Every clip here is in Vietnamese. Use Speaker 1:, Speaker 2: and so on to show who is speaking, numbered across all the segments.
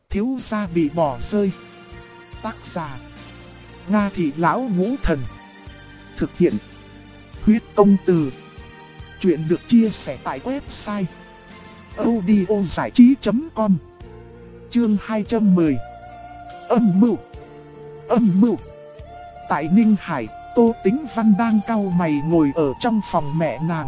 Speaker 1: thiếu gia bị bỏ rơi. Tác giả Nga Thị Lão Ngũ Thần. Thực hiện Huyết Công Từ. Chuyện được chia sẻ tại website audiozảichí.com. Chương 210. Âm mưu. Tại Ninh Hải, Tô Tĩnh Văn đang cau mày ngồi ở trong phòng mẹ nàng.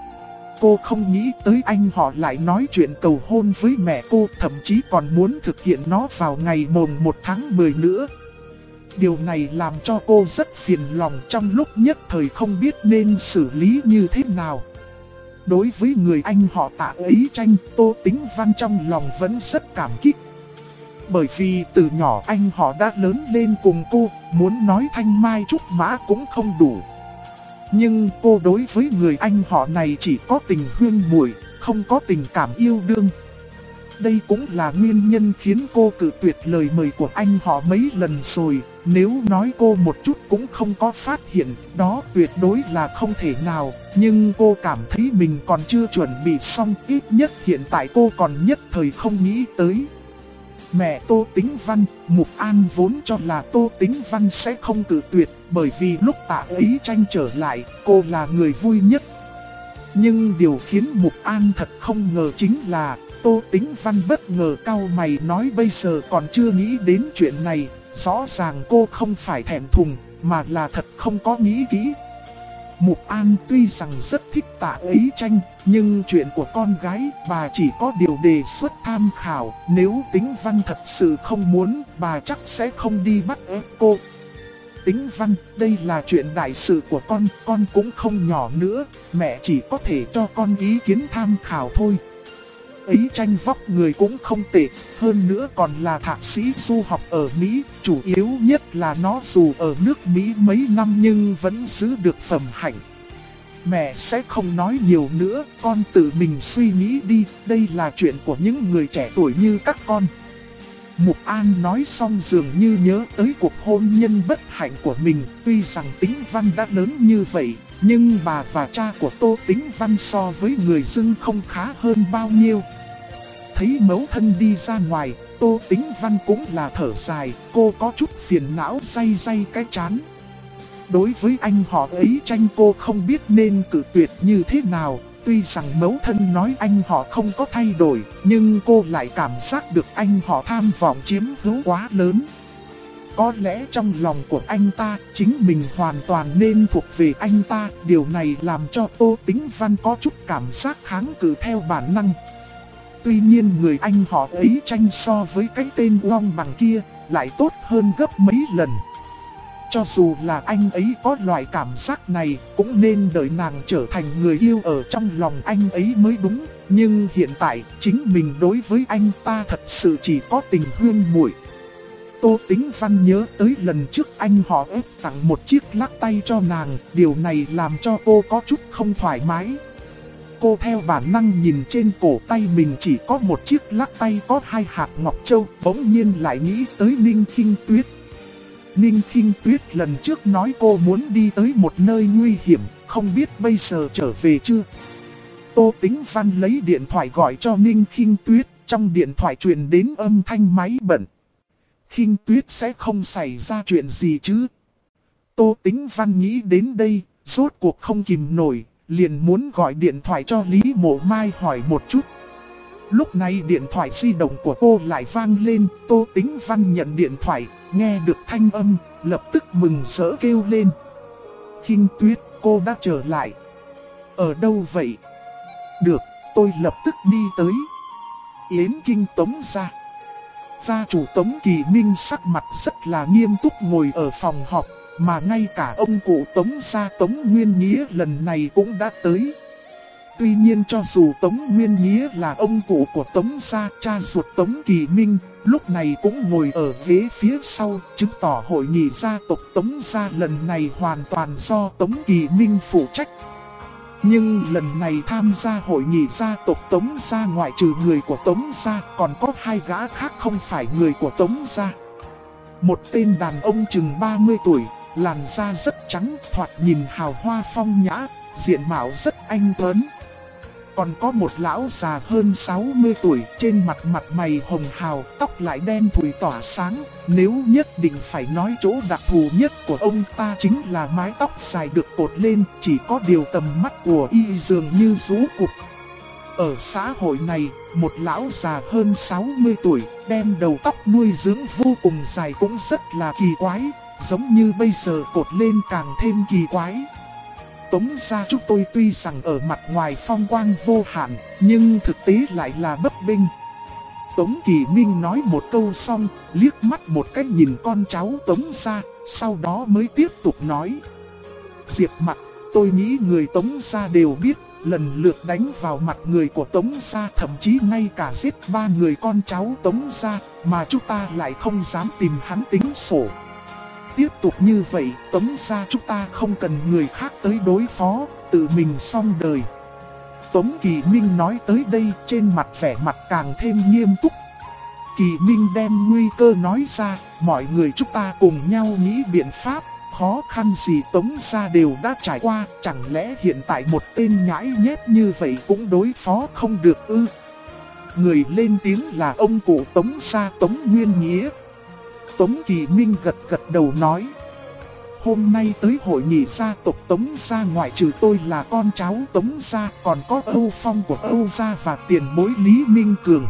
Speaker 1: Cô không nghĩ tới anh họ lại nói chuyện cầu hôn với mẹ cô, thậm chí còn muốn thực hiện nó vào ngày mùng 1 tháng 10 nữa. Điều này làm cho cô rất phiền lòng, trong lúc nhất thời không biết nên xử lý như thế nào. Đối với người anh họ Tạ ấy Tranh, Tô Tĩnh Văn trong lòng vẫn rất cảm kích. Bởi vì từ nhỏ anh họ đã lớn lên cùng cô, muốn nói thanh mai trúc mã cũng không đủ. Nhưng cô đối với người anh họ này chỉ có tình huynh muội, không có tình cảm yêu đương. Đây cũng là nguyên nhân khiến cô cự tuyệt lời mời của anh họ mấy lần rồi. Nếu nói cô một chút cũng không có phát hiện, đó tuyệt đối là không thể nào. Nhưng cô cảm thấy mình còn chưa chuẩn bị xong, ít nhất hiện tại cô còn nhất thời không nghĩ tới. Mẹ Tô Tĩnh Văn, Mục An vốn cho là Tô Tĩnh Văn sẽ không cự tuyệt, bởi vì lúc Tạ ấy Tranh trở lại, cô là người vui nhất. Nhưng điều khiến Mục An thật không ngờ chính là Tô Tĩnh Văn bất ngờ cau mày nói bây giờ còn chưa nghĩ đến chuyện này. Rõ ràng cô không phải thẹn thùng, mà là thật không có nghĩ kỹ. Mục An tuy rằng rất thích Tạ ấy Tranh, nhưng chuyện của con gái bà chỉ có điều đề xuất tham khảo. Nếu Tĩnh Văn thật sự không muốn, bà chắc sẽ không đi bắt ép cô. Tĩnh Văn, đây là chuyện đại sự của con cũng không nhỏ nữa, mẹ chỉ có thể cho con ý kiến tham khảo thôi. Ấy Tranh vóc người cũng không tệ, hơn nữa còn là thạc sĩ du học ở Mỹ, chủ yếu nhất là nó dù ở nước Mỹ mấy năm nhưng vẫn giữ được phẩm hạnh. Mẹ sẽ không nói nhiều nữa, con tự mình suy nghĩ đi, đây là chuyện của những người trẻ tuổi như các con. Mục An nói xong dường như nhớ tới cuộc hôn nhân bất hạnh của mình, tuy rằng Tĩnh Văn đã lớn như vậy, nhưng bà và cha của Tô Tĩnh Văn so với người dưng không khá hơn bao nhiêu. Thấy mẫu thân đi ra ngoài, Tô Tĩnh Văn cũng là thở dài, cô có chút phiền não day cái trán. Đối với anh họ ấy Tranh cô không biết nên cự tuyệt như thế nào, tuy rằng mẫu thân nói anh họ không có thay đổi, nhưng cô lại cảm giác được anh họ tham vọng chiếm hữu quá lớn. Có lẽ trong lòng của anh ta, chính mình hoàn toàn nên thuộc về anh ta, điều này làm cho Tô Tĩnh Văn có chút cảm giác kháng cự theo bản năng. Tuy nhiên người anh họ ấy Tranh so với cái tên Uông Bằng kia, lại tốt hơn gấp mấy lần. Cho dù là anh ấy có loại cảm giác này, cũng nên đợi nàng trở thành người yêu ở trong lòng anh ấy mới đúng. Nhưng hiện tại, chính mình đối với anh ta thật sự chỉ có tình huynh muội. Tô Tĩnh Văn nhớ tới lần trước anh họ ép tặng một chiếc lắc tay cho nàng, điều này làm cho cô có chút không thoải mái. Cô theo bản năng nhìn trên cổ tay mình chỉ có một chiếc lắc tay có 2 hạt ngọc châu, bỗng nhiên lại nghĩ tới Ninh Khinh Tuyết. Ninh Khinh Tuyết lần trước nói cô muốn đi tới một nơi nguy hiểm, không biết bây giờ trở về chưa. Tô Tĩnh Văn lấy điện thoại gọi cho Ninh Khinh Tuyết, trong điện thoại truyền đến âm thanh máy bận. Khinh Tuyết sẽ không xảy ra chuyện gì chứ. Tô Tĩnh Văn nghĩ đến đây, rốt cuộc không kìm nổi, liền muốn gọi điện thoại cho Lý Mộ Mai hỏi một chút. Lúc này điện thoại di động của cô lại vang lên, Tô Tĩnh Văn nhận điện thoại, nghe được thanh âm, lập tức mừng rỡ kêu lên. Khinh Tuyết, cô đã trở lại. Ở đâu vậy? Được, tôi lập tức đi tới. Yến Kinh Tống gia. Gia chủ Tống Kỳ Minh sắc mặt rất là nghiêm túc ngồi ở phòng họp, mà ngay cả ông cụ Tống gia Tống Nguyên Nghĩa lần này cũng đã tới. Tuy nhiên cho dù Tống Nguyên Nghĩa là ông cụ của Tống gia, cha ruột Tống Kỳ Minh, lúc này cũng ngồi ở ghế phía sau, chứng tỏ hội nghị gia tộc Tống gia lần này hoàn toàn do Tống Kỳ Minh phụ trách. Nhưng lần này tham gia hội nghị gia tộc Tống gia ngoại trừ người của Tống gia, còn có 2 gã khác không phải người của Tống gia. Một tên đàn ông chừng 30 tuổi, làn da rất trắng, thoạt nhìn hào hoa phong nhã, diện mạo rất anh tuấn. Còn có một lão già hơn 60 tuổi, trên mặt mặt mày hồng hào, tóc lại đen thùi tỏa sáng. Nếu nhất định phải nói chỗ đặc thù nhất của ông ta chính là mái tóc dài được cột lên, chỉ có điều tầm mắt của y dường như rũ cụp. Ở xã hội này, một lão già hơn 60 tuổi, đem đầu tóc nuôi dưỡng vô cùng dài cũng rất là kỳ quái, giống như bây giờ cột lên càng thêm kỳ quái. Tống gia chúng tôi tuy rằng ở mặt ngoài phong quang vô hạn, nhưng thực tế lại là bấp bênh. Tống Kỳ Minh nói một câu xong, liếc mắt một cái nhìn con cháu Tống gia, sau đó mới tiếp tục nói. Diệp Mặc, tôi nghĩ người Tống gia đều biết, lần lượt đánh vào mặt người của Tống gia, thậm chí ngay cả giết 3 người con cháu Tống gia, mà chúng ta lại không dám tìm hắn tính sổ. Tiếp tục như vậy, Tống gia chúng ta không cần người khác tới đối phó, tự mình xong đời. Tống Kỳ Minh nói tới đây, trên mặt vẻ mặt càng thêm nghiêm túc. Kỳ Minh đem nguy cơ nói ra, mọi người chúng ta cùng nhau nghĩ biện pháp, khó khăn gì Tống gia đều đã trải qua, chẳng lẽ hiện tại một tên nhãi nhép như vậy cũng đối phó không được ư? Người lên tiếng là ông cụ Tống gia Tống Nguyên Nghĩa. Tống Kỳ Minh gật gật đầu nói. Hôm nay tới hội nghị gia tộc Tống gia, ngoại trừ tôi là con cháu Tống gia, còn có Âu Phong của Âu gia và tiền bối Lý Minh Cường.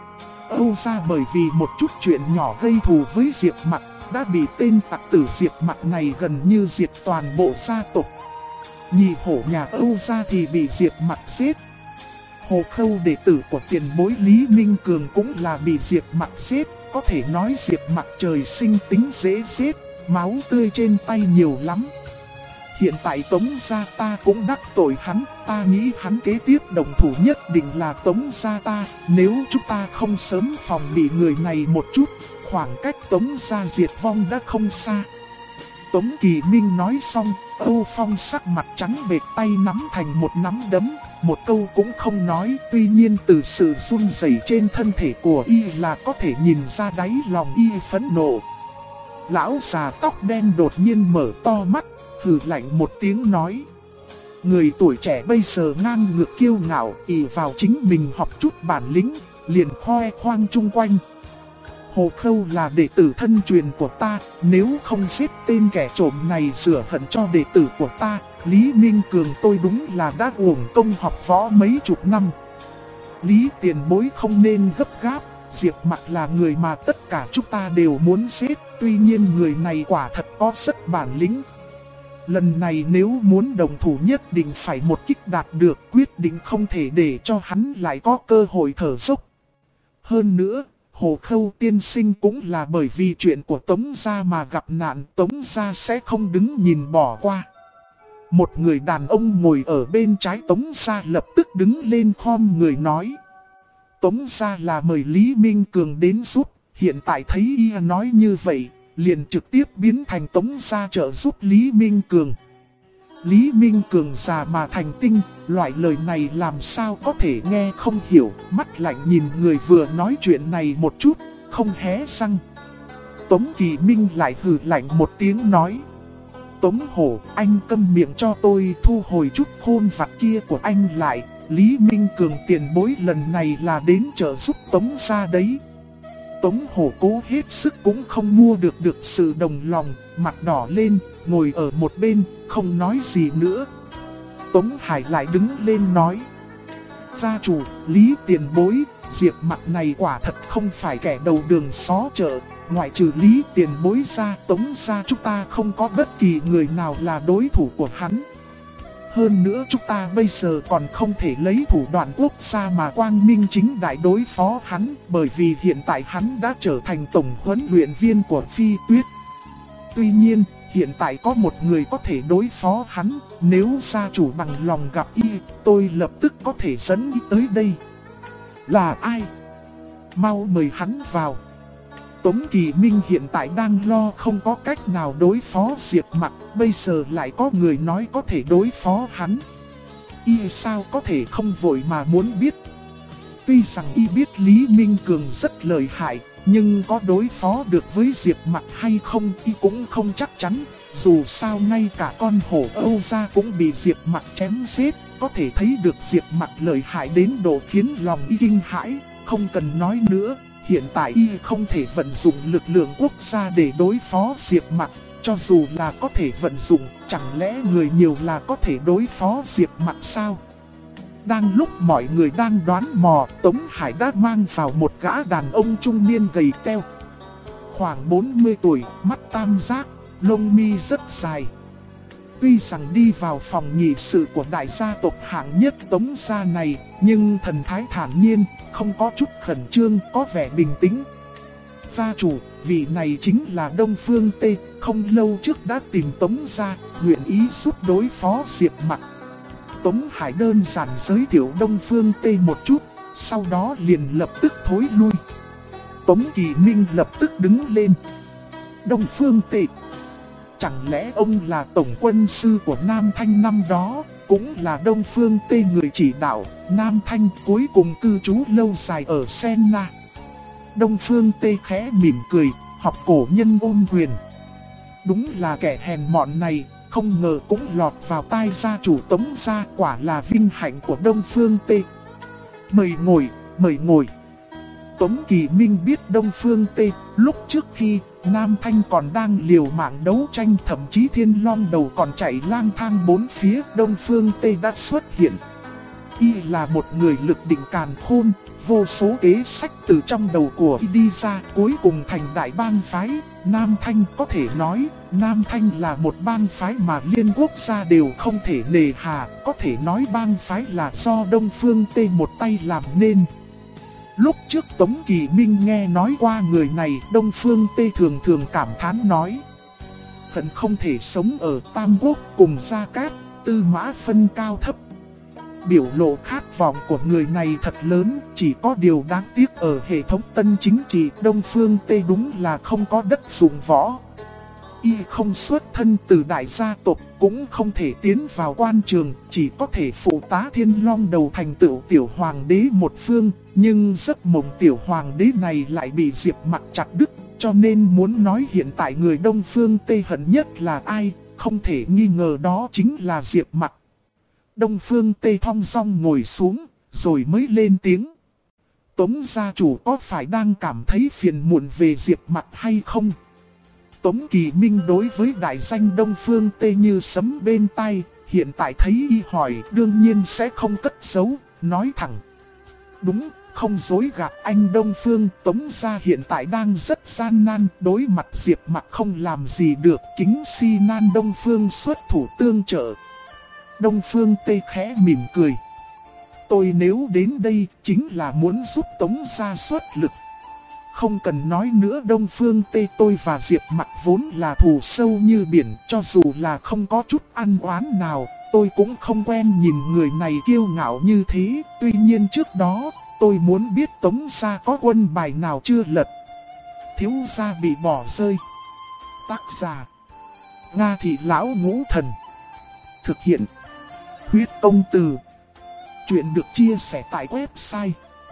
Speaker 1: Âu gia bởi vì một chút chuyện nhỏ gây thù với Diệp Mặc, đã bị tên tặc tử Diệp Mặc này gần như diệt toàn bộ gia tộc. Nhị hổ nhà Âu gia thì bị Diệp Mặc giết. Hồ Khâu đệ tử của tiền bối Lý Minh Cường cũng là bị Diệp Mặc giết. Có thể nói Diệp Mặc trời sinh tính dễ giết, máu tươi trên tay nhiều lắm. Hiện tại Tống gia ta cũng đắc tội hắn, ta nghĩ hắn kế tiếp đồng thủ nhất định là Tống gia ta. Nếu chúng ta không sớm phòng bị người này một chút, khoảng cách Tống gia diệt vong đã không xa. Tống Kỳ Minh nói xong, Âu Phong sắc mặt trắng bệch, tay nắm thành một nắm đấm, một câu cũng không nói. Tuy nhiên từ sự run rẩy trên thân thể của y là có thể nhìn ra đáy lòng y phẫn nộ. Lão già tóc đen đột nhiên mở to mắt, hừ lạnh một tiếng nói. Người tuổi trẻ bây giờ ngang ngược kiêu ngạo, ỷ vào chính mình học chút bản lĩnh, liền khoe khoang chung quanh. Hồ Khâu là đệ tử thân truyền của ta, nếu không giết tên kẻ trộm này rửa hận cho đệ tử của ta, Lý Minh Cường tôi đúng là đã uổng công học võ mấy chục năm. Lý tiền bối không nên gấp gáp, Diệp Mặc là người mà tất cả chúng ta đều muốn giết, tuy nhiên người này quả thật có rất bản lĩnh. Lần này nếu muốn đồng thủ nhất định phải một kích đạt được, quyết định không thể để cho hắn lại có cơ hội thở dốc. Hơn nữa, Hồ Khâu tiên sinh cũng là bởi vì chuyện của Tống gia mà gặp nạn, Tống gia sẽ không đứng nhìn bỏ qua. Một người đàn ông ngồi ở bên trái Tống gia lập tức đứng lên khom người nói. Tống gia là mời Lý Minh Cường đến giúp, hiện tại thấy y nói như vậy, liền trực tiếp biến thành Tống gia trợ giúp Lý Minh Cường. Lý Minh Cường già mà thành tinh, loại lời này làm sao có thể nghe không hiểu, mắt lạnh nhìn người vừa nói chuyện này một chút, không hé răng. Tống Kỳ Minh lại hừ lạnh một tiếng nói. Tống Hổ, anh câm miệng cho tôi, thu hồi chút khôn vặt kia của anh lại, Lý Minh Cường tiền bối lần này là đến trợ giúp Tống gia đấy. Tống Hổ cố hết sức cũng không mua được sự đồng lòng, mặt đỏ lên, ngồi ở một bên, không nói gì nữa. Tống Hải lại đứng lên nói. Gia chủ, Lý tiền bối, Diệp Mặc này quả thật không phải kẻ đầu đường xó chợ, ngoại trừ Lý tiền bối ra, Tống gia chúng ta không có bất kỳ người nào là đối thủ của hắn. Hơn nữa chúng ta bây giờ còn không thể lấy thủ đoạn quốc gia mà quang minh chính đại đối phó hắn, bởi vì hiện tại hắn đã trở thành tổng huấn luyện viên của Phi Tuyết. Tuy nhiên, hiện tại có một người có thể đối phó hắn, nếu gia chủ bằng lòng gặp y, tôi lập tức có thể dẫn y tới đây. Là ai? Mau mời hắn vào. Tống Kỳ Minh hiện tại đang lo không có cách nào đối phó Diệp Mặc, bây giờ lại có người nói có thể đối phó hắn. Y sao có thể không vội mà muốn biết. Tuy rằng y biết Lý Minh Cường rất lợi hại, nhưng có đối phó được với Diệp Mặc hay không y cũng không chắc chắn. Dù sao ngay cả con hổ Âu gia cũng bị Diệp Mặc chém giết. có thể thấy được Diệp Mặc lợi hại đến độ khiến lòng y kinh hãi. Không cần nói nữa, hiện tại y không thể vận dụng lực lượng quốc gia để đối phó Diệp Mặc. Cho dù là có thể vận dụng, chẳng lẽ người nhiều là có thể đối phó Diệp Mặc sao? Đang lúc mọi người đang đoán mò, Tống Hải đã mang vào một gã đàn ông trung niên gầy teo. Khoảng 40 tuổi, mắt tam giác, lông mi rất dài. Tuy rằng đi vào phòng nghị sự của đại gia tộc hạng nhất Tống gia này, nhưng thần thái thản nhiên, không có chút khẩn trương, có vẻ bình tĩnh. Gia chủ, vị này chính là Đông Phương Tê, không lâu trước đã tìm Tống gia, nguyện ý giúp đối phó Diệp Mặc. Tống Hải đơn giản giới thiệu Đông Phương Tê một chút, sau đó liền lập tức thối lui. Tống Kỳ Minh lập tức đứng lên. Đông Phương Tê, chẳng lẽ ông là tổng quân sư của Nam Thanh năm đó, cũng là Đông Phương Tê người chỉ đạo, Nam Thanh cuối cùng cư trú lâu dài ở Senna. Đông Phương Tê khẽ mỉm cười, học cổ nhân ôm quyền. Đúng là kẻ hèn mọn này, không ngờ cũng lọt vào tai gia chủ Tống gia, quả là vinh hạnh của Đông Phương Tê. Mời ngồi, mời ngồi. Tống Kỳ Minh biết Đông Phương Tê, lúc trước khi Nam Thanh còn đang liều mạng đấu tranh, thậm chí Thiên Long Đầu còn chạy lang thang bốn phía, Đông Phương Tê đã xuất hiện. Y là một người lực định càn khôn, vô số kế sách từ trong đầu của Y đi ra, cuối cùng thành đại bang phái. Nam Thanh có thể nói, Nam Thanh là một bang phái mà liên quốc gia đều không thể nề hà, có thể nói bang phái là do Đông Phương Tê một tay làm nên. Lúc trước Tống Kỳ Minh nghe nói qua người này, Đông Phương Tê thường thường cảm thán nói: hận không thể sống ở Tam Quốc cùng Gia Cát, Tư Mã phân cao thấp. Biểu lộ khát vọng của người này thật lớn, chỉ có điều đáng tiếc ở hệ thống tân chính trị Đông Phương Tê đúng là không có đất dụng võ. Y không xuất thân từ đại gia tộc, cũng không thể tiến vào quan trường, chỉ có thể phụ tá Thiên Long Đầu thành tựu tiểu hoàng đế một phương. Nhưng giấc mộng tiểu hoàng đế này lại bị Diệp Mặc chặt đứt, cho nên muốn nói hiện tại người Đông Phương Tê hận nhất là ai, không thể nghi ngờ đó chính là Diệp Mặc. Đông Phương Tê thong dong ngồi xuống, rồi mới lên tiếng. Tống gia chủ có phải đang cảm thấy phiền muộn về Diệp Mặc hay không? Tống Kỳ Minh đối với đại danh Đông Phương Tê như sấm bên tai, hiện tại thấy y hỏi đương nhiên sẽ không cất giấu, nói thẳng. Đúng, không dối gạt anh Đông Phương, Tống gia hiện tại đang rất gian nan, đối mặt Diệp Mặc không làm gì được, kính si nan Đông Phương xuất thủ tương trợ. Đông Phương Tê khẽ mỉm cười. Tôi nếu đến đây chính là muốn giúp Tống gia xuất lực. Không cần nói nữa, Đông Phương Tê tôi và Diệp Mặc vốn là thù sâu như biển, cho dù là không có chút ăn oán nào, tôi cũng không quen nhìn người này kiêu ngạo như thế. Tuy nhiên trước đó, tôi muốn biết Tống gia có quân bài nào chưa lật. Thiếu gia bị bỏ rơi. Tác giả: Nga Thị Lão Ngũ Thần. Thực hiện: Huyết Công Từ. Chuyện được chia sẻ tại website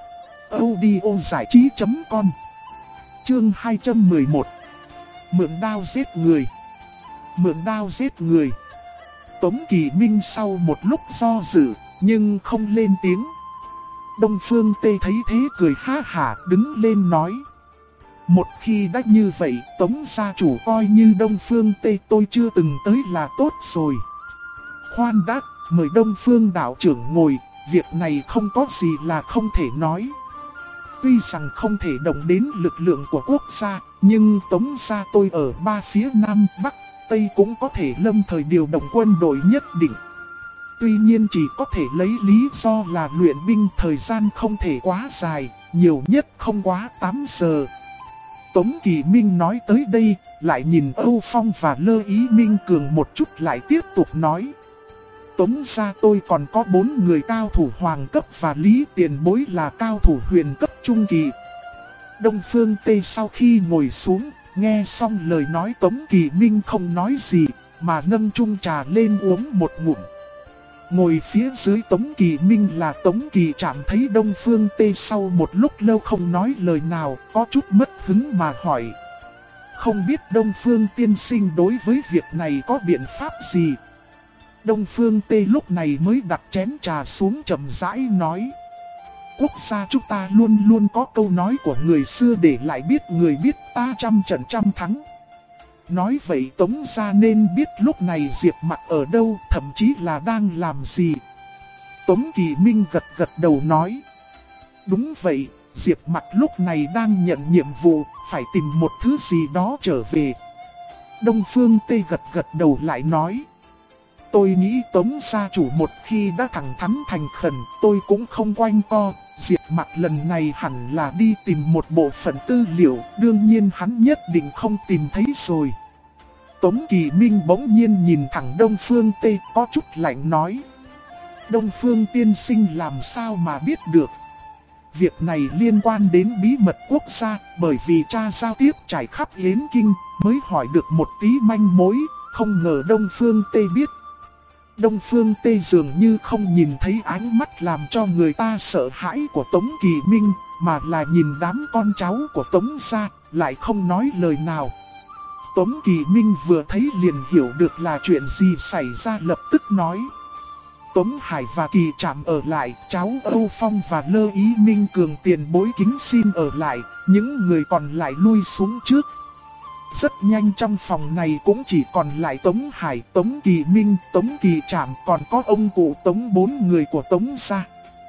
Speaker 1: audiozảichí.com. Chương 211. Mượn đao giết người. Mượn đao giết người. Tống Kỳ Minh sau một lúc do dự, nhưng không lên tiếng. Đông Phương Tê thấy thế cười ha hả đứng lên nói. Một khi đã như vậy, Tống gia chủ coi như Đông Phương Tê tôi chưa từng tới là tốt rồi. Khoan đã, mời Đông Phương đạo trưởng ngồi, việc này không có gì là không thể nói. Tuy rằng không thể động đến lực lượng của quốc gia, nhưng Tống gia tôi ở ba phía Nam, Bắc, Tây cũng có thể lâm thời điều động quân đội nhất định. Tuy nhiên chỉ có thể lấy lý do là luyện binh thời gian không thể quá dài, nhiều nhất không quá 8 giờ. Tống Kỳ Minh nói tới đây, lại nhìn Âu Phong và Lơ Ý Minh Cường một chút lại tiếp tục nói. Tống gia tôi còn có 4 người cao thủ hoàng cấp và Lý Tiền Bối là cao thủ huyền cấp trung kỳ. Đông Phương Tê sau khi ngồi xuống, nghe xong lời nói Tống Kỳ Minh không nói gì, mà nâng chung trà lên uống một ngụm. Ngồi phía dưới Tống Kỳ Minh là Tống Kỳ Trạm thấy Đông Phương Tê sau một lúc lâu không nói lời nào, có chút mất hứng mà hỏi. Không biết Đông Phương tiên sinh đối với việc này có biện pháp gì? Đông Phương Tê lúc này mới đặt chén trà xuống chậm rãi nói. Quốc gia chúng ta luôn luôn có câu nói của người xưa để lại biết người biết ta trăm trận trăm thắng. Nói vậy Tống gia nên biết lúc này Diệp Mặc ở đâu, thậm chí là đang làm gì. Tống Kỳ Minh gật gật đầu nói. Đúng vậy, Diệp Mặc lúc này đang nhận nhiệm vụ, phải tìm một thứ gì đó trở về. Đông Phương Tê gật gật đầu lại nói. Tôi nghĩ Tống gia chủ một khi đã thẳng thắn thành khẩn, tôi cũng không quanh co. Diệp Mặc lần này hẳn là đi tìm một bộ phận tư liệu, đương nhiên hắn nhất định không tìm thấy rồi. Tống Kỳ Minh bỗng nhiên nhìn thẳng Đông Phương Tê có chút lạnh nói. Đông Phương tiên sinh làm sao mà biết được. Việc này liên quan đến bí mật quốc gia, bởi vì cha giao tiếp trải khắp Yến Kinh, mới hỏi được một tí manh mối, không ngờ Đông Phương Tê biết. Đông Phương Tê dường như không nhìn thấy ánh mắt làm cho người ta sợ hãi của Tống Kỳ Minh, mà là nhìn đám con cháu của Tống gia, lại không nói lời nào. Tống Kỳ Minh vừa thấy liền hiểu được là chuyện gì xảy ra, lập tức nói. Tống Hải và Kỳ Trạm ở lại, cháu Âu Phong và Lơ Ý Minh Cường tiền bối kính xin ở lại, những người còn lại lui xuống trước. Rất nhanh trong phòng này cũng chỉ còn lại Tống Hải, Tống Kỳ Minh, Tống Kỳ Trạm, còn có ông cụ Tống, 4 người của Tống gia.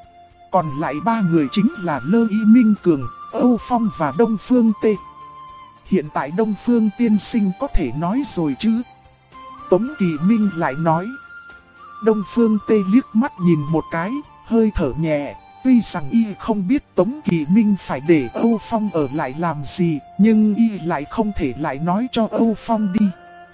Speaker 1: Còn lại 3 người chính là Lơ Ý Minh Cường, Âu Phong và Đông Phương Tê. Hiện tại Đông Phương tiên sinh có thể nói rồi chứ? Tống Kỳ Minh lại nói. Đông Phương Tê liếc mắt nhìn một cái, hơi thở nhẹ. Tuy rằng y không biết Tống Kỳ Minh phải để Âu Phong ở lại làm gì, nhưng y lại không thể lại nói cho Âu Phong đi.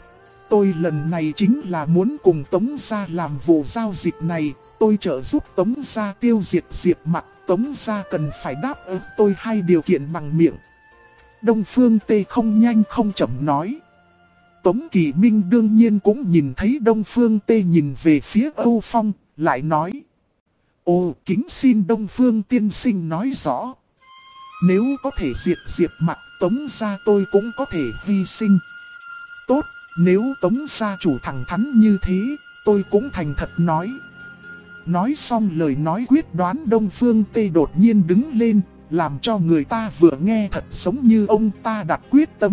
Speaker 1: Tôi lần này chính là muốn cùng Tống gia làm vụ giao dịch này, tôi trợ giúp Tống gia tiêu diệt Diệp Mặc, Tống gia cần phải đáp ứng tôi 2 điều kiện bằng miệng. Đông Phương Tê không nhanh không chậm nói. Tống Kỳ Minh đương nhiên cũng nhìn thấy Đông Phương Tê nhìn về phía Âu Phong, lại nói. Ồ, kính xin Đông Phương tiên sinh nói rõ. Nếu có thể diệt Diệp Mặc, Tống gia tôi cũng có thể hy sinh. Tốt, nếu Tống gia chủ thẳng thắn như thế, tôi cũng thành thật nói. Nói xong lời nói quyết đoán, Đông Phương Tê đột nhiên đứng lên, làm cho người ta vừa nghe thật giống như ông ta đặt quyết tâm.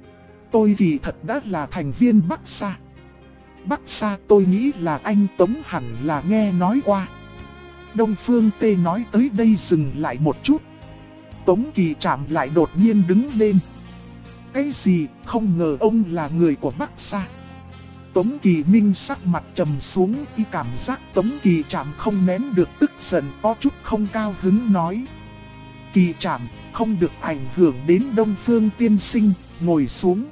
Speaker 1: Tôi kỳ thật đã là thành viên Bắc Sa. Bắc Sa tôi nghĩ là anh Tống hẳn là nghe nói qua. Đông Phương Tê nói tới đây dừng lại một chút. Tống Kỳ Trạm lại đột nhiên đứng lên. Cái gì, không ngờ ông là người của Bắc Sa. Tống Kỳ Minh sắc mặt trầm xuống, y cảm giác Tống Kỳ Trạm không nén được tức giận, có chút không cao hứng nói. Kỳ Trạm, không được ảnh hưởng đến Đông Phương tiên sinh, ngồi xuống.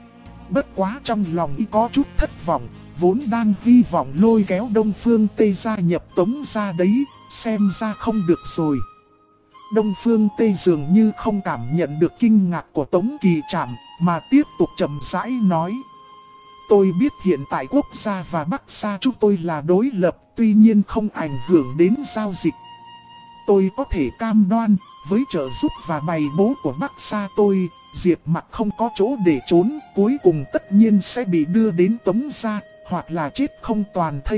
Speaker 1: Bất quá trong lòng y có chút thất vọng, vốn đang hy vọng lôi kéo Đông Phương Tê gia nhập Tống gia đấy, xem ra không được rồi. Đông Phương Tê dường như không cảm nhận được kinh ngạc của Tống Kỳ Trạm, mà tiếp tục chậm rãi nói. Tôi biết hiện tại quốc gia và Bắc gia chúng tôi là đối lập, tuy nhiên không ảnh hưởng đến giao dịch. Tôi có thể cam đoan, với trợ giúp và bày bố của Bắc gia tôi, Diệp Mặc không có chỗ để trốn, cuối cùng tất nhiên sẽ bị đưa đến Tống gia, hoặc là chết không toàn thây.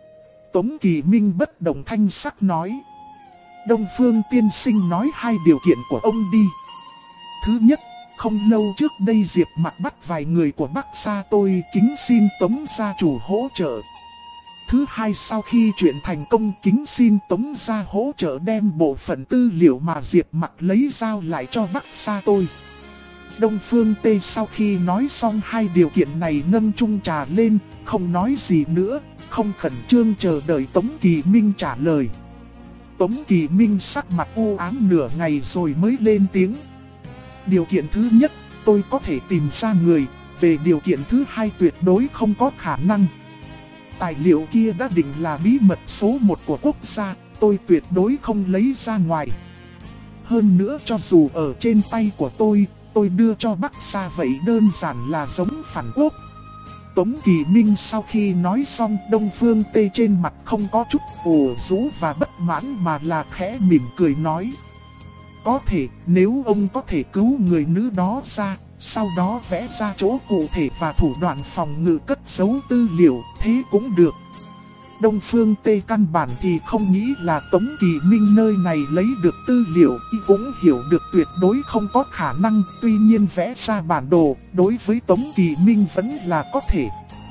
Speaker 1: Tống Kỳ Minh bất động thanh sắc nói. Đông Phương tiên sinh nói 2 điều kiện của ông đi. Thứ nhất, không lâu trước đây Diệp Mặc bắt vài người của Bắc gia tôi, kính xin Tống gia chủ hỗ trợ. Thứ hai, sau khi chuyện thành công, kính xin Tống gia hỗ trợ đem bộ phận tư liệu mà Diệp Mặc lấy giao lại cho Bắc gia tôi. Đông Phương Tê sau khi nói xong 2 điều kiện này nâng chung trà lên, không nói gì nữa, không khẩn trương chờ đợi Tống Kỳ Minh trả lời. Tống Kỳ Minh sắc mặt u ám nửa ngày rồi mới lên tiếng. Điều kiện thứ nhất, tôi có thể tìm ra người, về điều kiện thứ hai tuyệt đối không có khả năng. Tài liệu kia đã định là bí mật số 1 của quốc gia, tôi tuyệt đối không lấy ra ngoài. Hơn nữa cho dù ở trên tay của tôi đưa cho Bắc gia vậy đơn giản là giống phản quốc. Tống Kỳ Minh sau khi nói xong, Đông Phương Tê trên mặt không có chút ủ rũ và bất mãn mà là khẽ mỉm cười nói. Có thể, nếu ông có thể cứu người nữ đó ra, sau đó vẽ ra chỗ cụ thể và thủ đoạn phòng ngự cất giấu tư liệu, thế cũng được. Đông Phương Tê căn bản thì không nghĩ là Tống Kỳ Minh nơi này lấy được tư liệu, y cũng hiểu được tuyệt đối không có khả năng, tuy nhiên vẽ ra bản đồ, đối với Tống Kỳ Minh vẫn là có thể.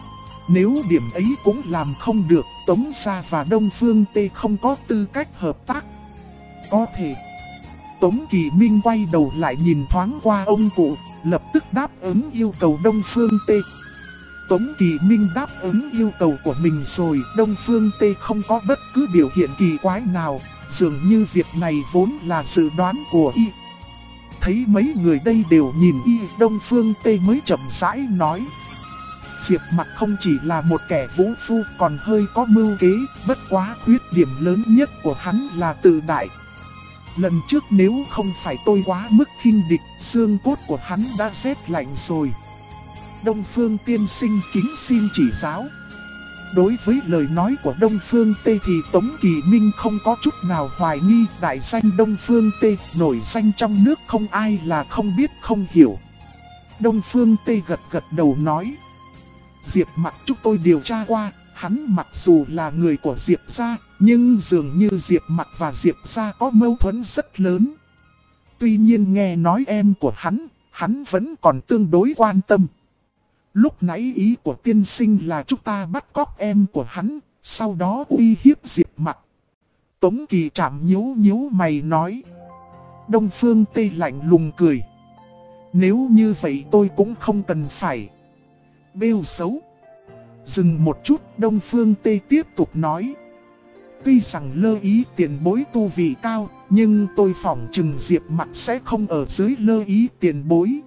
Speaker 1: Nếu điểm ấy cũng làm không được, Tống gia và Đông Phương Tê không có tư cách hợp tác. Có thể. Tống Kỳ Minh quay đầu lại nhìn thoáng qua ông cụ, lập tức đáp ứng yêu cầu Đông Phương Tê. Tống Kỳ Minh đáp ứng yêu cầu của mình rồi, Đông Phương Tê không có bất cứ biểu hiện kỳ quái nào, dường như việc này vốn là dự đoán của y. Thấy mấy người đây đều nhìn y, Đông Phương Tê mới chậm rãi nói. Diệp Mặc không chỉ là một kẻ vũ phu, còn hơi có mưu kế, bất quá khuyết điểm lớn nhất của hắn là tự đại. Lần trước nếu không phải tôi quá mức khinh địch, xương cốt của hắn đã rét lạnh rồi. Đông Phương tiên sinh kính xin chỉ giáo. Đối với lời nói của Đông Phương Tê thì Tống Kỳ Minh không có chút nào hoài nghi. Đại danh Đông Phương Tê nổi danh trong nước, không ai là không biết không hiểu. Đông Phương Tê gật gật đầu nói. Diệp Mặc chúng tôi điều tra qua, hắn mặc dù là người của Diệp gia, nhưng dường như Diệp Mặc và Diệp gia có mâu thuẫn rất lớn. Tuy nhiên nghe nói em của hắn vẫn còn tương đối quan tâm. Lúc nãy ý của tiên sinh là chúng ta bắt cóc em của hắn, sau đó uy hiếp Diệp Mặc. Tống Kỳ Trạm nhíu mày nói. Đông Phương Tê lạnh lùng cười. Nếu như vậy tôi cũng không cần phải bêu xấu. Dừng một chút, Đông Phương Tê tiếp tục nói. Tuy rằng Lơ Ý tiền bối tu vị cao, nhưng tôi phỏng chừng Diệp Mặc sẽ không ở dưới Lơ Ý tiền bối.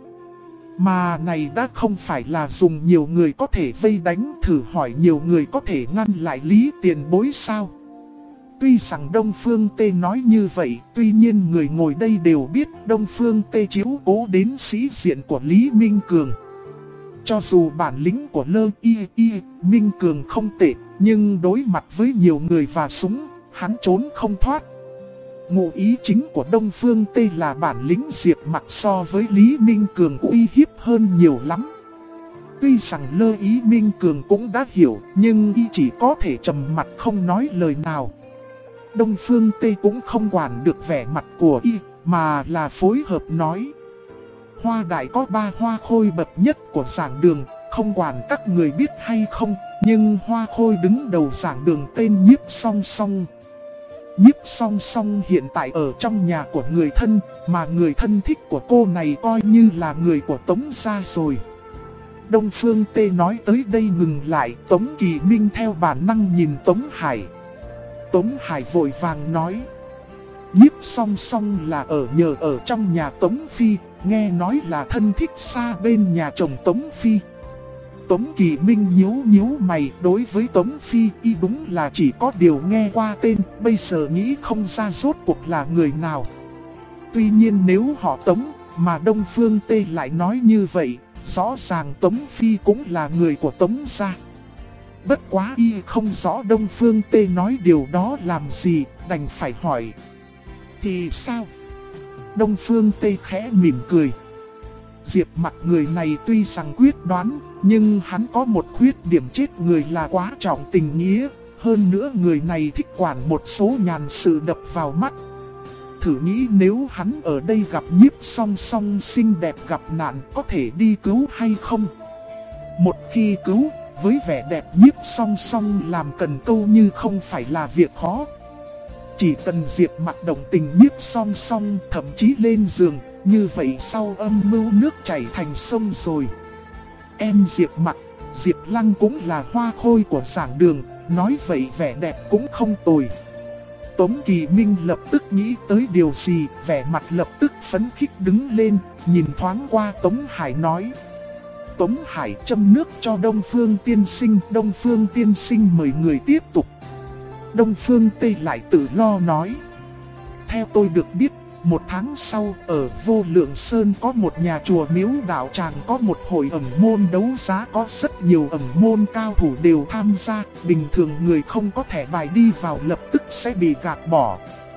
Speaker 1: Mà này đã không phải là dùng nhiều người có thể vây đánh, thử hỏi nhiều người có thể ngăn lại Lý tiền bối sao? Tuy rằng Đông Phương Tê nói như vậy, tuy nhiên người ngồi đây đều biết Đông Phương Tê chiếu cố đến sĩ diện của Lý Minh Cường. Cho dù bản lĩnh của Lơ Y Minh Cường không tệ, nhưng đối mặt với nhiều người và súng, hắn trốn không thoát. Ngụ ý chính của Đông Phương Tê là bản lĩnh Diệp Mặc so với Lý Minh Cường uy hiếp hơn nhiều lắm. Tuy rằng Lơ Ý Minh Cường cũng đã hiểu, nhưng y chỉ có thể trầm mặt không nói lời nào. Đông Phương Tê cũng không quản được vẻ mặt của y, mà là phối hợp nói. Hoa Đại có 3 hoa khôi bậc nhất của giảng đường, không quản các người biết hay không, nhưng hoa khôi đứng đầu giảng đường tên Nhiếp Song Song. Nhiếp Song Song hiện tại ở trong nhà của người thân, mà người thân thích của cô này coi như là người của Tống gia rồi. Đông Phương Tê nói tới đây ngừng lại, Tống Kỳ Minh theo bản năng nhìn Tống Hải. Tống Hải vội vàng nói. Nhiếp Song Song là nhờ ở trong nhà Tống Phi, nghe nói là thân thích xa bên nhà chồng Tống Phi. Tống Kỳ Minh nhíu mày, đối với Tống Phi y đúng là chỉ có điều nghe qua tên, bây giờ nghĩ không ra rốt cuộc là người nào. Tuy nhiên nếu họ Tống, mà Đông Phương Tê lại nói như vậy, rõ ràng Tống Phi cũng là người của Tống gia. Bất quá y không rõ Đông Phương Tê nói điều đó làm gì, đành phải hỏi. Thì sao? Đông Phương Tê khẽ mỉm cười. Diệp Mặc người này tuy rằng quyết đoán, nhưng hắn có một khuyết điểm chết người là quá trọng tình nghĩa. Hơn nữa người này thích quản một số nhàn sự đập vào mắt. Thử nghĩ nếu hắn ở đây gặp Nhiếp Song Song xinh đẹp gặp nạn, có thể đi cứu hay không? Một khi cứu, với vẻ đẹp Nhiếp Song Song làm cần câu như không phải là việc khó. Chỉ cần Diệp Mặc đồng tình Nhiếp Song Song, thậm chí lên giường, như vậy sau âm mưu nước chảy thành sông rồi. Em Diệp Mặc, Diệp Lăng cũng là hoa khôi của giảng đường, nói vậy vẻ đẹp cũng không tồi. Tống Kỳ Minh lập tức nghĩ tới điều gì, vẻ mặt lập tức phấn khích đứng lên, nhìn thoáng qua Tống Hải nói. Tống Hải châm nước cho Đông Phương tiên sinh, Đông Phương tiên sinh mời người tiếp tục. Đông Phương Tê lại tự lo nói. Theo tôi được biết, 1 tháng sau, ở Vô Lượng Sơn có một nhà chùa miếu đạo tràng có một hội ẩn môn đấu giá, có rất nhiều ẩn môn cao thủ đều tham gia. Bình thường người không có thẻ bài đi vào lập tức sẽ bị gạt bỏ.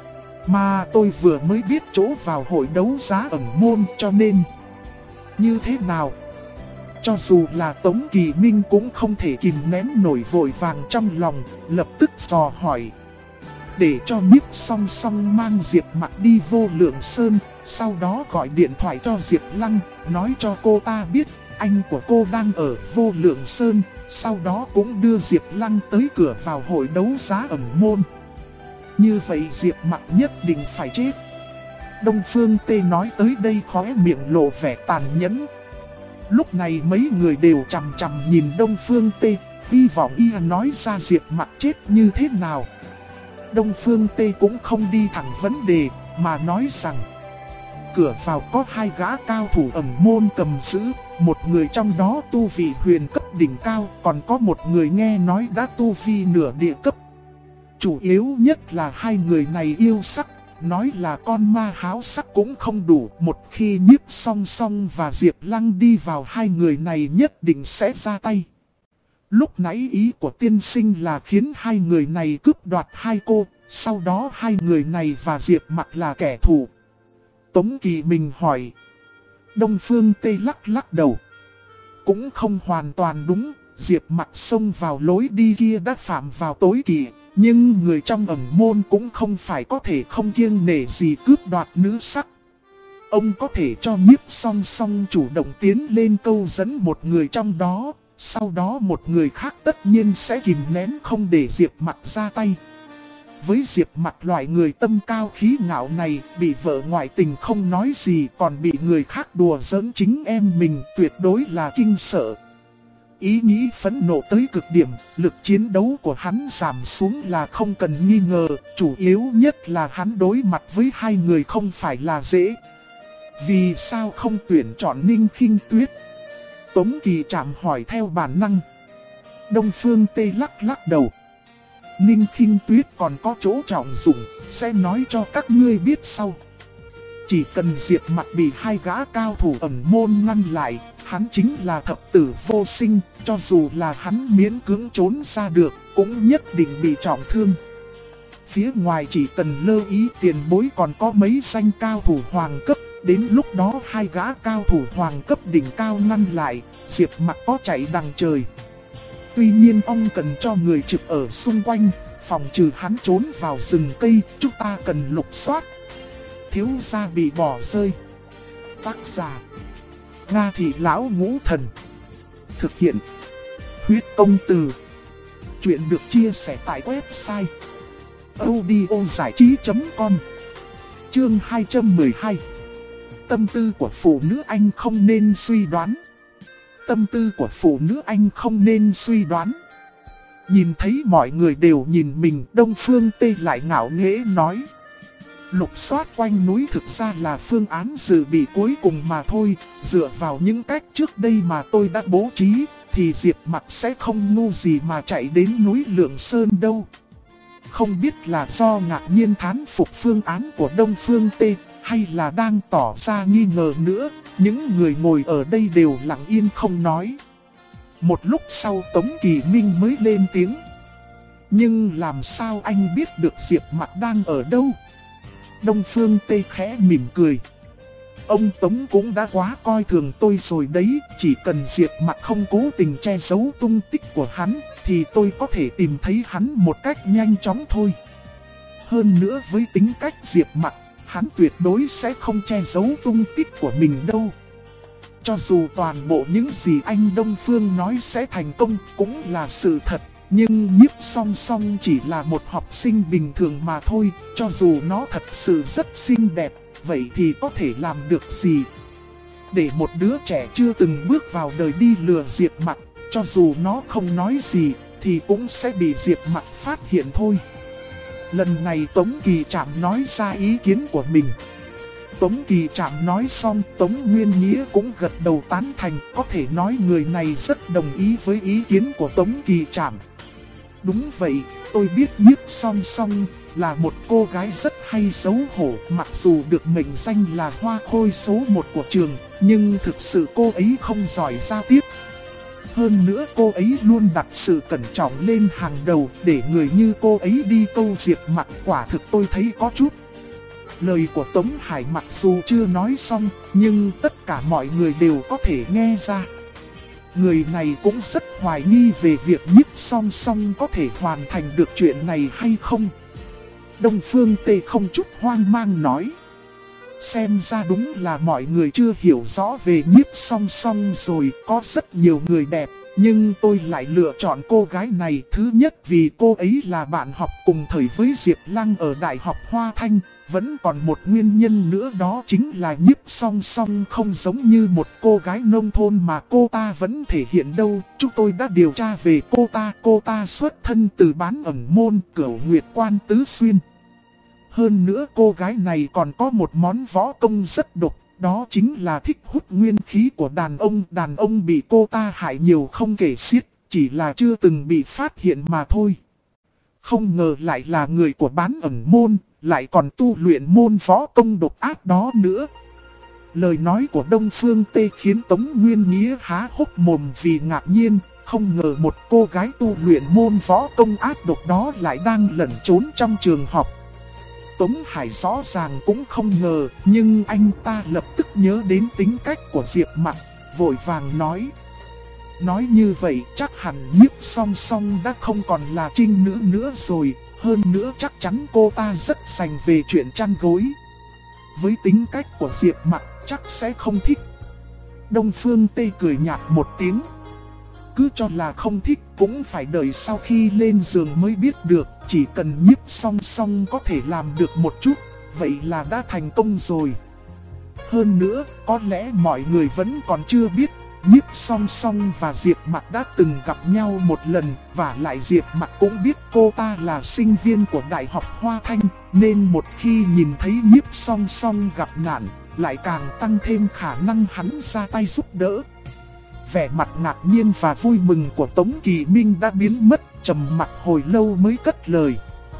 Speaker 1: Mà tôi vừa mới biết chỗ vào hội đấu giá ẩn môn cho nên. Như thế nào? Cho dù là Tống Kỳ Minh cũng không thể kìm nén nổi vội vàng trong lòng, lập tức dò hỏi. Để cho Nhiếp Song Song mang Diệp Mặc đi Vô Lượng Sơn, sau đó gọi điện thoại cho Diệp Lăng, nói cho cô ta biết anh của cô đang ở Vô Lượng Sơn, sau đó cũng đưa Diệp Lăng tới cửa vào hội đấu giá ẩn môn. Như vậy Diệp Mặc nhất định phải chết. Đông Phương Tê nói tới đây khóe miệng lộ vẻ tàn nhẫn. Lúc này mấy người đều chằm chằm nhìn Đông Phương Tê, hy vọng y nói ra Diệp Mặc chết như thế nào. Đông Phương Tê cũng không đi thẳng vấn đề, mà nói rằng cửa vào có hai gã cao thủ ẩn môn cầm giữ, một người trong đó tu vi huyền cấp đỉnh cao, còn có một người nghe nói đã tu vi nửa địa cấp. Chủ yếu nhất là hai người này yêu sắc, nói là con ma háo sắc cũng không đủ. Một khi Nhiếp Song Song và Diệp Lăng đi vào, hai người này nhất định sẽ ra tay. Lúc nãy ý của tiên sinh là khiến hai người này cướp đoạt hai cô, sau đó hai người này và Diệp Mặc là kẻ thù. Tống Kỳ Minh hỏi. Đông Phương Tê lắc lắc đầu. Cũng không hoàn toàn đúng, Diệp Mặc xông vào lối đi kia đã phạm vào tối kỵ. Nhưng người trong ẩn môn cũng không phải có thể không kiêng nể gì cướp đoạt nữ sắc. Ông có thể cho Nhiếp Song Song chủ động tiến lên câu dẫn một người trong đó, sau đó một người khác tất nhiên sẽ kìm nén không để Diệp Mặc ra tay. Với Diệp Mặc loại người tâm cao khí ngạo này, bị vợ ngoại tình không nói gì, còn bị người khác đùa giỡn chính em mình, tuyệt đối là kinh sợ. Ý nghĩ phẫn nộ tới cực điểm, lực chiến đấu của hắn giảm xuống là không cần nghi ngờ, chủ yếu nhất là hắn đối mặt với hai người không phải là dễ. Vì sao không tuyển chọn Ninh Khinh Tuyết? Tống Kỳ Trạm hỏi theo bản năng. Đông Phương Tê lắc lắc đầu. Ninh Khinh Tuyết còn có chỗ trọng dụng, sẽ nói cho các ngươi biết sau. Chỉ cần Diệp Mặc bị hai gã cao thủ ẩn môn ngăn lại, hắn chính là thập tử vô sinh, cho dù là hắn miễn cưỡng trốn ra được, cũng nhất định bị trọng thương. Phía ngoài chỉ cần lơ ý tiền bối còn có mấy danh cao thủ hoàng cấp, đến lúc đó hai gã cao thủ hoàng cấp đỉnh cao ngăn lại, Diệp Mặc có chạy đằng trời. Tuy nhiên ông cần cho người trực ở xung quanh, phòng trừ hắn trốn vào rừng cây, chúng ta cần lục soát. Thiếu gia bị bỏ rơi. Tác giả Nga Thị Lão Ngũ Thần. Thực hiện Huyết Công Từ. Chuyện được chia sẻ tại website audiozảichí.com. Chương 212. Tâm tư của phụ nữ Anh không nên suy đoán. Tâm tư của phụ nữ Anh không nên suy đoán. Nhìn thấy mọi người đều nhìn mình, Đông Phương Tê lại ngạo nghễ nói. Lục soát quanh núi thực ra là phương án dự bị cuối cùng mà thôi. Dựa vào những cách trước đây mà tôi đã bố trí, thì Diệp Mặc sẽ không ngu gì mà chạy đến núi Lượng Sơn đâu. Không biết là do ngạc nhiên thán phục phương án của Đông Phương Tê, hay là đang tỏ ra nghi ngờ nữa. Những người ngồi ở đây đều lặng yên không nói. Một lúc sau Tống Kỳ Minh mới lên tiếng. Nhưng làm sao anh biết được Diệp Mặc đang ở đâu? Đông Phương Tê khẽ mỉm cười. Ông Tống cũng đã quá coi thường tôi rồi đấy. Chỉ cần Diệp Mặc không cố tình che giấu tung tích của hắn, thì tôi có thể tìm thấy hắn một cách nhanh chóng thôi. Hơn nữa với tính cách Diệp Mặc, hắn tuyệt đối sẽ không che giấu tung tích của mình đâu. Cho dù toàn bộ những gì anh Đông Phương nói sẽ thành công cũng là sự thật, nhưng Nhiếp Song Song chỉ là một học sinh bình thường mà thôi. Cho dù nó thật sự rất xinh đẹp, vậy thì có thể làm được gì? Để một đứa trẻ chưa từng bước vào đời đi lừa Diệp Mặc, cho dù nó không nói gì thì cũng sẽ bị Diệp Mặc phát hiện thôi. Lần này Tống Kỳ Trạm nói ra ý kiến của mình. Tống Kỳ Trạm nói xong, Tống Nguyên Nghĩa cũng gật đầu tán thành, có thể nói người này rất đồng ý với ý kiến của Tống Kỳ Trạm. Đúng vậy, tôi biết Nhiếp Song Song là một cô gái rất hay xấu hổ, mặc dù được mệnh danh là hoa khôi số 1 của trường, nhưng thực sự cô ấy không giỏi giao tiếp. Hơn nữa cô ấy luôn đặt sự cẩn trọng lên hàng đầu, để người như cô ấy đi câu Diệp Mặc quả thực tôi thấy có chút. Lời của Tống Hải mặc dù chưa nói xong, nhưng tất cả mọi người đều có thể nghe ra. người này cũng rất hoài nghi về việc Nhiếp Song Song có thể hoàn thành được chuyện này hay không. Đông Phương Tê không chút hoang mang nói. Xem ra đúng là mọi người chưa hiểu rõ về Nhiếp Song Song rồi, có rất nhiều người đẹp, nhưng tôi lại lựa chọn cô gái này. Thứ nhất vì cô ấy là bạn học cùng thời với Diệp Lăng ở Đại học Hoa Thanh. Vẫn còn một nguyên nhân nữa, đó chính là Nhiếp Song Song không giống như một cô gái nông thôn mà cô ta vẫn thể hiện đâu. Chúng tôi đã điều tra về cô ta xuất thân từ Bán Ẩn Môn, Cửu Nguyệt Quan Tứ Xuyên. Hơn nữa cô gái này còn có một món võ công rất độc, đó chính là thích hút nguyên khí của đàn ông. Đàn ông bị cô ta hại nhiều không kể xiết, chỉ là chưa từng bị phát hiện mà thôi. Không ngờ lại là người của Bán Ẩn Môn, lại còn tu luyện môn võ công độc ác đó nữa. Lời nói của Đông Phương Tê khiến Tống Nguyên Nghĩa há hốc mồm vì ngạc nhiên. Không ngờ một cô gái tu luyện môn võ công ác độc đó lại đang lẩn trốn trong trường học. Tống Hải rõ ràng cũng không ngờ, nhưng anh ta lập tức nhớ đến tính cách của Diệp Mặc, vội vàng nói. Nói như vậy chắc hẳn Nhiếp Song Song đã không còn là trinh nữ nữa rồi, hơn nữa chắc chắn cô ta rất sành về chuyện chăn gối. Với tính cách của Diệp Mặc chắc sẽ không thích. Đông Phương Tê cười nhạt một tiếng. Cứ cho là không thích cũng phải đợi sau khi lên giường mới biết được. Chỉ cần Nhiếp Song Song có thể làm được một chút, vậy là đã thành công rồi. Hơn nữa, có lẽ mọi người vẫn còn chưa biết, Nhiếp Song Song và Diệp Mặc đã từng gặp nhau một lần. Và lại Diệp Mặc cũng biết cô ta là sinh viên của Đại học Hoa Thanh, nên một khi nhìn thấy Nhiếp Song Song gặp nạn, lại càng tăng thêm khả năng hắn ra tay giúp đỡ. Vẻ mặt ngạc nhiên và vui mừng của Tống Kỳ Minh đã biến mất, trầm mặt hồi lâu mới cất lời.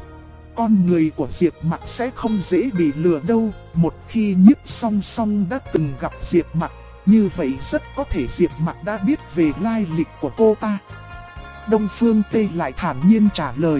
Speaker 1: Con người của Diệp Mặc sẽ không dễ bị lừa đâu. Một khi Nhiếp Song Song đã từng gặp Diệp Mặc, như vậy rất có thể Diệp Mặc đã biết về lai lịch của cô ta. Đông Phương Tê lại thản nhiên trả lời.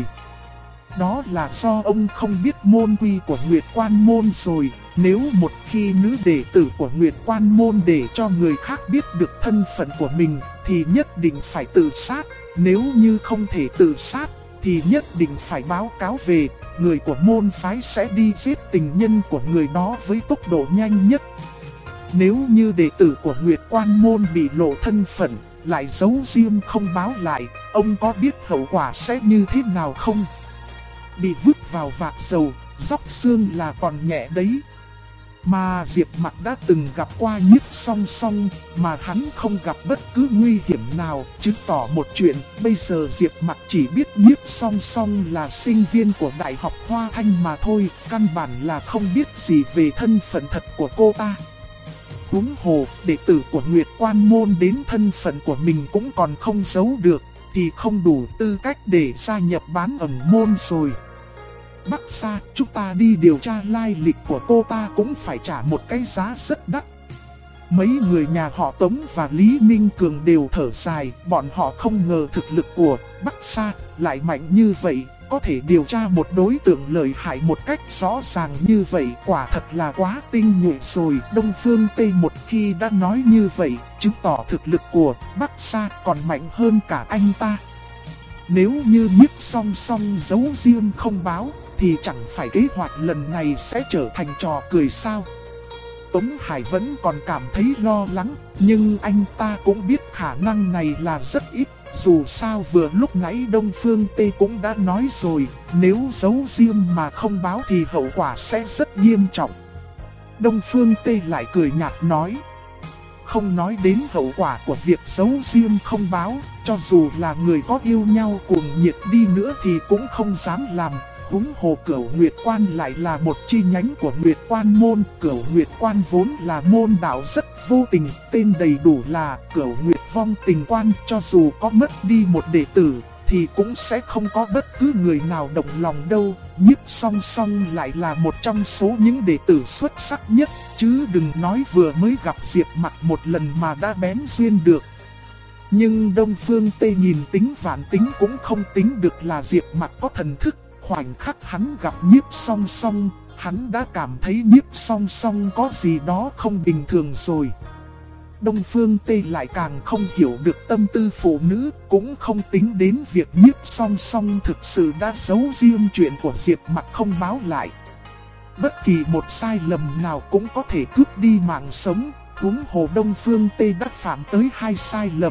Speaker 1: Đó là do ông không biết môn quy của Nguyệt Quan Môn rồi. Nếu một khi nữ đệ tử của Nguyệt Quan Môn để cho người khác biết được thân phận của mình, thì nhất định phải tự sát. Nếu như không thể tự sát, thì nhất định phải báo cáo về. Người của môn phái sẽ đi giết tình nhân của người đó với tốc độ nhanh nhất. Nếu như đệ tử của Nguyệt Quan Môn bị lộ thân phận, lại giấu riêng không báo lại, ông có biết hậu quả sẽ như thế nào không? Bị vứt vào vạc dầu, róc xương là còn nhẹ đấy. Mà Diệp Mặc đã từng gặp qua Nhiếp Song Song, mà hắn không gặp bất cứ nguy hiểm nào, chứng tỏ một chuyện. Bây giờ Diệp Mặc chỉ biết Nhiếp Song Song là sinh viên của Đại học Hoa Thanh mà thôi, căn bản là không biết gì về thân phận thật của cô ta. Huống hồ, đệ tử của Nguyệt Quan Môn đến thân phận của mình cũng còn không giấu được, thì không đủ tư cách để gia nhập Bán Ẩn Môn rồi. Bắc Sa, chúng ta đi điều tra lai lịch của cô ta cũng phải trả một cái giá rất đắt. Mấy người nhà họ Tống và Lý Minh Cường đều thở dài, bọn họ không ngờ thực lực của Bắc Sa lại mạnh như vậy, có thể điều tra một đối tượng lợi hại một cách rõ ràng như vậy, quả thật là quá tinh nhuệ rồi. Đông Phương Tây một khi đã nói như vậy, chứng tỏ thực lực của Bắc Sa còn mạnh hơn cả anh ta. Nếu như Nhiếp Song Song giấu riêng không báo, thì chẳng phải kế hoạch lần này sẽ trở thành trò cười sao? Tống Hải vẫn còn cảm thấy lo lắng, nhưng anh ta cũng biết khả năng này là rất ít. Dù sao vừa lúc nãy Đông Phương Tê cũng đã nói rồi, nếu giấu riêng mà không báo thì hậu quả sẽ rất nghiêm trọng. Đông Phương Tê lại cười nhạt nói. Không nói đến hậu quả của việc giấu riêng không báo, cho dù là người có yêu nhau cuồng nhiệt đi nữa thì cũng không dám làm. Huống hồ Cửu Nguyệt Quan lại là một chi nhánh của Nguyệt Quan Môn. Cửu Nguyệt Quan vốn là môn đạo rất vô tình, tên đầy đủ là Cửu Nguyệt Vong Tình Quan. Cho dù có mất đi một đệ tử, thì cũng sẽ không có bất cứ người nào động lòng đâu. Nhiếp Song Song lại là một trong số những đệ tử xuất sắc nhất, chứ đừng nói vừa mới gặp Diệp Mặc một lần mà đã bén duyên được. Nhưng Đông Phương Tê nhìn tính vạn tính cũng không tính được là Diệp Mặc có thần thức. Khoảnh khắc hắn gặp Nhiếp Song Song, hắn đã cảm thấy Nhiếp Song Song có gì đó không bình thường rồi. Đông Phương Tê lại càng không hiểu được tâm tư phụ nữ, cũng không tính đến việc Nhiếp Song Song thực sự đã giấu riêng chuyện của Diệp Mặc không báo lại. Bất kỳ một sai lầm nào cũng có thể cướp đi mạng sống, huống hồ Đông Phương Tê đã phạm tới 2 sai lầm.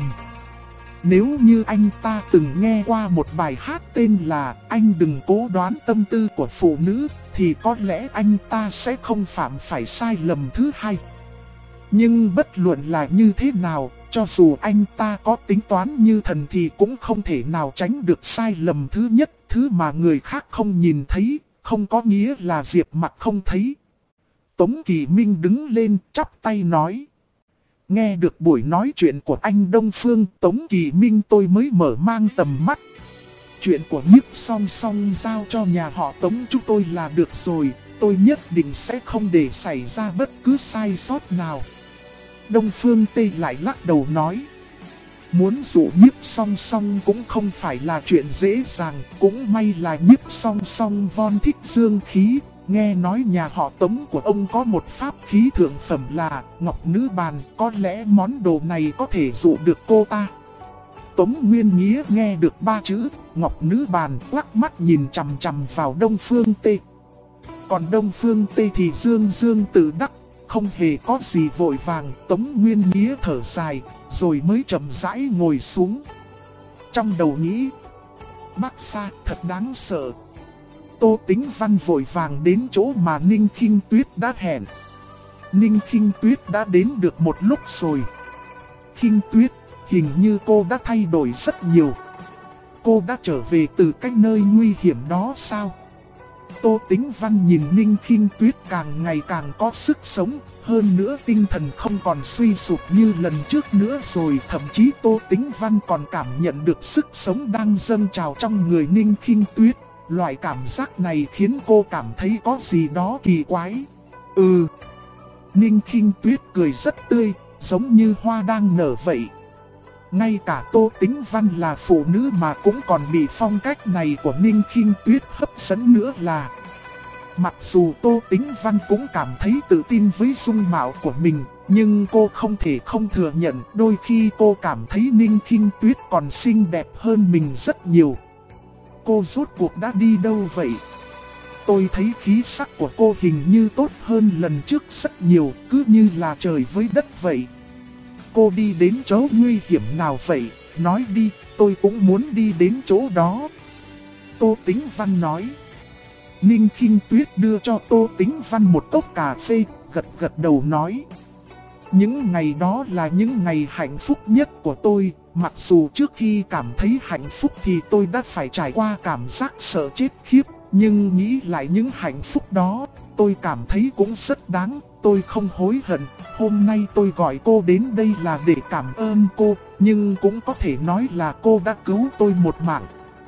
Speaker 1: Nếu như anh ta từng nghe qua một bài hát tên là Anh đừng cố đoán tâm tư của phụ nữ, thì có lẽ anh ta sẽ không phạm phải sai lầm thứ 2. Nhưng bất luận là như thế nào, cho dù anh ta có tính toán như thần thì cũng không thể nào tránh được sai lầm thứ nhất. Thứ mà người khác không nhìn thấy, không có nghĩa là Diệp Mặc không thấy. Tống Kỳ Minh đứng lên chắp tay nói. Nghe được buổi nói chuyện của anh Đông Phương, Tống Kỳ Minh tôi mới mở mang tầm mắt. Chuyện của Nhiếp Song Song giao cho nhà họ Tống chúng tôi là được rồi, tôi nhất định sẽ không để xảy ra bất cứ sai sót nào. Đông Phương Tê lại lắc đầu nói. Muốn dụ Nhiếp Song Song cũng không phải là chuyện dễ dàng, cũng may là Nhiếp Song Song von thích dương khí. Nghe nói nhà họ Tống của ông có một pháp khí thượng phẩm là Ngọc Nữ Bàn, có lẽ món đồ này có thể dụ được cô ta. Tống Nguyên Nghĩa nghe được 3 chữ Ngọc Nữ Bàn, quắc mắt nhìn chằm chằm vào Đông Phương Tê. Còn Đông Phương Tê thì dương dương tự đắc, không hề có gì vội vàng. Tống Nguyên Nghĩa thở dài, rồi mới chậm rãi ngồi xuống. Trong đầu nghĩ, Bắc Sa thật đáng sợ. Tô Tĩnh Văn vội vàng đến chỗ mà Ninh Khinh Tuyết đã hẹn. Ninh Khinh Tuyết đã đến được một lúc rồi. Khinh Tuyết, hình như cô đã thay đổi rất nhiều. Cô đã trở về từ cái nơi nguy hiểm đó sao? Tô Tĩnh Văn nhìn Ninh Khinh Tuyết càng ngày càng có sức sống, hơn nữa tinh thần không còn suy sụp như lần trước nữa rồi. Thậm chí Tô Tĩnh Văn còn cảm nhận được sức sống đang dâng trào trong người Ninh Khinh Tuyết. Loại cảm giác này khiến cô cảm thấy có gì đó kỳ quái. Ninh Khinh Tuyết cười rất tươi, giống như hoa đang nở vậy. Ngay cả Tô Tĩnh Văn là phụ nữ mà cũng còn bị phong cách này của Ninh Khinh Tuyết hấp dẫn nữa là. Mặc dù Tô Tĩnh Văn cũng cảm thấy tự tin với dung mạo của mình, nhưng cô không thể không thừa nhận đôi khi cô cảm thấy Ninh Khinh Tuyết còn xinh đẹp hơn mình rất nhiều. Cô rốt cuộc đã đi đâu vậy? Tôi thấy khí sắc của cô hình như tốt hơn lần trước rất nhiều, cứ như là trời với đất vậy. Cô đi đến chỗ nguy hiểm nào vậy? Nói đi, tôi cũng muốn đi đến chỗ đó. Tô Tĩnh Văn nói. Ninh Khinh Tuyết đưa cho Tô Tĩnh Văn một cốc cà phê, gật đầu nói. Những ngày đó là những ngày hạnh phúc nhất của tôi. Mặc dù trước khi cảm thấy hạnh phúc thì tôi đã phải trải qua cảm giác sợ chết khiếp. Nhưng nghĩ lại những hạnh phúc đó, tôi cảm thấy cũng rất đáng. Tôi không hối hận. Hôm nay tôi gọi cô đến đây là để cảm ơn cô, nhưng cũng có thể nói là cô đã cứu tôi một mạng.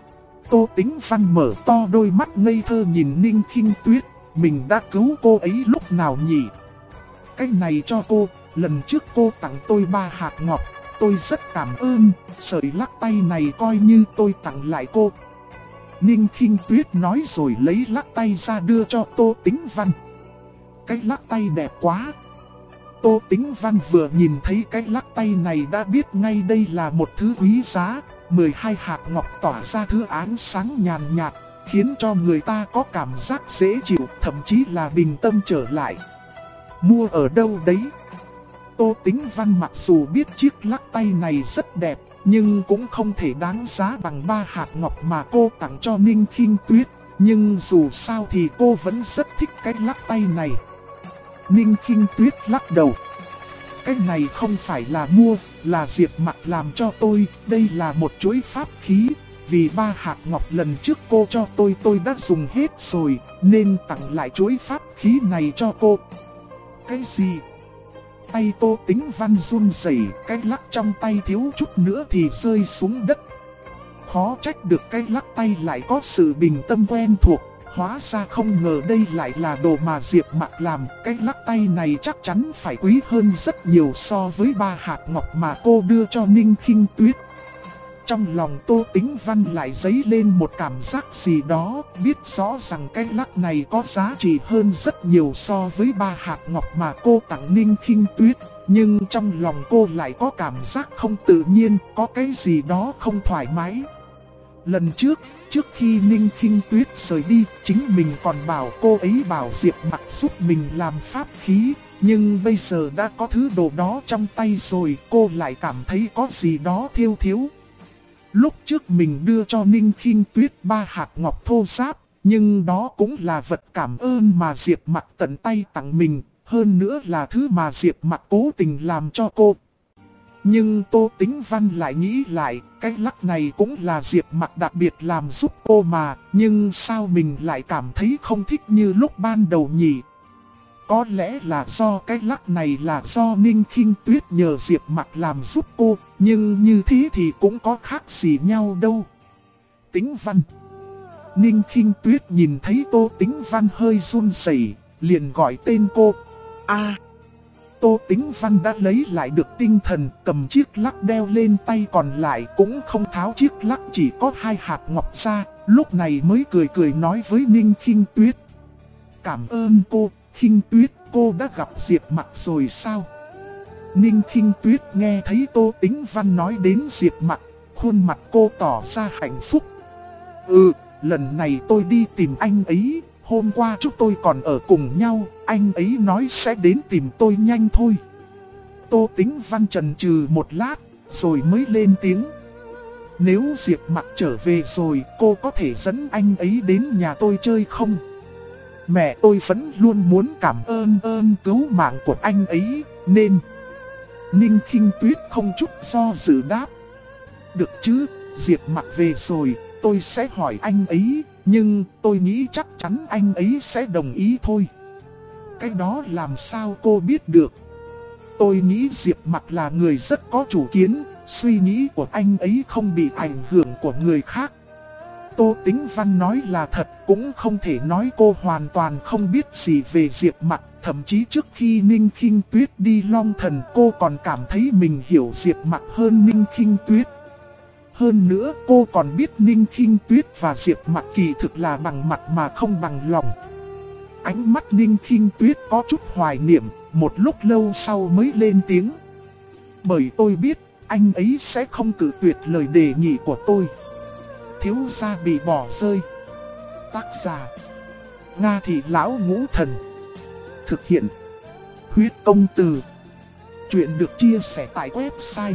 Speaker 1: Tô Tĩnh Văn mở to đôi mắt ngây thơ nhìn Ninh Khinh Tuyết. Mình đã cứu cô ấy lúc nào nhỉ? Cái này cho cô, lần trước cô tặng tôi 3 hạt ngọc. Tôi rất cảm ơn, sợi lắc tay này coi như tôi tặng lại cô. Ninh Khinh Tuyết nói rồi lấy lắc tay ra đưa cho Tô Tĩnh Văn. Cái lắc tay đẹp quá. Tô Tĩnh Văn vừa nhìn thấy cái lắc tay này đã biết ngay đây là một thứ quý giá. 12 hạt ngọc tỏa ra thứ ánh sáng nhàn nhạt, khiến cho người ta có cảm giác dễ chịu, thậm chí là bình tâm trở lại. Mua ở đâu đấy? Tô Tĩnh Văn mặc dù biết chiếc lắc tay này rất đẹp, nhưng cũng không thể đáng giá bằng 3 hạt ngọc mà cô tặng cho Ninh Khinh Tuyết. Nhưng dù sao thì cô vẫn rất thích cái lắc tay này. Ninh Khinh Tuyết lắc đầu. Cái này không phải là mua, là Diệp Mặc làm cho tôi, đây là một chuỗi pháp khí. Vì 3 hạt ngọc lần trước cô cho tôi đã dùng hết rồi, nên tặng lại chuỗi pháp khí này cho cô. Cái gì? Tay Tô Tĩnh Văn run rẩy, cái lắc trong tay thiếu chút nữa thì rơi xuống đất. Khó trách được cái lắc tay lại có sự bình tâm quen thuộc. Hóa ra không ngờ đây lại là đồ mà Diệp Mặc làm. Cái lắc tay này chắc chắn phải quý hơn rất nhiều so với 3 hạt ngọc mà cô đưa cho Ninh Khinh Tuyết. trong lòng Tô Tĩnh Văn lại dấy lên một cảm giác gì đó, biết rõ rằng cái lắc này có giá trị hơn rất nhiều so với 3 hạt ngọc mà cô tặng Ninh Khinh Tuyết. Nhưng trong lòng cô lại có cảm giác không tự nhiên, có cái gì đó không thoải mái. Lần trước khi Ninh Khinh Tuyết rời đi, chính mình còn bảo cô ấy bảo Diệp Mặc giúp mình làm pháp khí. Nhưng bây giờ đã có thứ đồ đó trong tay rồi, cô lại cảm thấy có gì đó thiếu. Lúc trước mình đưa cho Ninh Khinh Tuyết 3 hạt ngọc thô ráp, nhưng đó cũng là vật cảm ơn mà Diệp Mặc tận tay tặng mình, hơn nữa là thứ mà Diệp Mặc cố tình làm cho cô. Nhưng Tô Tĩnh Văn lại nghĩ lại, cái lắc này cũng là Diệp Mặc đặc biệt làm giúp cô mà, nhưng sao mình lại cảm thấy không thích như lúc ban đầu nhỉ? Có lẽ là do cái lắc này là do Ninh Khinh Tuyết nhờ Diệp Mặc làm giúp cô, nhưng như thế thì cũng có khác gì nhau đâu. Tĩnh Văn. Ninh Khinh Tuyết nhìn thấy Tô Tĩnh Văn hơi run rẩy, liền gọi tên cô. Tô Tĩnh Văn đã lấy lại được tinh thần, cầm chiếc lắc đeo lên tay, còn lại cũng không tháo chiếc lắc chỉ có 2 hạt ngọc ra, lúc này mới cười nói với Ninh Khinh Tuyết. Cảm ơn cô, Khinh Tuyết, cô đã gặp Diệp Mặc rồi sao? Ninh Khinh Tuyết nghe thấy Tô Tĩnh Văn nói đến Diệp Mặc, khuôn mặt cô tỏ ra hạnh phúc. Lần này tôi đi tìm anh ấy, hôm qua chúng tôi còn ở cùng nhau, anh ấy nói sẽ đến tìm tôi nhanh thôi. Tô Tĩnh Văn chần chừ một lát, rồi mới lên tiếng. Nếu Diệp Mặc trở về rồi, cô có thể dẫn anh ấy đến nhà tôi chơi không? Mẹ tôi vẫn luôn muốn cảm ơn cứu mạng của anh ấy, nên... Ninh Khinh Tuyết không chút do dự đáp. Được chứ, Diệp Mặc về rồi, tôi sẽ hỏi anh ấy, nhưng tôi nghĩ chắc chắn anh ấy sẽ đồng ý thôi. Cái đó làm sao cô biết được? Tôi nghĩ Diệp Mặc là người rất có chủ kiến, suy nghĩ của anh ấy không bị ảnh hưởng của người khác. Tô Tĩnh Văn nói là thật, cũng không thể nói cô hoàn toàn không biết gì về Diệp Mặc. Thậm chí trước khi Ninh Khinh Tuyết đi Long Thần, cô còn cảm thấy mình hiểu Diệp Mặc hơn Ninh Khinh Tuyết. Hơn nữa cô còn biết Ninh Khinh Tuyết và Diệp Mặc kỳ thực là bằng mặt mà không bằng lòng. Ánh mắt Ninh Khinh Tuyết có chút hoài niệm, một lúc lâu sau mới lên tiếng. Bởi tôi biết anh ấy sẽ không cự tuyệt lời đề nghị của tôi. Thiếu gia bị bỏ rơi. Tác giả Nga Thị Lão Ngũ Thần. Thực hiện Huyết Công Từ. Chuyện được chia sẻ tại website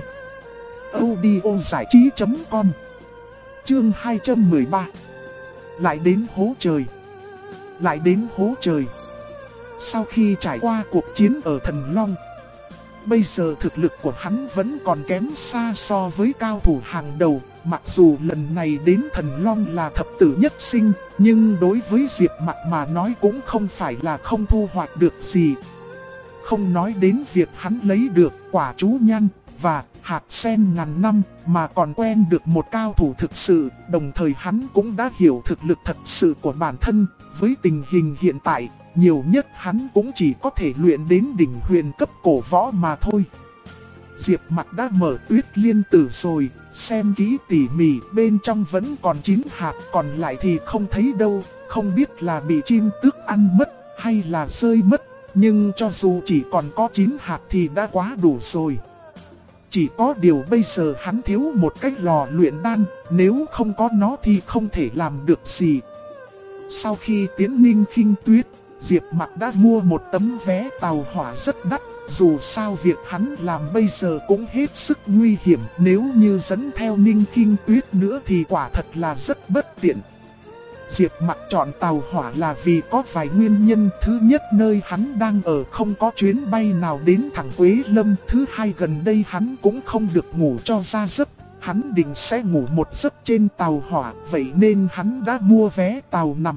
Speaker 1: audiozảichí.com. Chương 213. Lại đến hố trời. Lại đến hố trời. Sau khi trải qua cuộc chiến ở Thần Long, bây giờ thực lực của hắn vẫn còn kém xa so với cao thủ hàng đầu. Mặc dù lần này đến Thần Long là thập tử nhất sinh, nhưng đối với Diệp Mặc mà nói cũng không phải là không thu hoạch được gì. Không nói đến việc hắn lấy được quả chú nhan và hạt sen ngàn năm, mà còn quen được một cao thủ thực sự. Đồng thời hắn cũng đã hiểu thực lực thật sự của bản thân. Với tình hình hiện tại, nhiều nhất hắn cũng chỉ có thể luyện đến đỉnh huyền cấp cổ võ mà thôi. Diệp Mặc đã mở Tuyết Liên Tử rồi, xem kỹ tỉ mỉ, bên trong vẫn còn 9 hạt, còn lại thì không thấy đâu, không biết là bị chim tước ăn mất hay là rơi mất, nhưng cho dù chỉ còn có 9 hạt thì đã quá đủ rồi. Chỉ có điều bây giờ hắn thiếu một cái lò luyện đan, nếu không có nó thì không thể làm được gì. Sau khi tiến Ninh Khinh Tuyết, Diệp Mặc đã mua một tấm vé tàu hỏa rất đắt. Dù sao việc hắn làm bây giờ cũng hết sức nguy hiểm, nếu như dẫn theo Ninh Khinh Tuyết nữa thì quả thật là rất bất tiện. Diệp Mặc chọn tàu hỏa là vì có vài nguyên nhân. Thứ nhất, nơi hắn đang ở không có chuyến bay nào đến thẳng Quế Lâm. Thứ hai, gần đây hắn cũng không được ngủ cho ra giấc. Hắn định sẽ ngủ một giấc trên tàu hỏa, vậy nên hắn đã mua vé tàu nằm.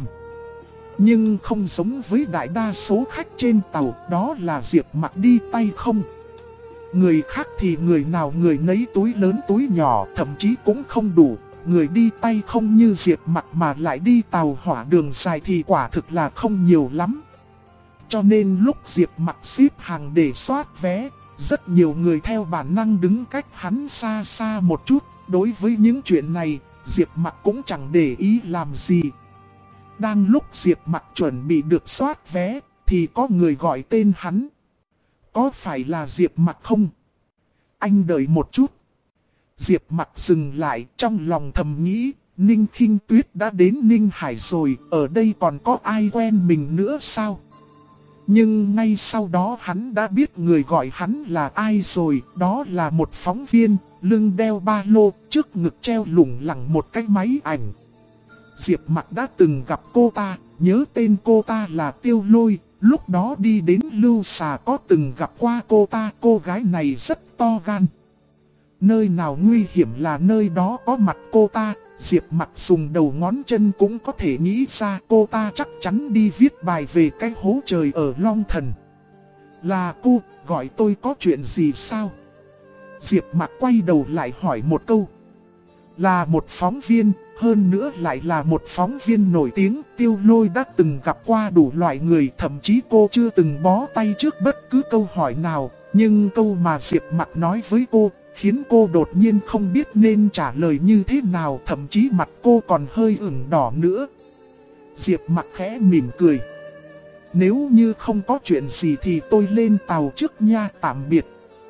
Speaker 1: Nhưng không giống với đại đa số khách trên tàu, đó là Diệp Mặc đi tay không. Người khác thì người nào người nấy túi lớn túi nhỏ, thậm chí cũng không đủ. Người đi tay không như Diệp Mặc mà lại đi tàu hỏa đường dài thì quả thực là không nhiều lắm. Cho nên lúc Diệp Mặc xếp hàng để soát vé, rất nhiều người theo bản năng đứng cách hắn xa xa một chút, Đối với những chuyện này, Diệp Mặc cũng chẳng để ý làm gì. Đang lúc Diệp Mặc chuẩn bị được soát vé, thì có người gọi tên hắn. Có phải là Diệp Mặc không? Anh đợi một chút. Diệp Mặc dừng lại, trong lòng thầm nghĩ, Ninh Khinh Tuyết đã đến Ninh Hải rồi, ở đây còn có ai quen mình nữa sao? Nhưng ngay sau đó hắn đã biết người gọi hắn là ai rồi, đó là một phóng viên, lưng đeo ba lô, trước ngực treo lủng lẳng một cái máy ảnh. Diệp Mặc đã từng gặp cô ta, nhớ tên cô ta là Tiêu Lôi, lúc đó đi đến Lưu Xà có từng gặp qua cô ta, cô gái này rất to gan. Nơi nào nguy hiểm là nơi đó có mặt cô ta, Diệp Mặc dùng đầu ngón chân cũng có thể nghĩ ra cô ta chắc chắn đi viết bài về cái hố trời ở Long Thần. Là cô, gọi tôi có chuyện gì sao? Diệp Mặc quay đầu lại hỏi một câu. Là một phóng viên, hơn nữa lại là một phóng viên nổi tiếng, Tiêu Lôi đã từng gặp qua đủ loại người, thậm chí cô chưa từng bó tay trước bất cứ câu hỏi nào, nhưng câu mà Diệp Mặc nói với cô khiến cô đột nhiên không biết nên trả lời như thế nào, thậm chí mặt cô còn hơi ửng đỏ nữa. Diệp Mặc khẽ mỉm cười. Nếu như không có chuyện gì thì tôi lên tàu trước nha, tạm biệt.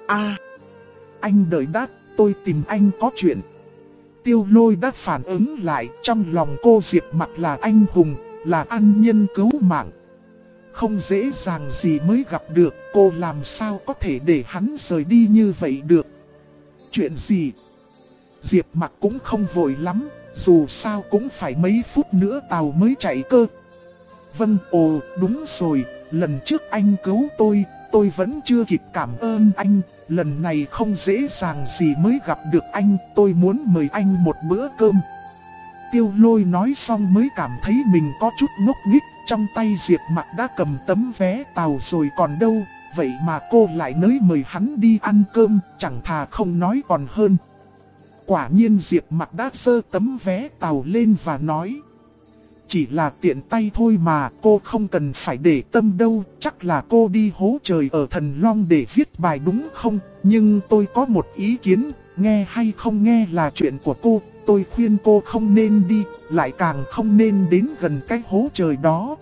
Speaker 1: Anh đợi đắt, tôi tìm anh có chuyện. Tiêu Lôi đã phản ứng lại, trong lòng cô Diệp Mặc là anh hùng, là ân nhân cứu mạng. Không dễ dàng gì mới gặp được, cô làm sao có thể để hắn rời đi như vậy được. Chuyện gì? Diệp Mặc cũng không vội lắm, dù sao cũng phải mấy phút nữa tàu mới chạy cơ. Vâng, đúng rồi, lần trước anh cứu tôi vẫn chưa kịp cảm ơn anh. Lần này không dễ dàng gì mới gặp được anh, tôi muốn mời anh một bữa cơm. Tiêu Lôi nói xong mới cảm thấy mình có chút ngốc nghếch, trong tay Diệp Mặc đã cầm tấm vé tàu rồi còn đâu, vậy mà cô lại nới mời hắn đi ăn cơm, chẳng thà không nói còn hơn. Quả nhiên Diệp Mặc đã giơ tấm vé tàu lên và nói. Chỉ là tiện tay thôi mà, cô không cần phải để tâm đâu, chắc là cô đi hố trời ở Thần Long để viết bài đúng không? Nhưng tôi có một ý kiến, nghe hay không nghe là chuyện của cô, tôi khuyên cô không nên đi, lại càng không nên đến gần cái hố trời đó.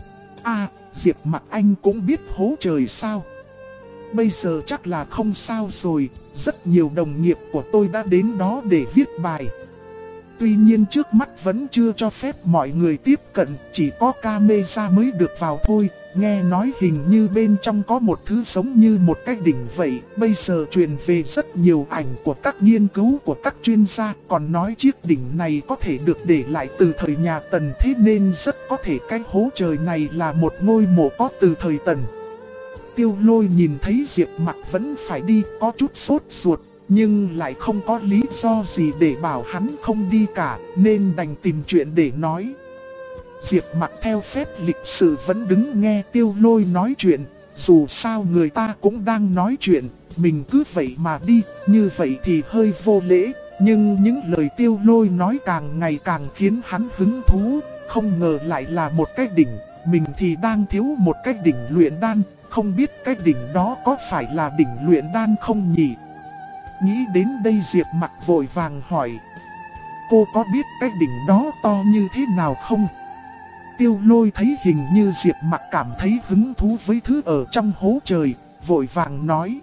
Speaker 1: Diệp Mặc anh cũng biết hố trời sao? Bây giờ chắc là không sao rồi, rất nhiều đồng nghiệp của tôi đã đến đó để viết bài. Tuy nhiên trước mắt vẫn chưa cho phép mọi người tiếp cận, chỉ có camera mới được vào thôi. Nghe nói hình như bên trong có một thứ giống như một cái đỉnh vậy. Bây giờ truyền về rất nhiều ảnh của các nghiên cứu của các chuyên gia, còn nói chiếc đỉnh này có thể được để lại từ thời nhà Tần, thế nên rất có thể cái hố trời này là một ngôi mộ có từ thời Tần. Tiêu Lôi nhìn thấy Diệp Mặc vẫn phải đi, có chút sốt ruột, nhưng lại không có lý do gì để bảo hắn không đi cả, nên đành tìm chuyện để nói. Diệp Mặc theo phép lịch sự vẫn đứng nghe Tiêu Lôi nói chuyện, dù sao người ta cũng đang nói chuyện, mình cứ vậy mà đi, như vậy thì hơi vô lễ. Nhưng những lời Tiêu Lôi nói càng ngày càng khiến hắn hứng thú, không ngờ lại là một cái đỉnh, mình thì đang thiếu một cái đỉnh luyện đan, không biết cái đỉnh đó có phải là đỉnh luyện đan không nhỉ? Nghĩ đến đây Diệp Mặc vội vàng hỏi. Cô có biết cái đỉnh đó to như thế nào không? Tiêu Lôi thấy hình như Diệp Mặc cảm thấy hứng thú với thứ ở trong hố trời, vội vàng nói.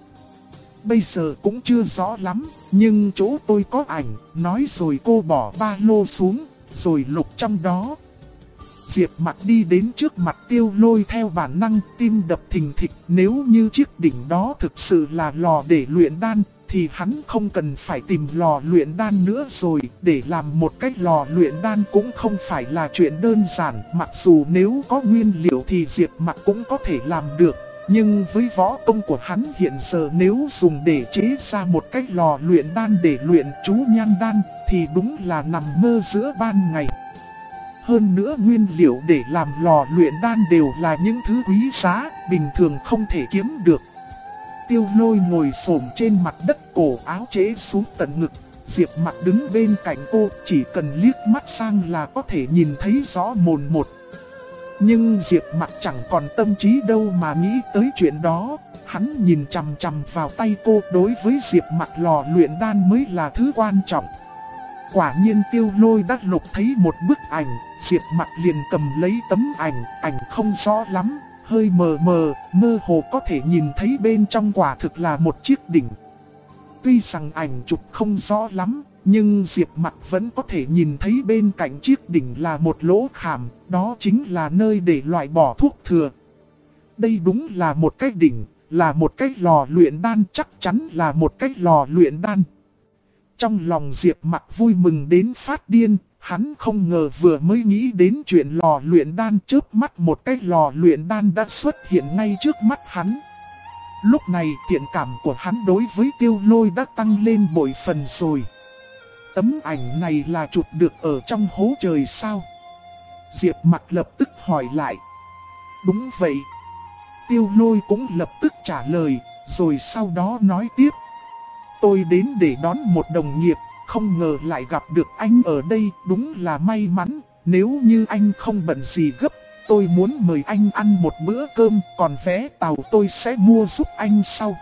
Speaker 1: Bây giờ cũng chưa rõ lắm, nhưng chỗ tôi có ảnh, nói rồi cô bỏ ba lô xuống, rồi lục trong đó. Diệp Mặc đi đến trước mặt Tiêu Lôi theo bản năng, tim đập thình thịch. Nếu như chiếc đỉnh đó thực sự là lò để luyện đan, thì hắn không cần phải tìm lò luyện đan nữa rồi. Để làm một cái lò luyện đan cũng không phải là chuyện đơn giản. Mặc dù nếu có nguyên liệu thì Diệp Mặc cũng có thể làm được. Nhưng với võ công của hắn hiện giờ, nếu dùng để chế ra một cái lò luyện đan để luyện chú nhan đan thì đúng là nằm mơ giữa ban ngày. Hơn nữa nguyên liệu để làm lò luyện đan đều là những thứ quý giá, bình thường không thể kiếm được. Tiêu Lôi ngồi xổm trên mặt đất, cổ áo trễ xuống tận ngực. Diệp Mặc đứng bên cạnh cô, chỉ cần liếc mắt sang là có thể nhìn thấy rõ mồn một. Nhưng Diệp Mặc chẳng còn tâm trí đâu mà nghĩ tới chuyện đó. Hắn nhìn chằm chằm vào tay cô, đối với Diệp Mặc lò luyện đan mới là thứ quan trọng. Quả nhiên Tiêu Lôi đã lục thấy một bức ảnh, Diệp Mặc liền cầm lấy tấm ảnh, ảnh không rõ lắm, hơi mờ mờ, mơ hồ có thể nhìn thấy bên trong quả thực là một chiếc đỉnh. Tuy rằng ảnh chụp không rõ lắm, nhưng Diệp Mặc vẫn có thể nhìn thấy bên cạnh chiếc đỉnh là một lỗ khảm, đó chính là nơi để loại bỏ thuốc thừa. Đây đúng là một cái đỉnh, là một cái lò luyện đan, chắc chắn là một cái lò luyện đan. Trong lòng Diệp Mặc vui mừng đến phát điên, hắn không ngờ vừa mới nghĩ đến chuyện lò luyện đan, chớp mắt một cái lò luyện đan đã xuất hiện ngay trước mắt hắn. Lúc này thiện cảm của hắn đối với Tiêu Lôi đã tăng lên bội phần rồi. Tấm ảnh này là chụp được ở trong hố trời sao? Diệp Mặc lập tức hỏi lại. Đúng vậy. Tiêu Lôi cũng lập tức trả lời, rồi sau đó nói tiếp. Tôi đến để đón một đồng nghiệp, không ngờ lại gặp được anh ở đây, đúng là may mắn. Nếu như anh không bận gì gấp, tôi muốn mời anh ăn một bữa cơm, còn vé tàu tôi sẽ mua giúp anh sau.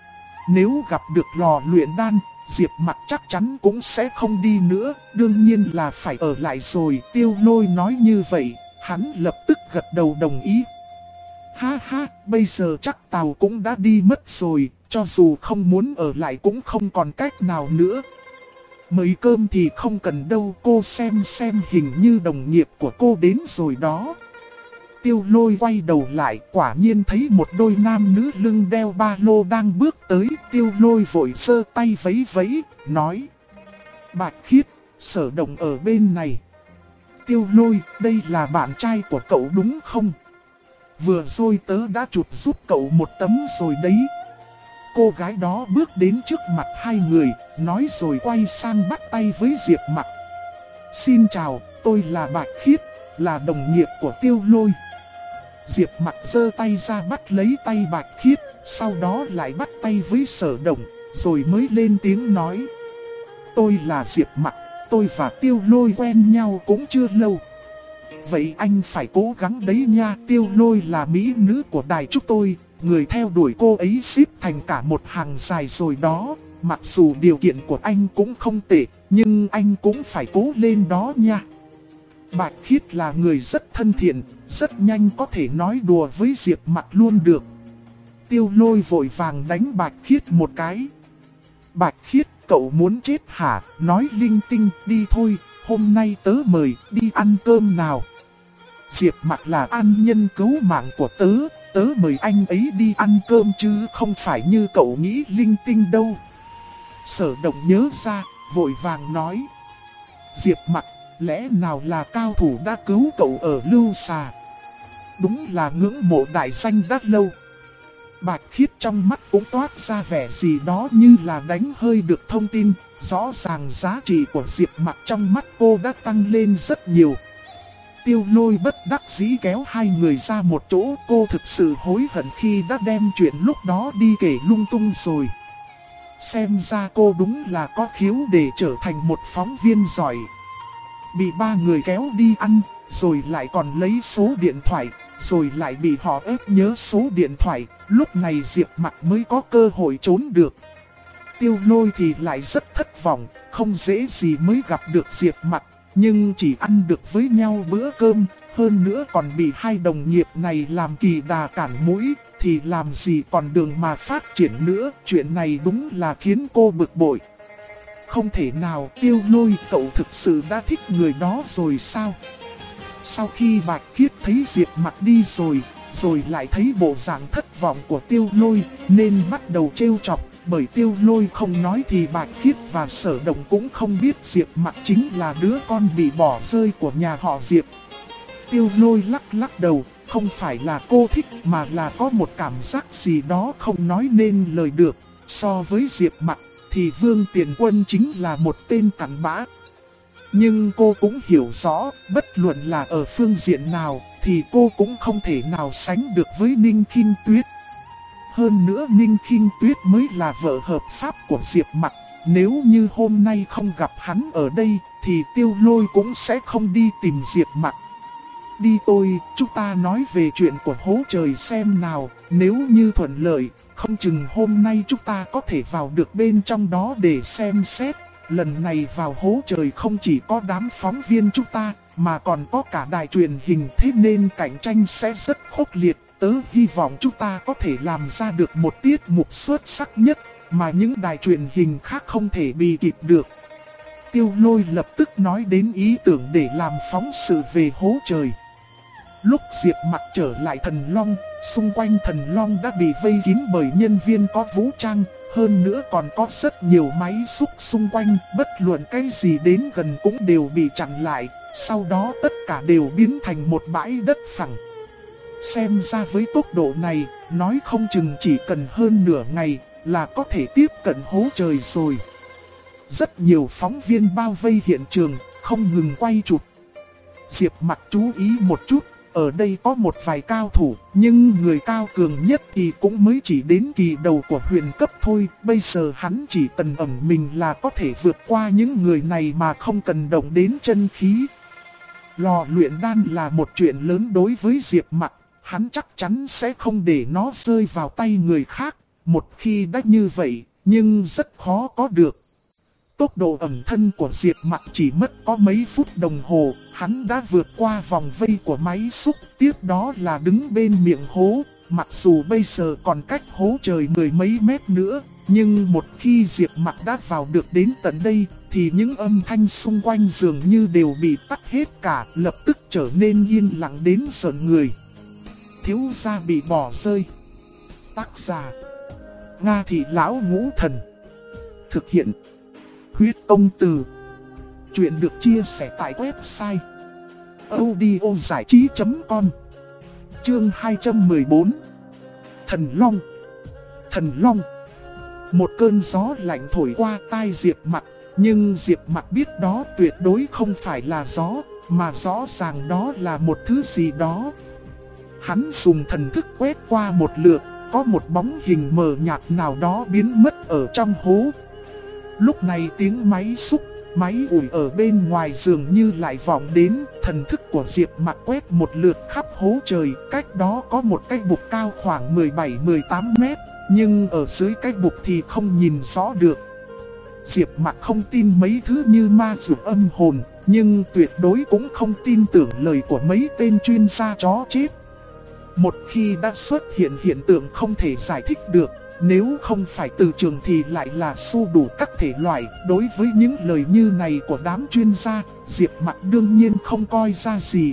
Speaker 1: Nếu gặp được lò luyện đan, Diệp Mặc chắc chắn cũng sẽ không đi nữa, đương nhiên là phải ở lại rồi. Tiêu Lôi nói như vậy, hắn lập tức gật đầu đồng ý. Ha ha, bây giờ chắc tàu cũng đã đi mất rồi, cho dù không muốn ở lại cũng không còn cách nào nữa. Mời cơm thì không cần đâu, cô xem hình như đồng nghiệp của cô đến rồi đó. Tiêu Lôi quay đầu lại, quả nhiên thấy một đôi nam nữ lưng đeo ba lô đang bước tới. Tiêu Lôi vội giơ tay vẫy vẫy, nói. Bạch Khiết, Sở Đồng ở bên này. Tiêu Lôi, đây là bạn trai của cậu đúng không? Vừa rồi tớ đã chụp giúp cậu một tấm rồi đấy. Cô gái đó bước đến trước mặt hai người, nói rồi quay sang bắt tay với Diệp Mặc. Xin chào, tôi là Bạch Khiết, là đồng nghiệp của Tiêu Lôi. Diệp Mặc giơ tay ra bắt lấy tay Bạch Khiết, sau đó lại bắt tay với Sở Đồng, rồi mới lên tiếng nói. Tôi là Diệp Mặc, tôi và Tiêu Lôi quen nhau cũng chưa lâu. Vậy anh phải cố gắng đấy nha. Tiêu Lôi là mỹ nữ của đài chúng tôi, người theo đuổi cô ấy xếp thành cả một hàng dài rồi đó. Mặc dù điều kiện của anh cũng không tệ, nhưng anh cũng phải cố lên đó nha. Bạch Khiết là người rất thân thiện, rất nhanh có thể nói đùa với Diệp Mặc luôn được. Tiêu Lôi vội vàng đánh Bạch Khiết một cái. Bạch Khiết, cậu muốn chết hả? Nói linh tinh, đi thôi, hôm nay tớ mời, đi ăn cơm nào. Diệp Mặc là ân nhân cứu mạng của tớ, tớ mời anh ấy đi ăn cơm chứ không phải như cậu nghĩ linh tinh đâu. Sở Đồng nhớ ra, vội vàng nói. Diệp Mặc, lẽ nào là cao thủ đã cứu cậu ở Lưu Xà? Đúng là ngưỡng mộ đại danh đã lâu. Bạch Khiết trong mắt cũng toát ra vẻ gì đó như là đánh hơi được thông tin. Rõ ràng giá trị của Diệp Mặc trong mắt cô đã tăng lên rất nhiều. Tiêu Lôi bất đắc dĩ kéo hai người ra một chỗ. Cô thực sự hối hận khi đã đem chuyện lúc đó đi kể lung tung rồi. Xem ra cô đúng là có khiếu để trở thành một phóng viên giỏi. Bị ba người kéo đi ăn, rồi lại còn lấy số điện thoại, rồi lại bị họ ép nhớ số điện thoại. Lúc này Diệp Mặc mới có cơ hội trốn được. Tiêu Lôi thì lại rất thất vọng, không dễ gì mới gặp được Diệp Mặc, nhưng chỉ ăn được với nhau bữa cơm, hơn nữa còn bị hai đồng nghiệp này làm kỳ đà cản mũi, thì làm gì còn đường mà phát triển nữa. Chuyện này đúng là khiến cô bực bội. Không thể nào, Tiêu Lôi, cậu thực sự đã thích người đó rồi sao? Sau khi Bạch Khiết thấy Diệp Mặc đi rồi lại thấy bộ dạng thất vọng của Tiêu Lôi, nên bắt đầu trêu chọc. Bởi Tiêu Lôi không nói thì Bạch Khiết và Sở Đồng cũng không biết Diệp Mặc chính là đứa con bị bỏ rơi của nhà họ Diệp. Tiêu Lôi lắc đầu, không phải là cô thích mà là có một cảm giác gì đó không nói nên lời được. So với Diệp Mặc thì Vương Tiền Quân chính là một tên cặn bã. Nhưng cô cũng hiểu rõ, bất luận là ở phương diện nào thì cô cũng không thể nào sánh được với Ninh Kinh Tuyết. Hơn nữa Ninh Kinh Tuyết mới là vợ hợp pháp của Diệp Mặc. Nếu như hôm nay không gặp hắn ở đây thì Tiêu Lôi cũng sẽ không đi tìm Diệp Mặc. Đi tôi, chúng ta nói về chuyện của hố trời xem nào. Nếu như thuận lợi, không chừng hôm nay chúng ta có thể vào được bên trong đó để xem xét. lần này vào hố trời không chỉ có đám phóng viên chúng ta, mà còn có cả đài truyền hình, thế nên cạnh tranh sẽ rất khốc liệt. Tớ hy vọng chúng ta có thể làm ra được một tiết mục xuất sắc nhất, mà những đài truyền hình khác không thể bì kịp được. Tiêu Lôi lập tức nói đến ý tưởng để làm phóng sự về hố trời. Lúc Diệp Mặc trở lại Thần Long, xung quanh Thần Long đã bị vây kín bởi nhân viên có vũ trang, hơn nữa còn có rất nhiều máy xúc xung quanh, bất luận cái gì đến gần cũng đều bị chặn lại, sau đó tất cả đều biến thành một bãi đất phẳng. Xem ra với tốc độ này, nói không chừng chỉ cần hơn nửa ngày là có thể tiếp cận hố trời rồi. Rất nhiều phóng viên bao vây hiện trường, không ngừng quay chụp. Diệp Mặc chú ý một chút, ở đây có một vài cao thủ, nhưng người cao cường nhất thì cũng mới chỉ đến kỳ đầu của huyền cấp thôi. Bây giờ hắn chỉ cần ẩn mình là có thể vượt qua những người này mà không cần động đến chân khí. Lò luyện đan là một chuyện lớn đối với Diệp Mặc, hắn chắc chắn sẽ không để nó rơi vào tay người khác. Một khi đã như vậy, nhưng rất khó có được. Tốc độ ẩn thân của Diệp Mặc chỉ mất có mấy phút đồng hồ, hắn đã vượt qua vòng vây của máy xúc, tiếp đó là đứng bên miệng hố. Mặc dù bây giờ còn cách hố trời mười mấy mét nữa, nhưng một khi Diệp Mặc đã vào được đến tận đây, thì những âm thanh xung quanh dường như đều bị tắt hết cả, lập tức trở nên yên lặng đến sợn người. Thiếu gia bị bỏ rơi. Tác giả: Nga Thị Lão Ngũ Thần. Thực hiện: Huyết Công Từ. Chuyện được chia sẻ tại website audiozảichí.com. Chương 214. Thần Long. Thần Long. Một cơn gió lạnh thổi qua tai Diệp Mặc, nhưng Diệp Mặc biết đó tuyệt đối không phải là gió, mà rõ ràng đó là một thứ gì đó. Hắn dùng thần thức quét qua một lượt, có một bóng hình mờ nhạt nào đó biến mất ở trong hố. Lúc này tiếng máy xúc, máy ủi ở bên ngoài dường như lại vọng đến. Thần thức của Diệp Mặc quét một lượt khắp hố trời, cách đó có một cái bục cao khoảng 17-18 mét, nhưng ở dưới cái bục thì không nhìn rõ được. Diệp Mặc không tin mấy thứ như ma dụ âm hồn, nhưng tuyệt đối cũng không tin tưởng lời của mấy tên chuyên gia chó chết. Một khi đã xuất hiện hiện tượng không thể giải thích được, nếu không phải từ trường thì lại là xu đủ các thể loại. Đối với những lời như này của đám chuyên gia, Diệp Mặc đương nhiên không coi ra gì.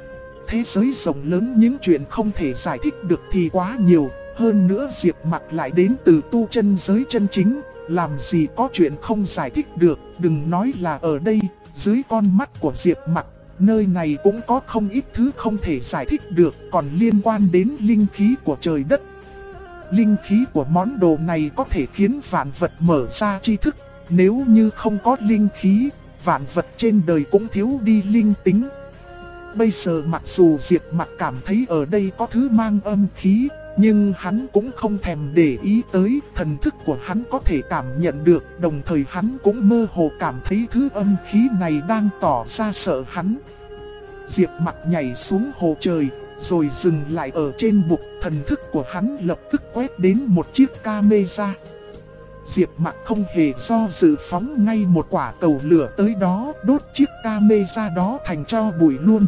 Speaker 1: Thế giới rộng lớn, những chuyện không thể giải thích được thì quá nhiều. Hơn nữa Diệp Mặc lại đến từ tu chân giới chân chính, làm gì có chuyện không giải thích được. Đừng nói là ở đây, dưới con mắt của Diệp Mặc, nơi này cũng có không ít thứ không thể giải thích được, còn liên quan đến linh khí của trời đất. Linh khí của món đồ này có thể khiến vạn vật mở ra tri thức. Nếu như không có linh khí, vạn vật trên đời cũng thiếu đi linh tính. Bây giờ mặc dù Diệp Mặc cảm thấy ở đây có thứ mang âm khí, nhưng hắn cũng không thèm để ý tới. Thần thức của hắn có thể cảm nhận được, đồng thời hắn cũng mơ hồ cảm thấy thứ âm khí này đang tỏ ra sợ hắn. Diệp Mặc nhảy xuống hồ trời, rồi dừng lại ở trên bục. Thần thức của hắn lập tức quét đến một chiếc camera. Diệp Mặc không hề do dự phóng ngay một quả cầu lửa tới đó, đốt chiếc camera đó thành tro bụi luôn.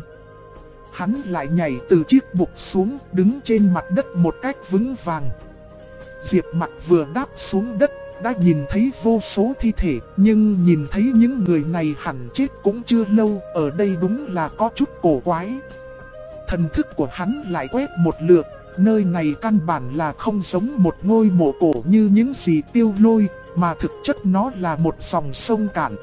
Speaker 1: Hắn lại nhảy từ chiếc bục xuống, đứng trên mặt đất một cách vững vàng. Diệp Mặc vừa đáp xuống đất, đã nhìn thấy vô số thi thể, nhưng nhìn thấy những người này hẳn chết cũng chưa lâu, ở đây đúng là có chút cổ quái. Thần thức của hắn lại quét một lượt, nơi này căn bản là không giống một ngôi mộ cổ như những gì Tiêu Lôi, mà thực chất nó là một dòng sông cạn.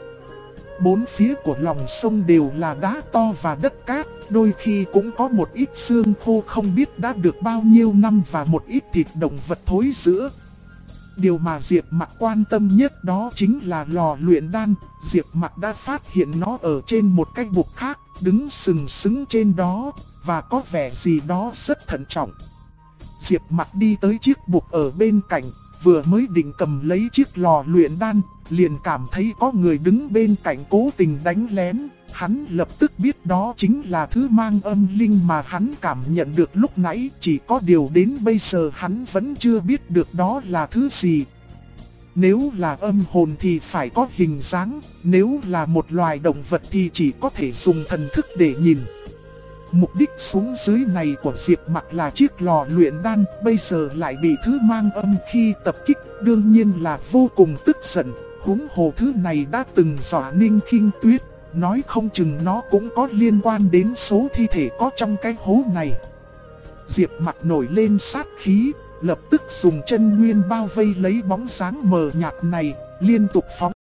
Speaker 1: Bốn phía của lòng sông đều là đá to và đất cát, đôi khi cũng có một ít xương khô không biết đã được bao nhiêu năm và một ít thịt động vật thối rữa. Điều mà Diệp Mặc quan tâm nhất đó chính là lò luyện đan. Diệp Mặc đã phát hiện nó ở trên một cái bục khác, đứng sừng sững trên đó, và có vẻ gì đó rất thận trọng. Diệp Mặc đi tới chiếc bục ở bên cạnh, vừa mới định cầm lấy chiếc lò luyện đan, liền cảm thấy có người đứng bên cạnh cố tình đánh lén. Hắn lập tức biết đó chính là thứ mang âm linh mà hắn cảm nhận được lúc nãy, chỉ có điều đến bây giờ hắn vẫn chưa biết được đó là thứ gì. Nếu là âm hồn thì phải có hình dáng, nếu là một loài động vật thì chỉ có thể dùng thần thức để nhìn. Mục đích xuống dưới này của Diệp Mặc là chiếc lò luyện đan, bây giờ lại bị thứ mang âm khi tập kích, đương nhiên là vô cùng tức giận. Huống hồ thứ này đã từng dọa Ninh Khinh Tuyết, nói không chừng nó cũng có liên quan đến số thi thể có trong cái hố này. Diệp Mặc nổi lên sát khí, lập tức dùng chân nguyên bao vây lấy bóng sáng mờ nhạt này, liên tục phóng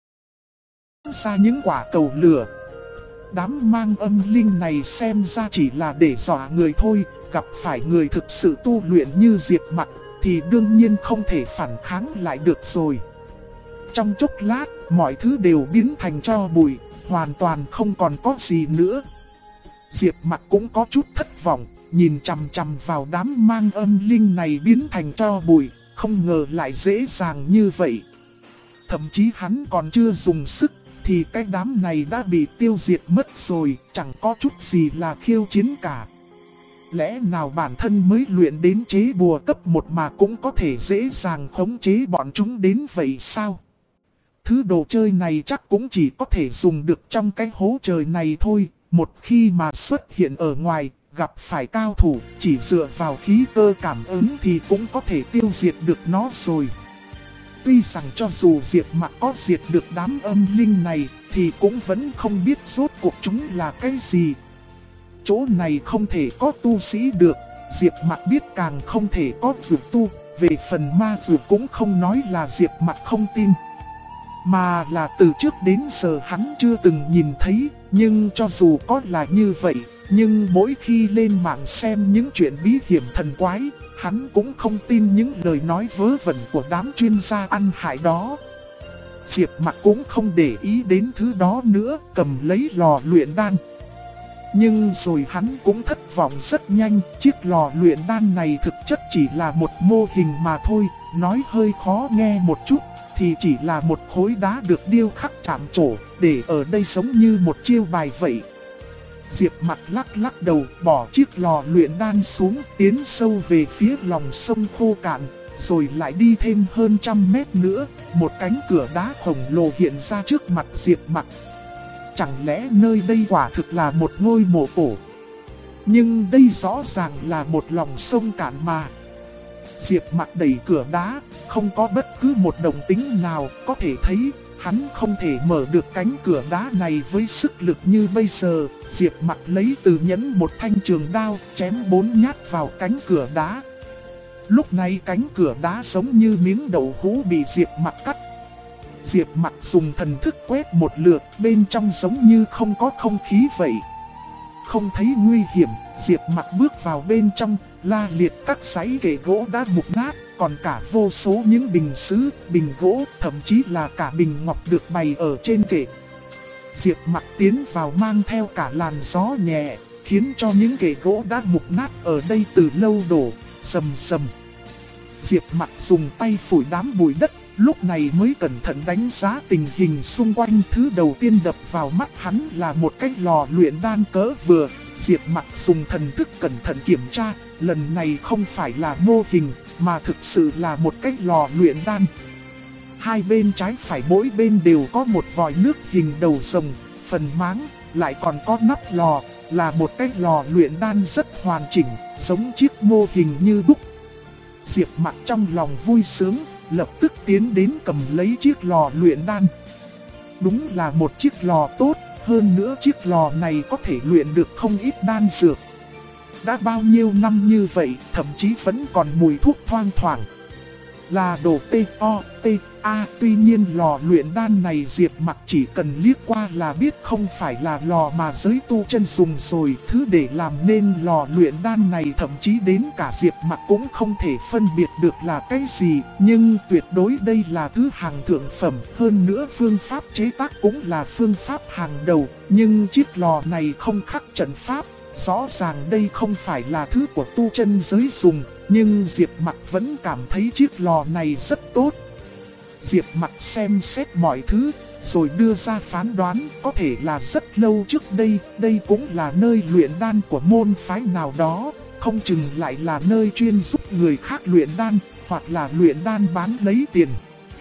Speaker 1: ra những quả cầu lửa. Đám mang âm linh này xem ra chỉ là để dọa người thôi, gặp phải người thực sự tu luyện như Diệp Mặc thì đương nhiên không thể phản kháng lại được rồi. Trong chốc lát, mọi thứ đều biến thành tro bụi, hoàn toàn không còn có gì nữa. Diệp Mặc cũng có chút thất vọng, nhìn chằm chằm vào đám mang âm linh này biến thành tro bụi, không ngờ lại dễ dàng như vậy. Thậm chí hắn còn chưa dùng sức, thì cái đám này đã bị tiêu diệt mất rồi, chẳng có chút gì là khiêu chiến cả. Lẽ nào bản thân mới luyện đến chế bùa cấp 1 mà cũng có thể dễ dàng khống chế bọn chúng đến vậy sao? Thứ đồ chơi này chắc cũng chỉ có thể dùng được trong cái hố trời này thôi. Một khi mà xuất hiện ở ngoài, gặp phải cao thủ, chỉ dựa vào khí cơ cảm ứng thì cũng có thể tiêu diệt được nó rồi. Tuy rằng cho dù Diệp Mặc có diệt được đám âm linh này, thì cũng vẫn không biết rốt cuộc chúng là cái gì. Chỗ này không thể có tu sĩ được, Diệp Mặc biết càng không thể có dược tu. Về phần ma dược cũng không nói là Diệp Mặc không tin, mà là từ trước đến giờ hắn chưa từng nhìn thấy. Nhưng cho dù có là như vậy, nhưng mỗi khi lên mạng xem những chuyện bí hiểm thần quái, hắn cũng không tin những lời nói vớ vẩn của đám chuyên gia ăn hại đó. Diệp Mặc cũng không để ý đến thứ đó nữa, cầm lấy lò luyện đan. Nhưng rồi hắn cũng thất vọng rất nhanh, chiếc lò luyện đan này thực chất chỉ là một mô hình mà thôi, nói hơi khó nghe một chút, thì chỉ là một khối đá được điêu khắc chạm trổ, để ở đây giống như một chiêu bài vậy. Diệp Mặc lắc lắc đầu, bỏ chiếc lò luyện đan xuống, tiến sâu về phía lòng sông khô cạn, rồi lại đi thêm hơn 100 mét nữa, một cánh cửa đá khổng lồ hiện ra trước mặt Diệp Mặc. Chẳng lẽ nơi đây quả thực là một ngôi mộ cổ? Nhưng đây rõ ràng là một lòng sông cạn mà. Diệp Mặc đẩy cửa đá, không có bất cứ một động tĩnh nào, có thể thấy hắn không thể mở được cánh cửa đá này với sức lực như bây giờ. Diệp Mặc lấy từ nhẫn một thanh trường đao, chém 4 nhát vào cánh cửa đá. Lúc này cánh cửa đá giống như miếng đậu hũ bị Diệp Mặc cắt. Diệp Mặc dùng thần thức quét một lượt, bên trong giống như không có không khí vậy. Không thấy nguy hiểm, Diệp Mặc bước vào bên trong, la liệt các dãy kệ gỗ đã mục nát, còn cả vô số những bình sứ, bình gỗ, thậm chí là cả bình ngọc được bày ở trên kệ. Diệp Mặc tiến vào mang theo cả làn gió nhẹ, khiến cho những kệ gỗ đã mục nát ở đây từ lâu đổ, sầm sầm. Diệp Mặc dùng tay phủi đám bụi đất, lúc này mới cẩn thận đánh giá tình hình xung quanh. Thứ đầu tiên đập vào mắt hắn là một cái lò luyện đan cỡ vừa. Diệp Mặc dùng thần thức cẩn thận kiểm tra, lần này không phải là mô hình, mà thực sự là một cái lò luyện đan. Hai bên trái phải mỗi bên đều có một vòi nước hình đầu rồng, phần máng, lại còn có nắp lò, là một cái lò luyện đan rất hoàn chỉnh, giống chiếc mô hình như đúc. Diệp Mặc trong lòng vui sướng, lập tức tiến đến cầm lấy chiếc lò luyện đan. Đúng là một chiếc lò tốt, hơn nữa chiếc lò này có thể luyện được không ít đan dược. Đã bao nhiêu năm như vậy, thậm chí vẫn còn mùi thuốc thoang thoảng. Là đồ T.O.T.A. Tuy nhiên lò luyện đan này Diệp Mặc chỉ cần liếc qua là biết không phải là lò mà giới tu chân dùng rồi. Thứ để làm nên lò luyện đan này thậm chí đến cả Diệp Mặc cũng không thể phân biệt được là cái gì. Nhưng tuyệt đối đây là thứ hàng thượng phẩm, hơn nữa phương pháp chế tác cũng là phương pháp hàng đầu. Nhưng chiếc lò này không khắc trận pháp, rõ ràng đây không phải là thứ của tu chân giới dùng. Nhưng Diệp Mặc vẫn cảm thấy chiếc lò này rất tốt. Diệp Mặc xem xét mọi thứ, rồi đưa ra phán đoán có thể là rất lâu trước đây, đây cũng là nơi luyện đan của môn phái nào đó, không chừng lại là nơi chuyên giúp người khác luyện đan, hoặc là luyện đan bán lấy tiền.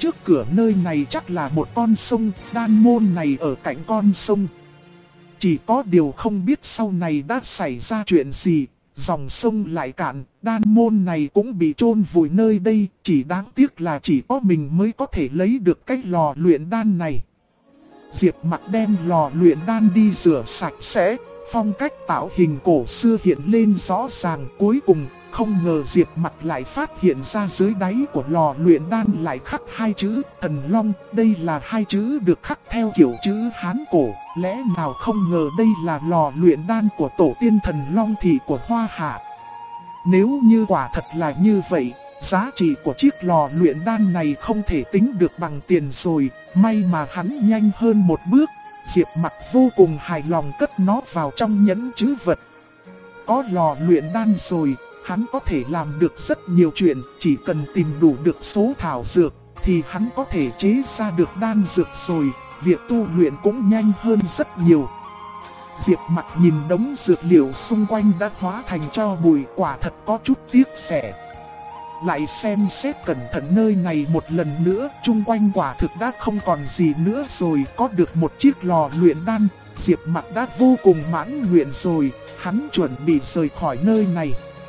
Speaker 1: trước cửa nơi này chắc là một con sông, đan môn này ở cạnh con sông. Chỉ có điều không biết sau này đã xảy ra chuyện gì, dòng sông lại cạn, đan môn này cũng bị chôn vùi nơi đây, chỉ đáng tiếc là chỉ có mình mới có thể lấy được cái lò luyện đan này. Diệp Mặc đem lò luyện đan đi rửa sạch sẽ, phong cách tạo hình cổ xưa hiện lên rõ ràng. Cuối cùng, không ngờ Diệp Mặc lại phát hiện ra dưới đáy của lò luyện đan lại khắc hai chữ Thần Long. Đây là hai chữ được khắc theo kiểu chữ Hán cổ. Lẽ nào không ngờ đây là lò luyện đan của tổ tiên Thần Long Thị của Hoa Hạ. Nếu như quả thật là như vậy, giá trị của chiếc lò luyện đan này không thể tính được bằng tiền rồi. May mà hắn nhanh hơn một bước. Diệp Mặc vô cùng hài lòng cất nó vào trong nhẫn trữ vật. Có lò luyện đan rồi, hắn có thể làm được rất nhiều chuyện. Chỉ cần tìm đủ được số thảo dược thì hắn có thể chế ra được đan dược rồi. Việc tu luyện cũng nhanh hơn rất nhiều. Diệp Mặc nhìn đống dược liệu xung quanh đã hóa thành tro bụi, quả thật có chút tiếc rẻ. Lại xem xét cẩn thận nơi này một lần nữa, chung quanh quả thực đã không còn gì nữa rồi. Có được một chiếc lò luyện đan, Diệp Mặc đã vô cùng mãn nguyện rồi. Hắn chuẩn bị rời khỏi nơi này.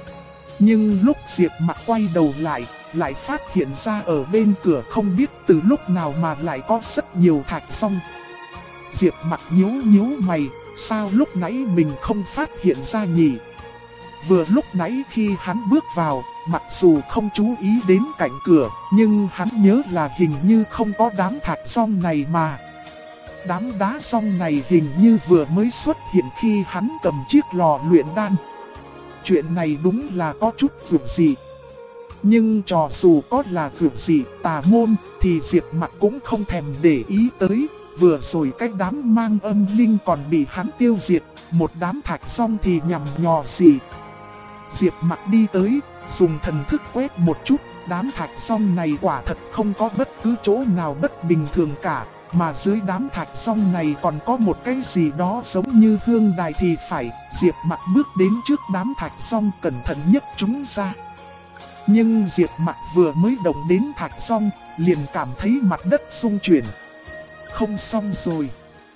Speaker 1: Nhưng lúc Diệp Mặc quay đầu lại phát hiện ra ở bên cửa không biết từ lúc nào mà lại có rất nhiều thạch song. Diệp Mặc nhíu mày, sao lúc nãy mình không phát hiện ra nhỉ? Vừa lúc nãy khi hắn bước vào, mặc dù không chú ý đến cạnh cửa, nhưng hắn nhớ là hình như không có đám thạch song này mà. Đám đá song này hình như vừa mới xuất hiện khi hắn cầm chiếc lò luyện đan. Chuyện này đúng là có chút dường dị. Nhưng cho dù có là dường dị tà môn thì Diệp Mặc cũng không thèm để ý tới. Vừa rồi cái đám mang âm linh còn bị hắn tiêu diệt, một đám thạch song thì nhằm nhò gì. Diệp Mặc đi tới, dùng thần thức quét một chút, đám thạch song này quả thật không có bất cứ chỗ nào bất bình thường cả. Mà dưới đám thạch song này còn có một cái gì đó giống như hương đài thì phải. Diệp Mặc bước đến trước đám thạch song cẩn thận nhấc chúng ra. Nhưng Diệp Mặc vừa mới động đến thạch song, liền cảm thấy mặt đất rung chuyển. Không xong rồi.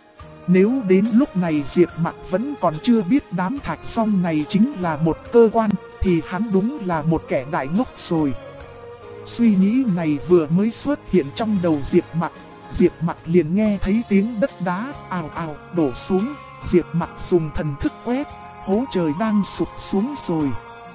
Speaker 1: Nếu đến lúc này Diệp Mặc vẫn còn chưa biết đám thạch song này chính là một cơ quan, thì hắn đúng là một kẻ đại ngốc rồi. Suy nghĩ này vừa mới xuất hiện trong đầu Diệp Mặc liền nghe thấy tiếng đất đá ào ào đổ xuống. Diệp Mặc dùng thần thức quét, hố trời đang sụp xuống rồi.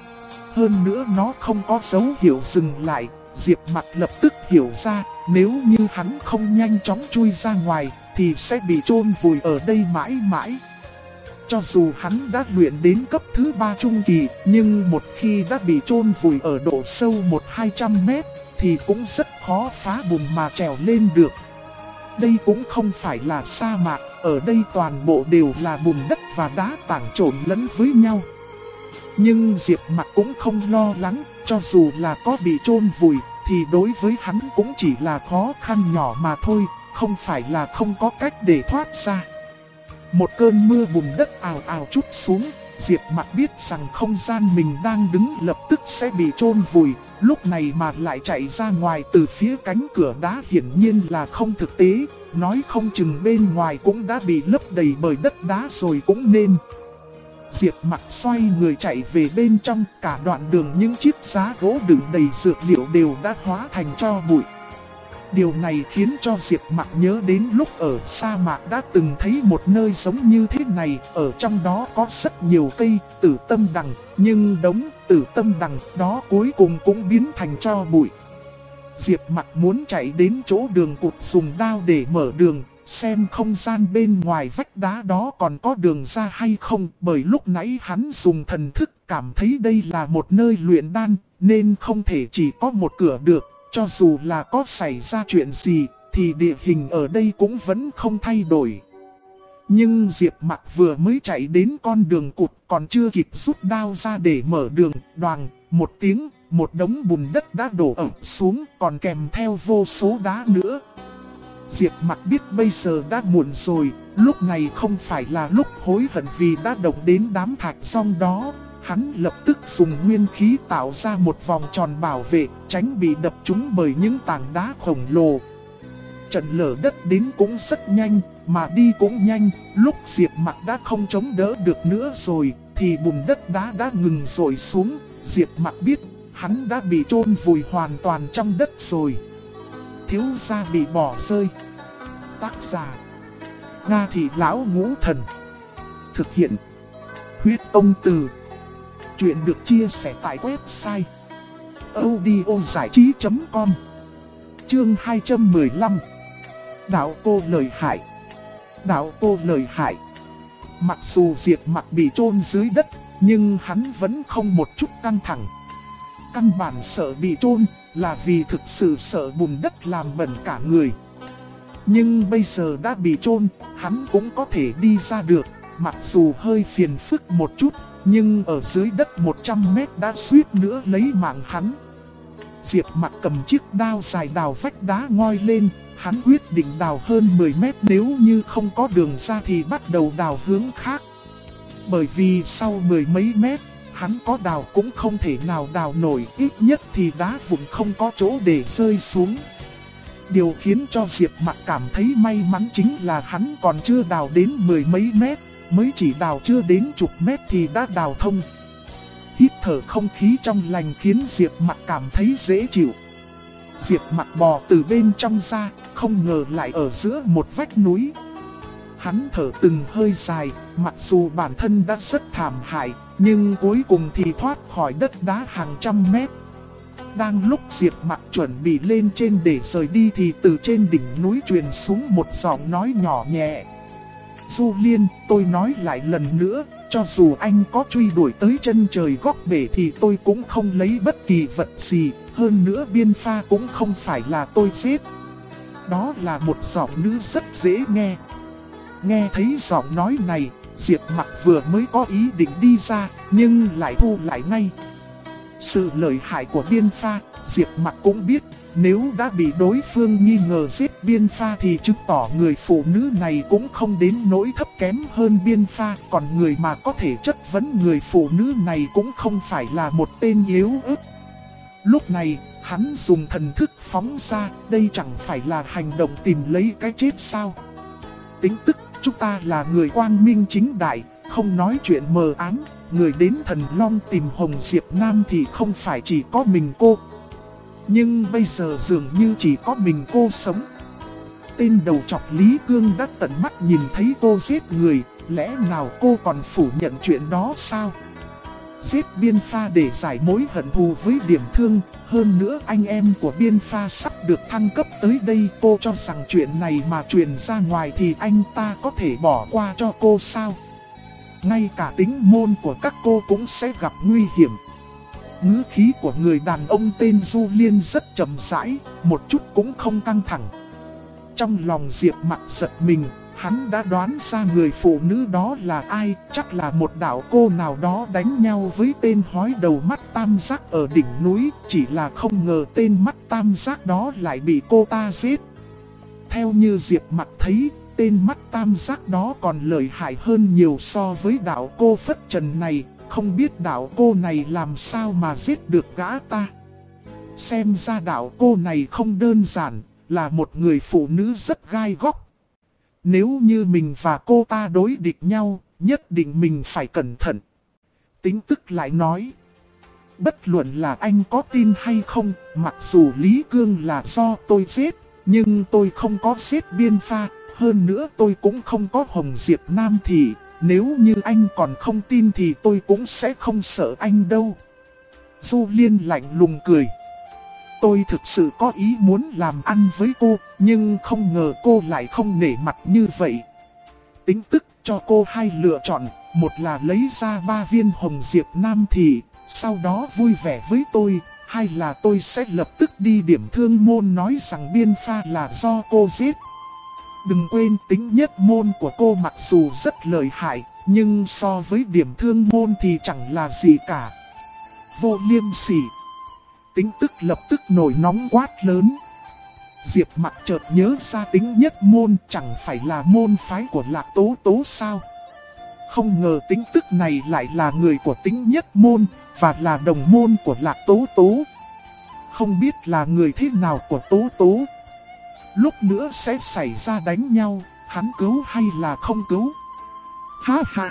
Speaker 1: Hơn nữa nó không có dấu hiệu dừng lại. Diệp Mặc lập tức hiểu ra, nếu như hắn không nhanh chóng chui ra ngoài thì sẽ bị chôn vùi ở đây mãi mãi. Cho dù hắn đã luyện đến cấp thứ 3 trung kỳ, nhưng một khi đã bị chôn vùi ở độ sâu 100-200 mét thì cũng rất khó phá bùn mà trèo lên được. Đây cũng không phải là sa mạc, ở đây toàn bộ đều là bùn đất và đá tảng trộn lẫn với nhau. Nhưng Diệp Mặc cũng không lo lắng, cho dù là có bị chôn vùi thì đối với hắn cũng chỉ là khó khăn nhỏ mà thôi, không phải là không có cách để thoát ra. Một cơn mưa bùn đất ào ào trút xuống, Diệp Mặc biết rằng không gian mình đang đứng lập tức sẽ bị chôn vùi, lúc này mà lại chạy ra ngoài từ phía cánh cửa đá hiển nhiên là không thực tế, nói không chừng bên ngoài cũng đã bị lấp đầy bởi đất đá rồi cũng nên. Diệp Mặc xoay người chạy về bên trong, cả đoạn đường những chiếc giá gỗ đựng đầy dược liệu đều đã hóa thành tro bụi. Điều này khiến cho Diệp Mặc nhớ đến lúc ở sa mạc đã từng thấy một nơi giống như thế này, ở trong đó có rất nhiều cây tử tâm đằng, nhưng đống tử tâm đằng đó cuối cùng cũng biến thành tro bụi. Diệp Mặc muốn chạy đến chỗ đường cụt dùng đao để mở đường, xem không gian bên ngoài vách đá đó còn có đường ra hay không, bởi lúc nãy hắn dùng thần thức cảm thấy đây là một nơi luyện đan, nên không thể chỉ có một cửa được. Cho dù là có xảy ra chuyện gì, thì địa hình ở đây cũng vẫn không thay đổi. Nhưng Diệp Mặc vừa mới chạy đến con đường cụt, còn chưa kịp rút đao ra để mở đường, đoàng, một tiếng, một đống bùn đất đã đổ ập xuống, còn kèm theo vô số đá nữa. Diệp Mặc biết bây giờ đã muộn rồi, lúc này không phải là lúc hối hận vì đã động đến đám thạch song đó. Hắn lập tức dùng nguyên khí tạo ra một vòng tròn bảo vệ, tránh bị đập trúng bởi những tảng đá khổng lồ. Trận lở đất đến cũng rất nhanh, mà đi cũng nhanh. Lúc Diệp Mặc đã không chống đỡ được nữa rồi, thì bùn đất đá đã ngừng rội xuống. Diệp Mặc biết, hắn đã bị chôn vùi hoàn toàn trong đất rồi. Thiếu gia bị bỏ rơi. Tác giả: Nga Thị Lão Ngũ Thần. Thực hiện: Huyết Ông Từ. Chuyện được chia sẻ tại website audiozảichí.com. Chương 215. Đạo cô lợi hại. Đạo cô lợi hại. Mặc dù Diệp Mặc bị chôn dưới đất, nhưng hắn vẫn không một chút căng thẳng. Căn bản sợ bị chôn là vì thực sự sợ bùn đất làm bẩn cả người. Nhưng bây giờ đã bị chôn, hắn cũng có thể đi ra được. Mặc dù hơi phiền phức một chút, nhưng ở dưới đất 100 mét đã suýt nữa lấy mạng hắn. Diệp Mặc cầm chiếc đao dài đào vách đá ngoi lên. Hắn quyết định đào hơn 10 mét, nếu như không có đường ra thì bắt đầu đào hướng khác. Bởi vì sau 10 mấy mét, hắn có đào cũng không thể nào đào nổi, ít nhất thì đá vụn không có chỗ để rơi xuống. Điều khiến cho Diệp Mặc cảm thấy may mắn chính là hắn còn chưa đào đến 10 mấy mét, mới chỉ đào chưa đến chục mét thì đã đào thông. Hít thở không khí trong lành khiến Diệp Mặc cảm thấy dễ chịu. Diệp Mặc bò từ bên trong ra, không ngờ lại ở giữa một vách núi. Hắn thở từng hơi dài, mặc dù bản thân đã rất thảm hại, nhưng cuối cùng thì thoát khỏi đất đá hàng trăm mét. Đang lúc Diệp Mặc chuẩn bị lên trên để rời đi thì từ trên đỉnh núi truyền xuống một giọng nói nhỏ nhẹ. Du Liên, tôi nói lại lần nữa, cho dù anh có truy đuổi tới chân trời góc bể thì tôi cũng không lấy bất kỳ vật gì, hơn nữa Biên Pha cũng không phải là tôi giết. Đó là một giọng nữ rất dễ nghe. Nghe thấy giọng nói này, Diệp Mặc vừa mới có ý định đi ra, nhưng lại thu lại ngay. Sự lợi hại của Biên Pha, Diệp Mặc cũng biết, nếu đã bị đối phương nghi ngờ giết Biên Pha thì chứng tỏ người phụ nữ này cũng không đến nỗi thấp kém hơn Biên Pha. Còn người mà có thể chất vấn người phụ nữ này cũng không phải là một tên yếu ớt. Lúc này, hắn dùng thần thức phóng ra, đây chẳng phải là hành động tìm lấy cái chết sao? Tính tức, chúng ta là người quang minh chính đại, không nói chuyện mờ ám. Người đến Thần Long tìm Hồng Diệp Nam thì không phải chỉ có mình cô. Nhưng bây giờ dường như chỉ có mình cô sống. Tên đầu trọc Lý Cương đã tận mắt nhìn thấy cô giết người, lẽ nào cô còn phủ nhận chuyện đó sao? Giết Biên Pha để giải mối hận thù với Điểm Thương, hơn nữa anh em của Biên Pha sắp được thăng cấp tới đây. Cô cho rằng chuyện này mà truyền ra ngoài thì anh ta có thể bỏ qua cho cô sao? Ngay cả tính môn của các cô cũng sẽ gặp nguy hiểm. Ngữ khí của người đàn ông tên Du Liên rất trầm rãi, một chút cũng không căng thẳng. Trong lòng Diệp Mặc giật mình, hắn đã đoán ra người phụ nữ đó là ai, chắc là một đạo cô nào đó đánh nhau với tên hói đầu mắt tam giác ở đỉnh núi, chỉ là không ngờ tên mắt tam giác đó lại bị cô ta giết. Theo như Diệp Mặc thấy, tên mắt tam giác đó còn lợi hại hơn nhiều so với đạo cô Phất Trần này, không biết đạo cô này làm sao mà giết được gã ta. Xem ra đạo cô này không đơn giản, là một người phụ nữ rất gai góc. Nếu như mình và cô ta đối địch nhau, nhất định mình phải cẩn thận. Tính tức lại nói, bất luận là anh có tin hay không, mặc dù Lý Cương là do tôi giết, nhưng tôi không có giết Biên Pha. Hơn nữa tôi cũng không có Hồng Diệp Nam Thị, nếu như anh còn không tin thì tôi cũng sẽ không sợ anh đâu. Du Liên lạnh lùng cười. Tôi thực sự có ý muốn làm ăn với cô, nhưng không ngờ cô lại không nể mặt như vậy. Tính tức cho cô hai lựa chọn, một là lấy ra 3 viên Hồng Diệp Nam Thị, sau đó vui vẻ với tôi, hai là tôi sẽ lập tức đi Điểm Thương môn nói rằng Biên Pha là do cô giết. Đừng quên tính nhất môn của cô mặc dù rất lợi hại, nhưng so với Điểm Thương môn thì chẳng là gì cả. Vô liêm sỉ. Tính tức lập tức nổi nóng quát lớn. Diệp Mặc chợt nhớ ra tính nhất môn chẳng phải là môn phái của Lạc Tố Tố sao? Không ngờ Tính Tức này lại là người của Tính Nhất Môn, và là đồng môn của Lạc Tố Tố. Không biết là người thế nào của Tố Tố. Lúc nữa sẽ xảy ra đánh nhau, hắn cứu hay là không cứu? Ha ha!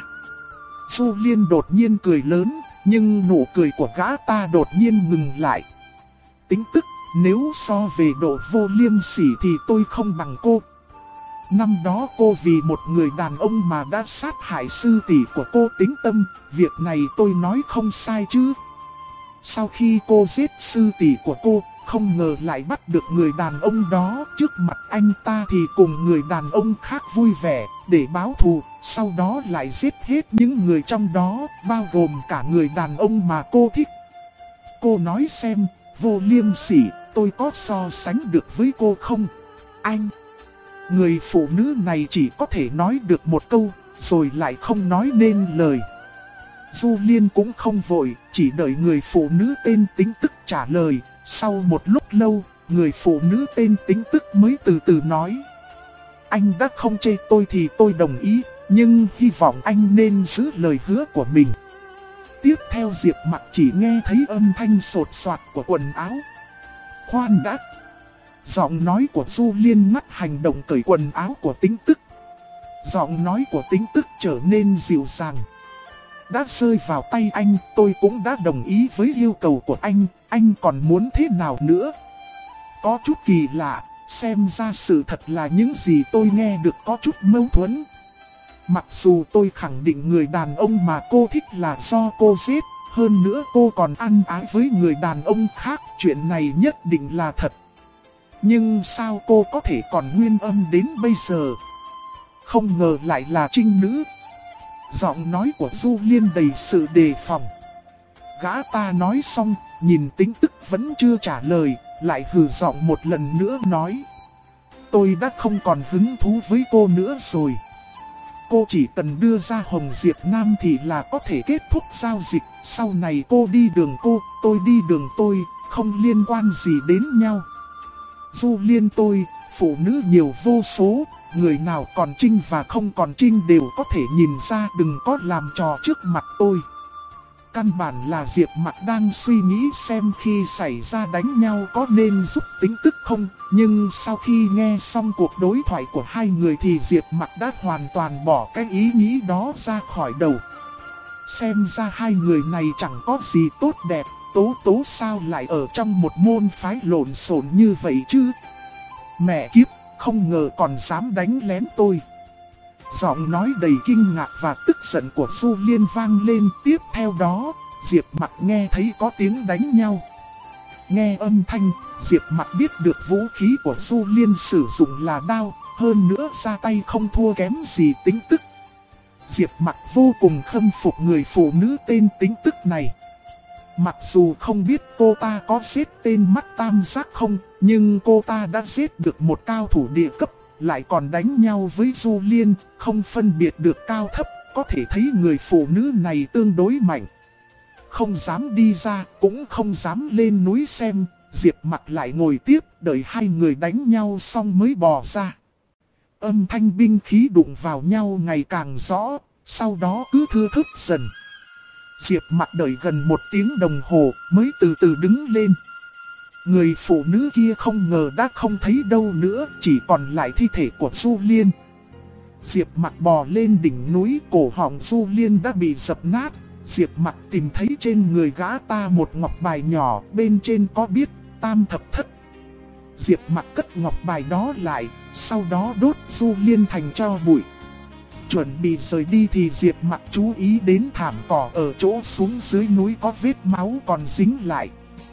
Speaker 1: Du Liên đột nhiên cười lớn, nhưng nụ cười của gã ta đột nhiên ngừng lại. Tính Tức, nếu so về độ vô liêm sỉ thì tôi không bằng cô. Năm đó cô vì một người đàn ông mà đã sát hại sư tỷ của cô Tính Tâm, việc này tôi nói không sai chứ. Sau khi cô giết sư tỷ của cô, không ngờ lại bắt được người đàn ông đó. Trước mặt anh ta thì cùng người đàn ông khác vui vẻ để báo thù, sau đó lại giết hết những người trong đó, bao gồm cả người đàn ông mà cô thích. Cô nói xem, vô liêm sỉ, tôi có so sánh được với cô không? Anh! Người phụ nữ này chỉ có thể nói được một câu, rồi lại không nói nên lời. Du Liên cũng không vội, chỉ đợi người phụ nữ tên Tính Tức trả lời. Sau một lúc lâu, người phụ nữ tên Tính Tức mới từ từ nói. Anh đã không chê tôi thì tôi đồng ý, nhưng hy vọng anh nên giữ lời hứa của mình. Tiếp theo Diệp Mặc chỉ nghe thấy âm thanh sột soạt của quần áo. Khoan đã! Giọng nói của Du Liên ngắt hành động cởi quần áo của Tính Tức. Giọng nói của Tính Tức trở nên dịu dàng. Đã rơi vào tay anh, tôi cũng đã đồng ý với yêu cầu của anh còn muốn thế nào nữa? Có chút kỳ lạ, xem ra sự thật là những gì tôi nghe được có chút mâu thuẫn. Mặc dù tôi khẳng định người đàn ông mà cô thích là do cô giết, hơn nữa cô còn ăn ái với người đàn ông khác, chuyện này nhất định là thật. Nhưng sao cô có thể còn nguyên âm đến bây giờ? Không ngờ lại là trinh nữ. Giọng nói của Du Liên đầy sự đề phòng. Gã ta nói xong, nhìn Tính Tức vẫn chưa trả lời, lại hừ giọng một lần nữa nói. Tôi đã không còn hứng thú với cô nữa rồi. Cô chỉ cần đưa ra Hồng Diệp Nam thì là có thể kết thúc giao dịch. Sau này cô đi đường cô, tôi đi đường tôi, không liên quan gì đến nhau. Du Liên tôi, phụ nữ nhiều vô số, người nào còn trinh và không còn trinh đều có thể nhìn ra, đừng có làm trò trước mặt tôi. Căn bản là Diệp Mặc đang suy nghĩ xem khi xảy ra đánh nhau có nên giúp Tính Tức không, nhưng sau khi nghe xong cuộc đối thoại của hai người thì Diệp Mặc đã hoàn toàn bỏ cái ý nghĩ đó ra khỏi đầu. Xem ra hai người này chẳng có gì tốt đẹp, Tố Tố sao lại ở trong một môn phái lộn xộn như vậy chứ? Mẹ kiếp, không ngờ còn dám đánh lén tôi. Giọng nói đầy kinh ngạc và tức giận của Du Liên vang lên. Tiếp theo đó, Diệp Mặc nghe thấy có tiếng đánh nhau. Nghe âm thanh, Diệp Mặc biết được vũ khí của Du Liên sử dụng là đao, hơn nữa ra tay không thua kém gì Tính Tức. Diệp Mặc vô cùng khâm phục người phụ nữ tên Tính Tức này. Mặc dù không biết cô ta có giết tên mắt tam giác không, nhưng cô ta đã giết được một cao thủ địa cấp, lại còn đánh nhau với Du Liên, không phân biệt được cao thấp, có thể thấy người phụ nữ này tương đối mạnh. Không dám đi ra, cũng không dám lên núi xem, Diệp Mặc lại ngồi tiếp, đợi hai người đánh nhau xong mới bò ra. Âm thanh binh khí đụng vào nhau ngày càng rõ, sau đó cứ thưa thớt dần. Diệp Mặc đợi gần 1 tiếng đồng hồ mới từ từ đứng lên. Người phụ nữ kia không ngờ đã không thấy đâu nữa, chỉ còn lại thi thể của Du Liên. Diệp Mặc bò lên đỉnh núi, cổ họng Du Liên đã bị dập nát. Diệp Mặc tìm thấy trên người gã ta một ngọc bài nhỏ, bên trên có viết Tam Thập Thất. Diệp Mặc cất ngọc bài đó lại, sau đó đốt Du Liên thành tro bụi. Chuẩn bị rời đi thì Diệp Mặc chú ý đến thảm cỏ ở chỗ xuống dưới núi có vết máu còn dính lại.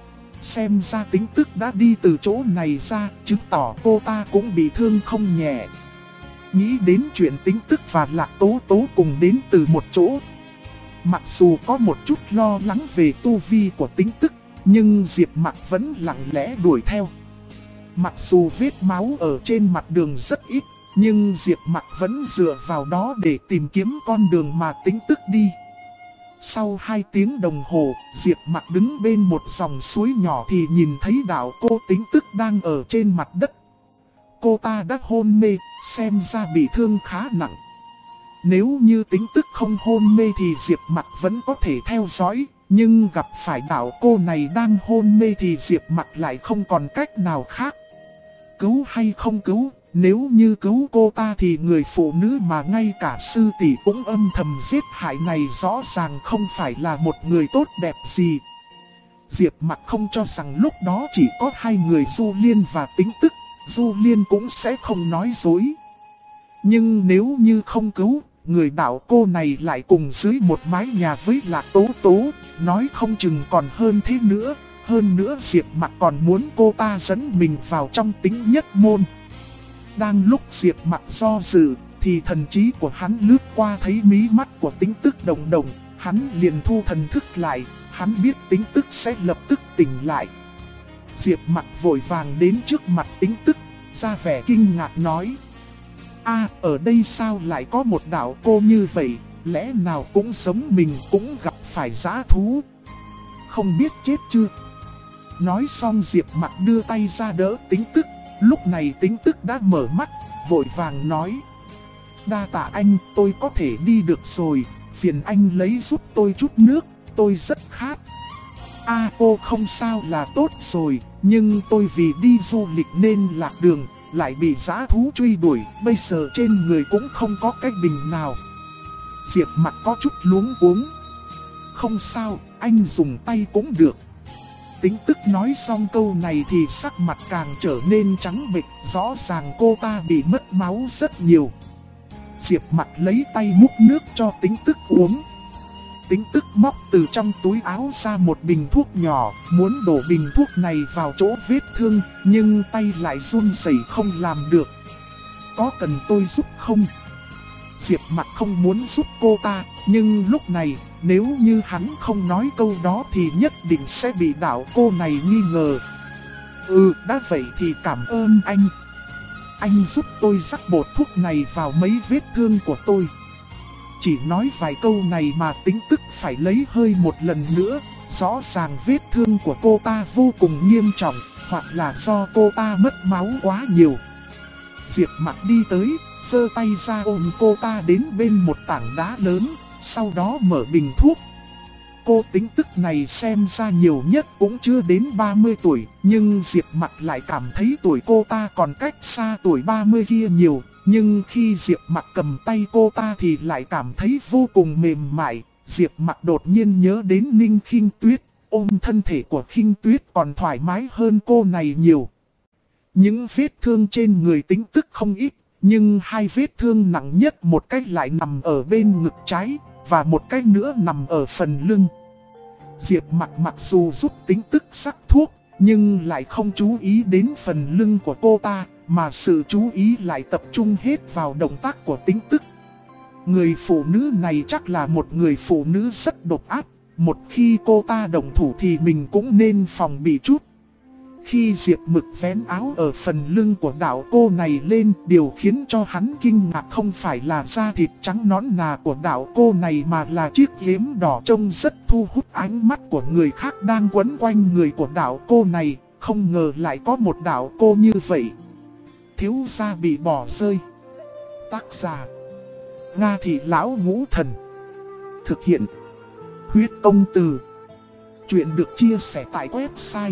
Speaker 1: Xem ra Tính Tức đã đi từ chỗ này ra, chứng tỏ cô ta cũng bị thương không nhẹ. Nghĩ đến chuyện Tính Tức và Lạc Tố Tố cùng đến từ một chỗ. Mặc dù có một chút lo lắng về tu vi của Tính Tức, nhưng Diệp Mặc vẫn lặng lẽ đuổi theo. Mặc dù vết máu ở trên mặt đường rất ít, nhưng Diệp Mặc vẫn dựa vào đó để tìm kiếm con đường mà Tính Tức đi. Sau 2 tiếng đồng hồ, Diệp Mặc đứng bên một dòng suối nhỏ thì nhìn thấy đạo cô Tính Tức đang ở trên mặt đất. Cô ta đã hôn mê, xem ra bị thương khá nặng. nếu như Tính Tức không hôn mê thì Diệp Mặc vẫn có thể theo dõi, nhưng gặp phải đạo cô này đang hôn mê thì Diệp Mặc lại không còn cách nào khác. Cứu hay không cứu, nếu như cứu cô ta thì người phụ nữ mà ngay cả sư tỷ cũng âm thầm giết hại này rõ ràng không phải là một người tốt đẹp gì. Diệp Mặc không cho rằng lúc đó chỉ có hai người Du Liên và Tính Tức, Du Liên cũng sẽ không nói dối. Nhưng nếu như không cứu, người đạo cô này lại cùng dưới một mái nhà với Lạc Tố Tố, nói không chừng còn hơn thế nữa. Hơn nữa Diệp Mặc còn muốn cô ta dẫn mình vào trong Tính Nhất Môn. Đang lúc Diệp Mặc do dự, thì thần trí của hắn lướt qua thấy mí mắt của Tính Tức động động, hắn liền thu thần thức lại, hắn biết Tính Tức sẽ lập tức tỉnh lại. Diệp Mặc vội vàng đến trước mặt Tính Tức, ra vẻ kinh ngạc nói: ở đây sao lại có một đạo cô như vậy, lẽ nào cũng giống mình, cũng gặp phải dã thú, không biết chết chưa? Nói xong Diệp Mặc đưa tay ra đỡ Tính Tức, lúc này Tính Tức đã mở mắt, vội vàng nói: đa tạ anh, tôi có thể đi được rồi, phiền anh lấy giúp tôi chút nước, tôi rất khát. Cô không sao là tốt rồi, nhưng tôi vì đi du lịch nên lạc đường, lại bị dã thú truy đuổi, bây giờ trên người cũng không có cái bình nào. Diệp Mặc có chút luống cuống: không sao, anh dùng tay cũng được. Tính Tức nói xong câu này thì sắc mặt càng trở nên trắng bệch, rõ ràng cô ta bị mất máu rất nhiều. Diệp Mặc lấy tay múc nước cho Tính Tức uống. Tính Tức móc từ trong túi áo ra một bình thuốc nhỏ, muốn đổ bình thuốc này vào chỗ vết thương, nhưng tay lại run rẩy không làm được. Có cần tôi giúp không? Diệp Mặc không muốn giúp cô ta, nhưng lúc này, nếu như hắn không nói câu đó thì nhất định sẽ bị đạo cô này nghi ngờ. Đã vậy thì cảm ơn anh. Anh giúp tôi rắc bột thuốc này vào mấy vết thương của tôi. Chỉ nói vài câu này mà Tính Tức phải lấy hơi một lần nữa, rõ ràng vết thương của cô ta vô cùng nghiêm trọng, hoặc là do cô ta mất máu quá nhiều. Diệp Mặc đi tới, giơ tay ra ôm cô ta đến bên một tảng đá lớn, sau đó mở bình thuốc. Cô Tính Tức này xem ra nhiều nhất cũng chưa đến 30 tuổi, nhưng Diệp Mặc lại cảm thấy tuổi cô ta còn cách xa tuổi 30 kia nhiều. Nhưng khi Diệp Mặc cầm tay cô ta thì lại cảm thấy vô cùng mềm mại. Diệp Mặc đột nhiên nhớ đến Ninh Khinh Tuyết, ôm thân thể của Khinh Tuyết còn thoải mái hơn cô này nhiều. Những vết thương trên người Tính Tức không ít, nhưng hai vết thương nặng nhất một cách lại nằm ở bên ngực trái, và một cách nữa nằm ở phần lưng. Diệp Mặc mặc dù giúp Tính Tức sắc thuốc, nhưng lại không chú ý đến phần lưng của cô ta, mà sự chú ý lại tập trung hết vào động tác của Tính Tức. Người phụ nữ này chắc là một người phụ nữ rất độc ác, một khi cô ta động thủ thì mình cũng nên phòng bị chút. Khi Diệp Mực vén áo ở phần lưng của đạo cô này lên, điều khiến cho hắn kinh ngạc không phải là da thịt trắng nõn nà của đạo cô này mà là chiếc yếm đỏ trông rất thu hút ánh mắt của người khác đang quấn quanh người của đạo cô này, không ngờ lại có một đạo cô như vậy. Thiếu gia bị bỏ rơi. Tác giả: Nga Thị Lão Ngũ Thần. Thực hiện: Huyết Công Từ. Chuyện được chia sẻ tại website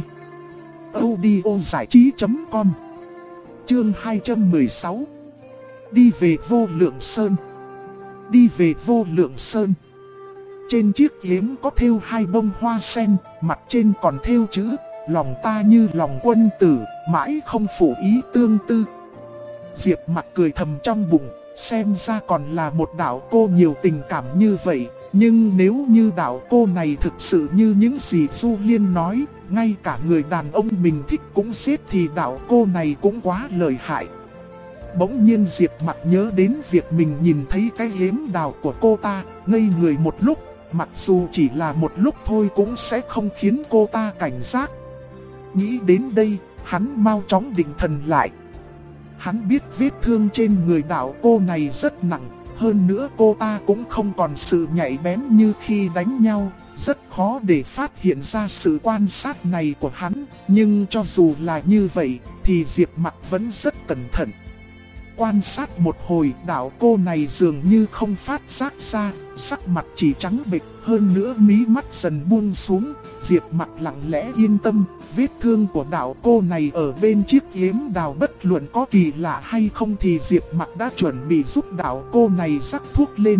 Speaker 1: audiozảichí.com. Chương 216. Đi về Vô Lượng Sơn. Đi về Vô Lượng Sơn. Trên chiếc yếm có thêu hai bông hoa sen, mặt trên còn thêu chữ: lòng ta như lòng quân tử, mãi không phụ ý tương tư. Diệp Mặc cười thầm trong bụng, xem ra còn là một đạo cô nhiều tình cảm như vậy. Nhưng nếu như đạo cô này thực sự như những gì Du Liên nói, ngay cả người đàn ông mình thích cũng giết thì đạo cô này cũng quá lợi hại. Bỗng nhiên Diệp Mặc nhớ đến việc mình nhìn thấy cái yếm đào của cô ta, ngây người một lúc, mặc dù chỉ là một lúc thôi cũng sẽ không khiến cô ta cảnh giác. Nghĩ đến đây, hắn mau chóng định thần lại. Hắn biết vết thương trên người đạo cô này rất nặng, hơn nữa cô ta cũng không còn sự nhạy bén như khi đánh nhau, rất khó để phát hiện ra sự quan sát này của hắn. Nhưng cho dù là như vậy, thì Diệp Mặc vẫn rất cẩn thận. Quan sát một hồi, đạo cô này dường như không phát giác ra, sắc mặt chỉ trắng bệch, hơn nữa mí mắt dần buông xuống. Diệp Mặc lặng lẽ yên tâm, vết thương của đạo cô này ở bên chiếc yếm đào bất luận có kỳ lạ hay không thì Diệp Mặc đã chuẩn bị giúp đạo cô này rắc thuốc lên.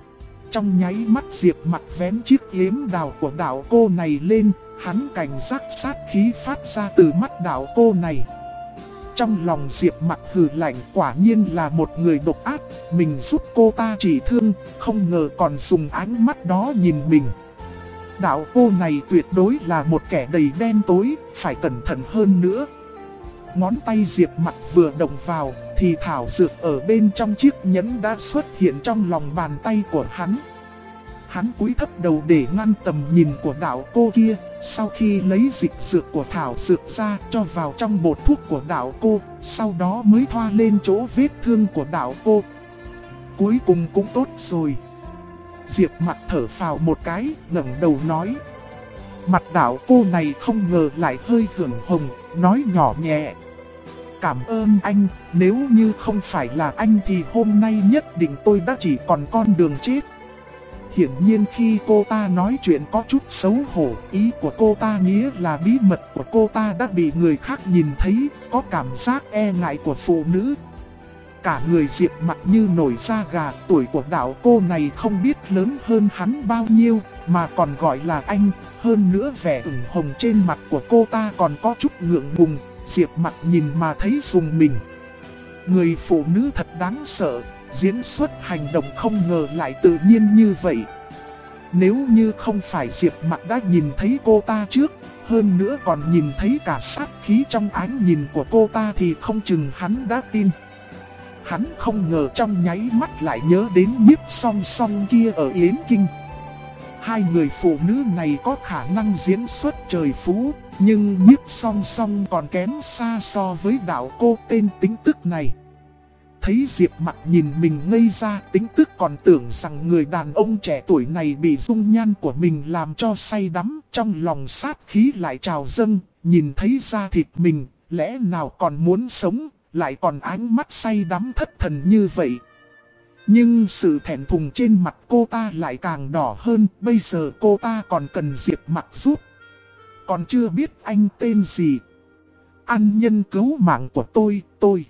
Speaker 1: Trong nháy mắt Diệp Mặc vén chiếc yếm đào của đạo cô này lên, hắn cảnh giác sát khí phát ra từ mắt đạo cô này. Trong lòng Diệp Mặc hừ lạnh, quả nhiên là một người độc ác, mình giúp cô ta trị thương, không ngờ còn dùng ánh mắt đó nhìn mình. Đạo cô này tuyệt đối là một kẻ đầy đen tối, phải cẩn thận hơn nữa. Ngón tay Diệp Mặc vừa động vào, thì thảo dược ở bên trong chiếc nhẫn đã xuất hiện trong lòng bàn tay của hắn. Hắn cúi thấp đầu để ngăn tầm nhìn của đạo cô kia, sau khi lấy dịch dược của thảo dược ra cho vào trong bột thuốc của đạo cô, sau đó mới thoa lên chỗ vết thương của đạo cô. Cuối cùng cũng tốt rồi. Diệp Mặc thở phào một cái, ngẩng đầu nói. Mặt đạo cô này không ngờ lại hơi hưởng hồng, nói nhỏ nhẹ. Cảm ơn anh, nếu như không phải là anh thì hôm nay nhất định tôi đã chỉ còn con đường chết. Hiển nhiên khi cô ta nói chuyện có chút xấu hổ, ý của cô ta nghĩa là bí mật của cô ta đã bị người khác nhìn thấy, có cảm giác e ngại của phụ nữ. Cả người Diệp Mặc như nổi da gà, tuổi của đạo cô này không biết lớn hơn hắn bao nhiêu, mà còn gọi là anh, hơn nữa vẻ ửng hồng trên mặt của cô ta còn có chút ngượng ngùng, Diệp Mặc nhìn mà thấy rùng mình. Người phụ nữ thật đáng sợ, diễn xuất hành động không ngờ lại tự nhiên như vậy. Nếu như không phải Diệp Mặc đã nhìn thấy cô ta trước, hơn nữa còn nhìn thấy cả sát khí trong ánh nhìn của cô ta thì không chừng hắn đã tin. Hắn không ngờ trong nháy mắt lại nhớ đến Nhiếp Song Song kia ở Yến Kinh. Hai người phụ nữ này có khả năng diễn xuất trời phú, nhưng Nhiếp Song Song còn kém xa so với đạo cô tên Tính Tức này. Thấy Diệp Mặc nhìn mình ngây ra, Tính Tức còn tưởng rằng người đàn ông trẻ tuổi này bị dung nhan của mình làm cho say đắm, trong lòng sát khí lại trào dâng, nhìn thấy da thịt mình, lẽ nào còn muốn sống, lại còn ánh mắt say đắm thất thần như vậy. Nhưng sự thẹn thùng trên mặt cô ta lại càng đỏ hơn, bây giờ cô ta còn cần Diệp Mặc giúp. Còn chưa biết anh tên gì. Ân nhân cứu mạng của tôi.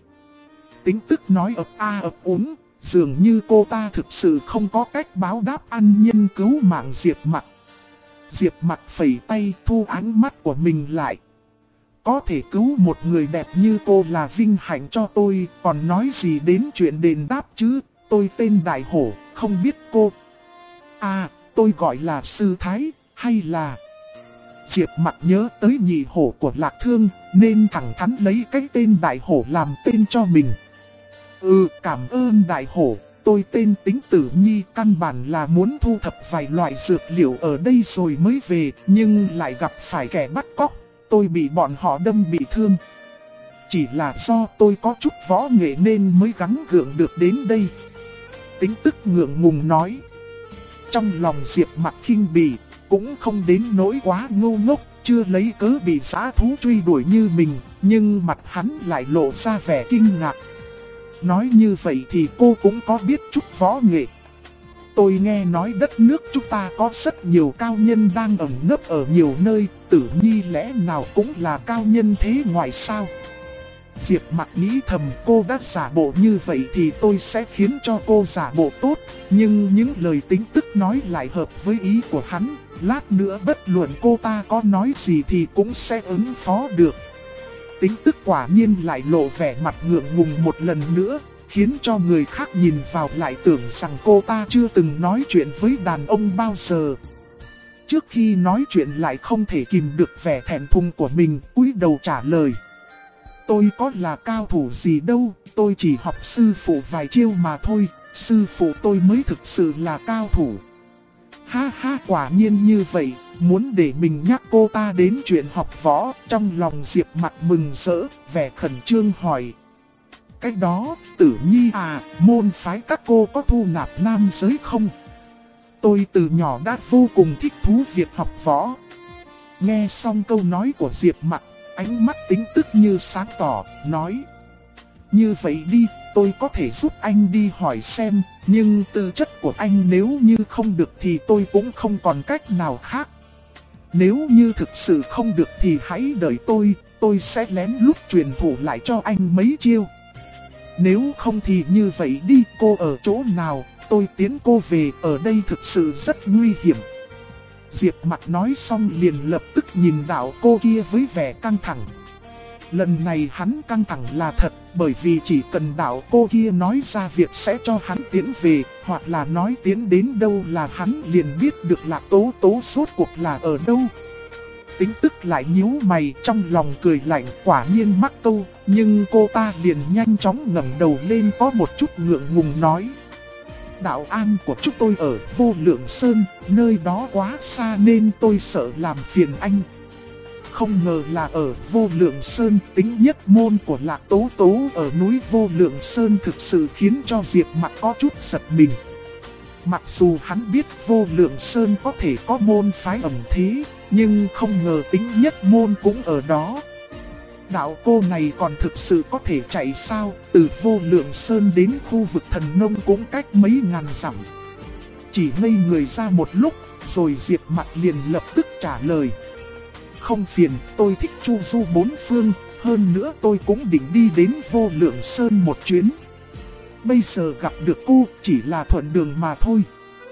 Speaker 1: Tính Tức nói ấp a ấp úng, dường như cô ta thực sự không có cách báo đáp ân nhân cứu mạng Diệp Mặc. Diệp Mặc phẩy tay thu ánh mắt của mình lại. Có thể cứu một người đẹp như cô là vinh hạnh cho tôi, còn nói gì đến chuyện đền đáp chứ. Tôi tên Đại Hổ, không biết cô. À, tôi gọi là Sư Thái, hay là... Diệp Mặc nhớ tới nhị hổ của Lạc Thương, nên thẳng thắn lấy cái tên Đại Hổ làm tên cho mình. Cảm ơn Đại Hổ, tôi tên Tính Tử Nhi, căn bản là muốn thu thập vài loại dược liệu ở đây rồi mới về, nhưng lại gặp phải kẻ bắt cóc, tôi bị bọn họ đâm bị thương. Chỉ là do tôi có chút võ nghệ nên mới gắng gượng được đến đây. Tính Tức ngượng ngùng nói. Trong lòng Diệp Mặc khinh bỉ, cũng không đến nỗi quá ngu ngốc, chưa lấy cớ bị dã thú truy đuổi như mình, nhưng mặt hắn lại lộ ra vẻ kinh ngạc. Nói như vậy thì cô cũng có biết chút võ nghệ. Tôi nghe nói đất nước chúng ta có rất nhiều cao nhân đang ẩn nấp ở nhiều nơi, Tử Nhi lẽ nào cũng là cao nhân thế ngoại sao? Diệp Mặc nghĩ thầm, cô đã giả bộ như vậy thì tôi sẽ khiến cho cô giả bộ tốt. Nhưng những lời Tính Tức nói lại hợp với ý của hắn, lát nữa bất luận cô ta có nói gì thì cũng sẽ ứng phó được. Tính Tức quả nhiên lại lộ vẻ mặt ngượng ngùng một lần nữa, khiến cho người khác nhìn vào lại tưởng rằng cô ta chưa từng nói chuyện với đàn ông bao giờ. Trước khi nói chuyện lại không thể kìm được vẻ thẹn thùng của mình, cúi đầu trả lời. Tôi có là cao thủ gì đâu, tôi chỉ học sư phụ vài chiêu mà thôi, sư phụ tôi mới thực sự là cao thủ. Ha ha, quả nhiên như vậy, muốn để mình nhắc cô ta đến chuyện học võ, trong lòng Diệp Mặc mừng rỡ, vẻ khẩn trương hỏi. Cái đó, Tử Nhi à, môn phái các cô có thu nạp nam giới không? Tôi từ nhỏ đã vô cùng thích thú việc học võ. Nghe xong câu nói của Diệp Mặc, ánh mắt Tính Tức như sáng tỏ, nói. Như vậy đi, tôi có thể giúp anh đi hỏi xem, nhưng tư chất của anh nếu như không được thì tôi cũng không còn cách nào khác. Nếu như thực sự không được thì hãy đợi tôi sẽ lén lút truyền thụ lại cho anh mấy chiêu. Nếu không thì như vậy đi, cô ở chỗ nào, tôi tiến cô về, ở đây thực sự rất nguy hiểm. Diệp Mặc nói xong liền lập tức nhìn đạo cô kia với vẻ căng thẳng. Lần này hắn căng thẳng là thật, bởi vì chỉ cần đạo cô kia nói ra việc sẽ cho hắn tiến về, hoặc là nói tiến đến đâu là hắn liền biết được Lạc Tố Tố rốt cuộc là ở đâu. Tính Tức lại nhíu mày, trong lòng cười lạnh, quả nhiên mắc câu, nhưng cô ta liền nhanh chóng ngẩng đầu lên có một chút ngượng ngùng nói. Đạo an của chúng tôi ở Vô Lượng Sơn, nơi đó quá xa nên tôi sợ làm phiền anh. Không ngờ là ở Vô Lượng Sơn, tính nhất môn của Lạc Tố Tố ở núi Vô Lượng Sơn thực sự khiến cho Diệp Mặc có chút giật mình. Mặc dù hắn biết Vô Lượng Sơn có thể có môn phái ẩn thế, nhưng không ngờ tính nhất môn cũng ở đó. Đạo cô này còn thực sự có thể chạy sao? Từ Vô Lượng Sơn đến khu vực Thần Nông cũng cách mấy ngàn dặm. Chỉ ngây người ra một lúc, rồi Diệp Mặc liền lập tức trả lời. Không phiền, tôi thích chu du bốn phương, hơn nữa tôi cũng định đi đến Vô Lượng Sơn một chuyến. Bây giờ gặp được cô chỉ là thuận đường mà thôi.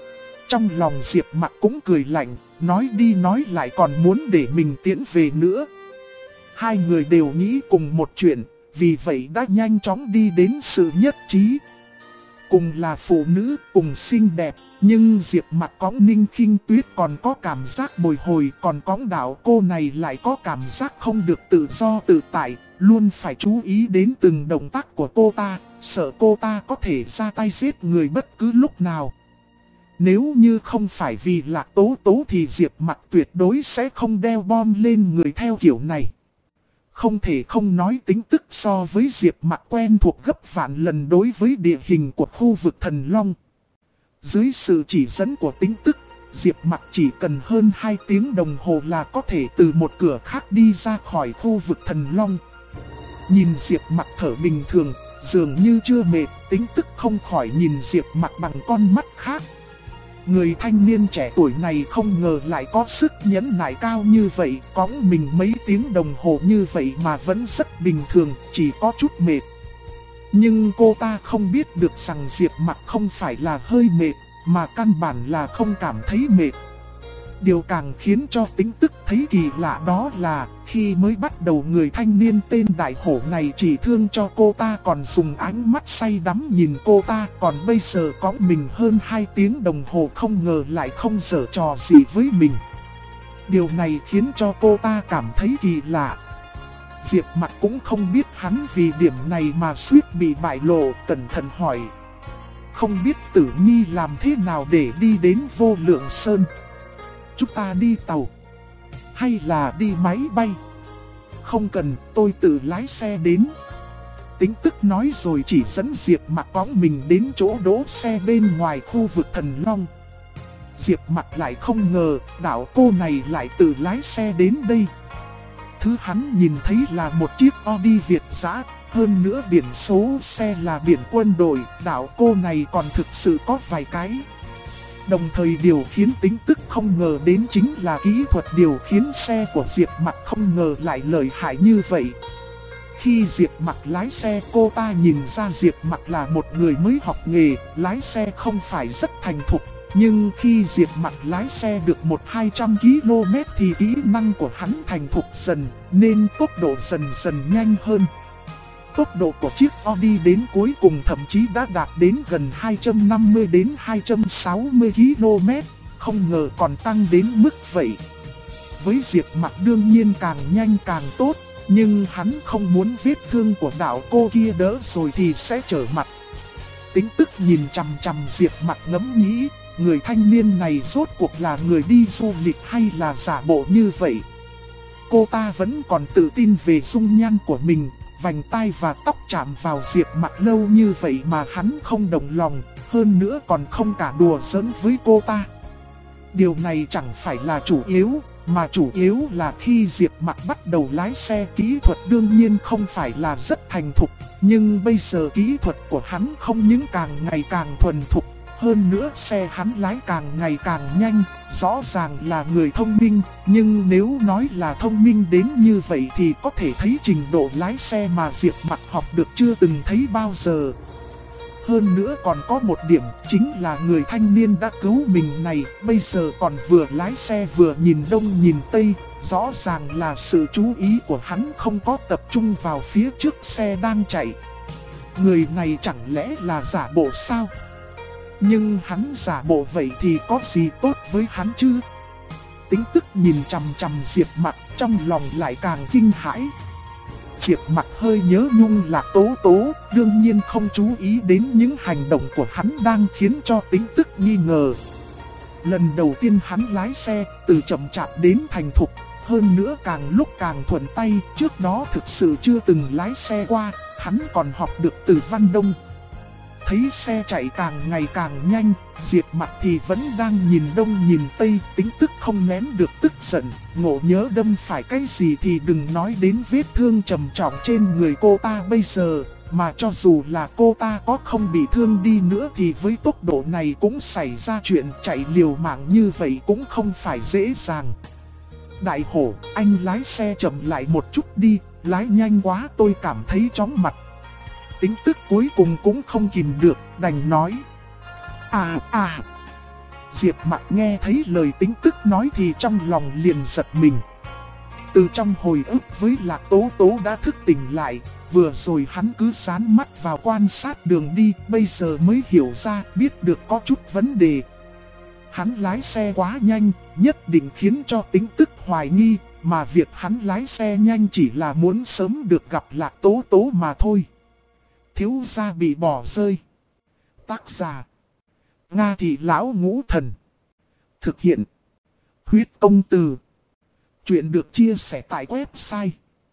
Speaker 1: Trong lòng Diệp Mặc cũng cười lạnh, nói đi nói lại còn muốn để mình tiễn về nữa. Hai người đều nghĩ cùng một chuyện, vì vậy đã nhanh chóng đi đến sự nhất trí. Cùng là phụ nữ, cùng xinh đẹp, nhưng Diệp Mặc cõng Ninh Khinh Tuyết còn có cảm giác bồi hồi, còn cõng đạo cô này lại có cảm giác không được tự do tự tại, luôn phải chú ý đến từng động tác của cô ta, sợ cô ta có thể ra tay giết người bất cứ lúc nào. Nếu như không phải vì Lạc Tố Tố thì Diệp Mặc tuyệt đối sẽ không đeo bom lên người theo kiểu này. Không thể không nói Tính Tức so với Diệp Mặc quen thuộc gấp vạn lần đối với địa hình của khu vực Thần Long. Dưới sự chỉ dẫn của Tính Tức, Diệp Mặc chỉ cần hơn 2 tiếng đồng hồ là có thể từ một cửa khác đi ra khỏi khu vực Thần Long. Nhìn Diệp Mặc thở bình thường, dường như chưa mệt, Tính Tức không khỏi nhìn Diệp Mặc bằng con mắt khác. Người thanh niên trẻ tuổi này không ngờ lại có sức nhẫn nại cao như vậy, cõng mình mấy tiếng đồng hồ như vậy mà vẫn rất bình thường, chỉ có chút mệt. Nhưng cô ta không biết được rằng Diệp Mặc không phải là hơi mệt, mà căn bản là không cảm thấy mệt. Điều càng khiến cho Tính Tức thấy kỳ lạ đó là, khi mới bắt đầu người thanh niên tên Đại Hổ này chỉ thương cho cô ta còn dùng ánh mắt say đắm nhìn cô ta, còn bây giờ cõng mình hơn 2 tiếng đồng hồ không ngờ lại không giở trò gì với mình. Điều này khiến cho cô ta cảm thấy kỳ lạ. Diệp Mặc cũng không biết hắn vì điểm này mà suýt bị bại lộ, cẩn thận hỏi. Không biết Tử Nhi làm thế nào để đi đến Vô Lượng Sơn? Chúng ta đi tàu, hay là đi máy bay? Không cần, tôi tự lái xe đến. Tính Tức nói rồi chỉ dẫn Diệp Mặc cõng mình đến chỗ đỗ xe bên ngoài khu vực Thần Long. Diệp Mặc lại không ngờ, đạo cô này lại tự lái xe đến đây. Thứ hắn nhìn thấy là một chiếc Audi Việt dã, hơn nữa biển số xe là biển quân đội, đạo cô này còn thực sự có vài cái. Đồng thời điều khiến Tính Tức không ngờ đến chính là kỹ thuật điều khiển xe của Diệp Mặc không ngờ lại lợi hại như vậy. Khi Diệp Mặc lái xe, cô ta nhìn ra Diệp Mặc là một người mới học nghề, lái xe không phải rất thành thục. Nhưng khi Diệp Mặc lái xe được 100-200 km thì kỹ năng của hắn thành thục dần, nên tốc độ dần dần nhanh hơn. Tốc độ của chiếc Audi đến cuối cùng thậm chí đã đạt đến gần 250 đến 260 km, không ngờ còn tăng đến mức vậy. Với Diệp Mặc đương nhiên càng nhanh càng tốt, nhưng hắn không muốn vết thương của đạo cô kia đỡ rồi thì sẽ trở mặt. Tính Tức nhìn chằm chằm Diệp Mặc ngẫm nghĩ, người thanh niên này rốt cuộc là người đi du lịch hay là giả bộ như vậy. Cô ta vẫn còn tự tin về dung nhan của mình, vành tai và tóc chạm vào Diệp Mặc lâu như vậy mà hắn không đồng lòng, hơn nữa còn không cả đùa giỡn với cô ta. Điều này chẳng phải là chủ yếu, mà chủ yếu là khi Diệp Mặc bắt đầu lái xe, kỹ thuật đương nhiên không phải là rất thành thục. Nhưng bây giờ kỹ thuật của hắn không những càng ngày càng thuần thục, hơn nữa xe hắn lái càng ngày càng nhanh, rõ ràng là người thông minh. Nhưng nếu nói là thông minh đến như vậy thì có thể thấy trình độ lái xe mà Diệp Mặc học được chưa từng thấy bao giờ. Hơn nữa còn có một điểm, chính là người thanh niên đã cứu mình này, bây giờ còn vừa lái xe vừa nhìn đông nhìn tây, rõ ràng là sự chú ý của hắn không có tập trung vào phía trước xe đang chạy. Người này chẳng lẽ là giả bộ sao? Nhưng hắn giả bộ vậy thì có gì tốt với hắn chứ? Tính Tức nhìn chằm chằm Diệp Mặc, trong lòng lại càng kinh hãi. Diệp Mặc hơi nhớ nhung Lạc Tố Tố, đương nhiên không chú ý đến những hành động của hắn đang khiến cho Tính Tức nghi ngờ. Lần đầu tiên hắn lái xe, từ chậm chạp đến thành thục, hơn nữa càng lúc càng thuận tay, trước đó thực sự chưa từng lái xe qua, hắn còn học được từ Văn Đông. Thấy xe chạy càng ngày càng nhanh, Diệp Mặc thì vẫn đang nhìn đông nhìn tây, Tính Tức không nén được tức giận, ngộ nhớ đâm phải cái gì thì đừng nói đến vết thương trầm trọng trên người cô ta bây giờ, mà cho dù là cô ta có không bị thương đi nữa thì với tốc độ này cũng xảy ra chuyện, chạy liều mạng như vậy cũng không phải dễ dàng. Đại hổ, anh lái xe chậm lại một chút đi, lái nhanh quá tôi cảm thấy chóng mặt. Tính Tức cuối cùng cũng không kìm được, đành nói. Diệp Mặc nghe thấy lời Tính Tức nói thì trong lòng liền giật mình. Từ trong hồi ức với Lạc Tố Tố đã thức tỉnh lại, vừa rồi hắn cứ dán mắt vào quan sát đường đi, bây giờ mới hiểu ra, biết được có chút vấn đề. Hắn lái xe quá nhanh, nhất định khiến cho Tính Tức hoài nghi, mà việc hắn lái xe nhanh chỉ là muốn sớm được gặp Lạc Tố Tố mà thôi. Thiếu gia bị bỏ rơi. Tác giả: Nga Thị Lão Ngũ Thần. Thực hiện: Huyết Công Từ. Chuyện được chia sẻ tại website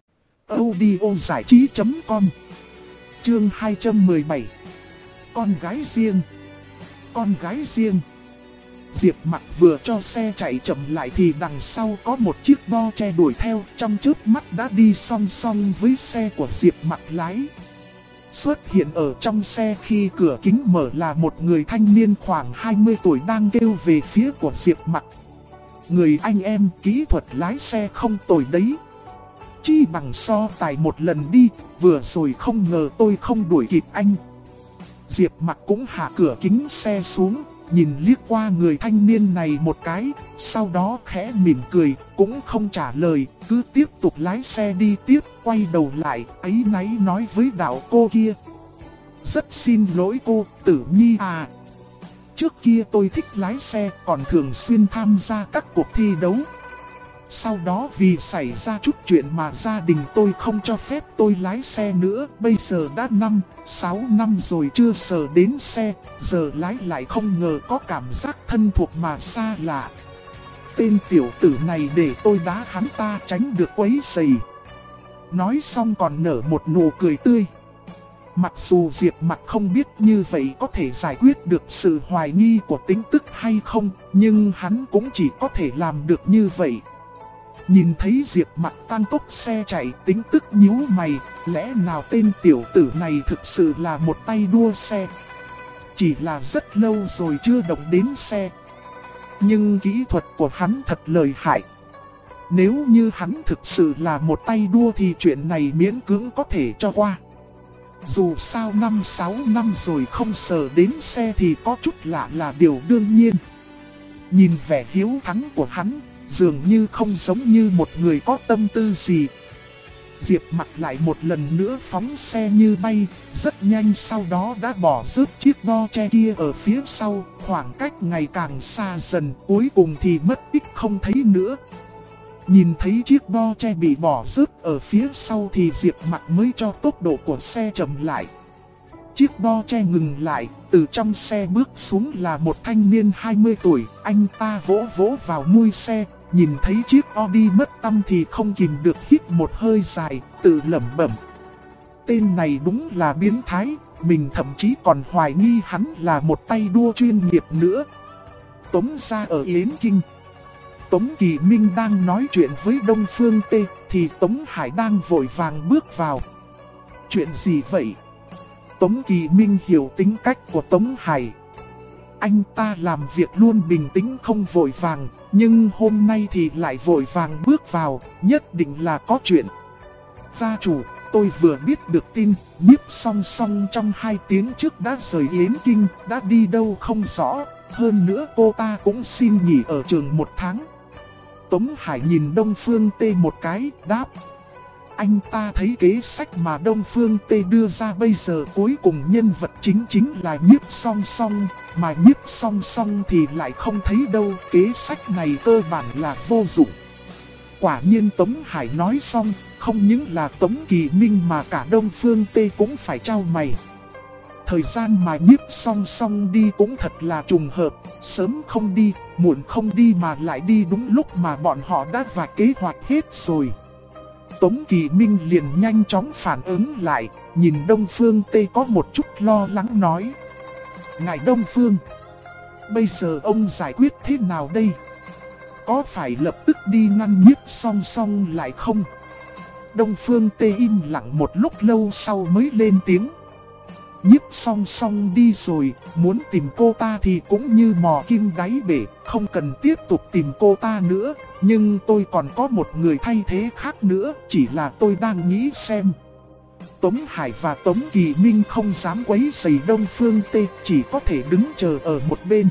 Speaker 1: audiozảichí.com. Chương 217. Con gái riêng. Con gái riêng. Diệp Mặc vừa cho xe chạy chậm lại thì đằng sau có một chiếc bo che đuổi theo, trong chớp mắt đã đi song song với xe của Diệp Mặc lái. Xuất hiện ở trong xe khi cửa kính mở là một người thanh niên khoảng 20 tuổi đang kêu về phía của Diệp Mặc. Người anh em, kỹ thuật lái xe không tồi đấy. Chi bằng so tài một lần đi, vừa rồi không ngờ tôi không đuổi kịp anh. Diệp Mặc cũng hạ cửa kính xe xuống, nhìn liếc qua người thanh niên này một cái, sau đó khẽ mỉm cười, cũng không trả lời, cứ tiếp tục lái xe đi tiếp, quay đầu lại, áy náy nói với đạo cô kia. Rất xin lỗi cô, Tử Nhi à. Trước kia tôi thích lái xe, còn thường xuyên tham gia các cuộc thi đấu. Sau đó vì xảy ra chút chuyện mà gia đình tôi không cho phép tôi lái xe nữa. Bây giờ đã 5-6 năm rồi chưa sờ đến xe, giờ lái lại không ngờ có cảm giác thân thuộc mà xa lạ. Tên tiểu tử này để tôi đá hắn ta tránh được quấy rầy. Nói xong còn nở một nụ cười tươi. Mặc dù Diệp Mặc không biết như vậy có thể giải quyết được sự hoài nghi của Tính Tức hay không, nhưng hắn cũng chỉ có thể làm được như vậy. Nhìn thấy Diệp Mặc tăng tốc xe chạy, Tính Tức nhíu mày, lẽ nào tên tiểu tử này thực sự là một tay đua xe. Chỉ là rất lâu rồi chưa động đến xe. Nhưng kỹ thuật của hắn thật lợi hại. Nếu như hắn thực sự là một tay đua thì chuyện này miễn cưỡng có thể cho qua. Dù sao 5-6 năm rồi không sờ đến xe thì có chút lạ là điều đương nhiên. Nhìn vẻ hiếu thắng của hắn, dường như không giống như một người có tâm tư gì. Diệp Mặc lại một lần nữa phóng xe như bay, rất nhanh sau đó đã bỏ rớt chiếc bo che kia ở phía sau, khoảng cách ngày càng xa dần, cuối cùng thì mất tích không thấy nữa. Nhìn thấy chiếc bo che bị bỏ rớt ở phía sau thì Diệp Mặc mới cho tốc độ của xe chậm lại. Chiếc bo che ngừng lại, từ trong xe bước xuống là một thanh niên 20 tuổi, anh ta vỗ vỗ vào mui xe, nhìn thấy chiếc Audi mất tăm thì không kìm được hít một hơi dài, tự lẩm bẩm. Tên này đúng là biến thái, mình thậm chí còn hoài nghi hắn là một tay đua chuyên nghiệp nữa. Tống gia ở Yến Kinh. Tống Kỳ Minh đang nói chuyện với Đông Phương Tê, thì Tống Hải đang vội vàng bước vào. Chuyện gì vậy? Tống Kỳ Minh hiểu tính cách của Tống Hải. Anh ta làm việc luôn bình tĩnh không vội vàng, nhưng hôm nay thì lại vội vàng bước vào, nhất định là có chuyện. Gia chủ, tôi vừa biết được tin, Nhiếp Song Song trong 2 tiếng trước đã rời Yến Kinh, đã đi đâu không rõ, hơn nữa cô ta cũng xin nghỉ ở trường 1 tháng. Tống Hải nhìn Đông Phương Tê một cái, đáp. Anh ta thấy kế sách mà Đông Phương Tê đưa ra bây giờ cuối cùng nhân vật chính là Nhiếp Song Song, mà Nhiếp Song Song thì lại không thấy đâu, kế sách này cơ bản là vô dụng. Quả nhiên Tống Hải nói xong, không những là Tống Kỳ Minh mà cả Đông Phương Tê cũng phải chau mày. Thời gian mà Nhiếp Song Song đi cũng thật là trùng hợp, sớm không đi, muộn không đi mà lại đi đúng lúc mà bọn họ đã vạch kế hoạch hết rồi. Tống Kỳ Minh liền nhanh chóng phản ứng lại, nhìn Đông Phương Tê có một chút lo lắng nói. Ngài Đông Phương, bây giờ ông giải quyết thế nào đây? Có phải lập tức đi ngăn Nhiếp Song Song lại không? Đông Phương Tê im lặng một lúc lâu sau mới lên tiếng. Nhiếp Song Song đi rồi, muốn tìm cô ta thì cũng như mò kim đáy bể, không cần tiếp tục tìm cô ta nữa. Nhưng tôi còn có một người thay thế khác nữa, chỉ là tôi đang nghĩ xem. Tống Hải và Tống Kỳ Minh không dám quấy rầy Đông Phương Tê, chỉ có thể đứng chờ ở một bên.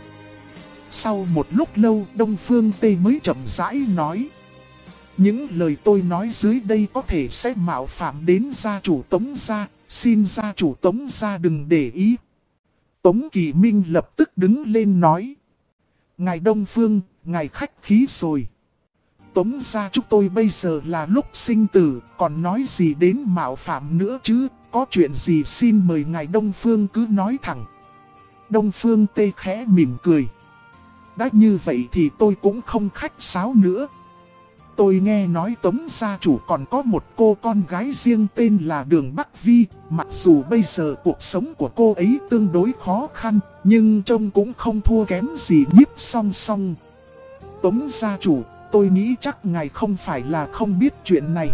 Speaker 1: Sau một lúc lâu, Đông Phương Tê mới chậm rãi nói. Những lời tôi nói dưới đây có thể sẽ mạo phạm đến gia chủ Tống gia, xin gia chủ Tống gia đừng để ý. Tống Kỳ Minh lập tức đứng lên nói. Ngài Đông Phương, ngài khách khí rồi. Tống gia chúng tôi bây giờ là lúc sinh tử, còn nói gì đến mạo phạm nữa chứ, có chuyện gì xin mời ngài Đông Phương cứ nói thẳng. Đông Phương Tê khẽ mỉm cười. Đã như vậy thì tôi cũng không khách sáo nữa. Tôi nghe nói Tống gia chủ còn có một cô con gái riêng tên là Đường Bắc Vi. Mặc dù bây giờ cuộc sống của cô ấy tương đối khó khăn, nhưng trông cũng không thua kém gì Nhiếp Song Song. Tống gia chủ, tôi nghĩ chắc ngài không phải là không biết chuyện này.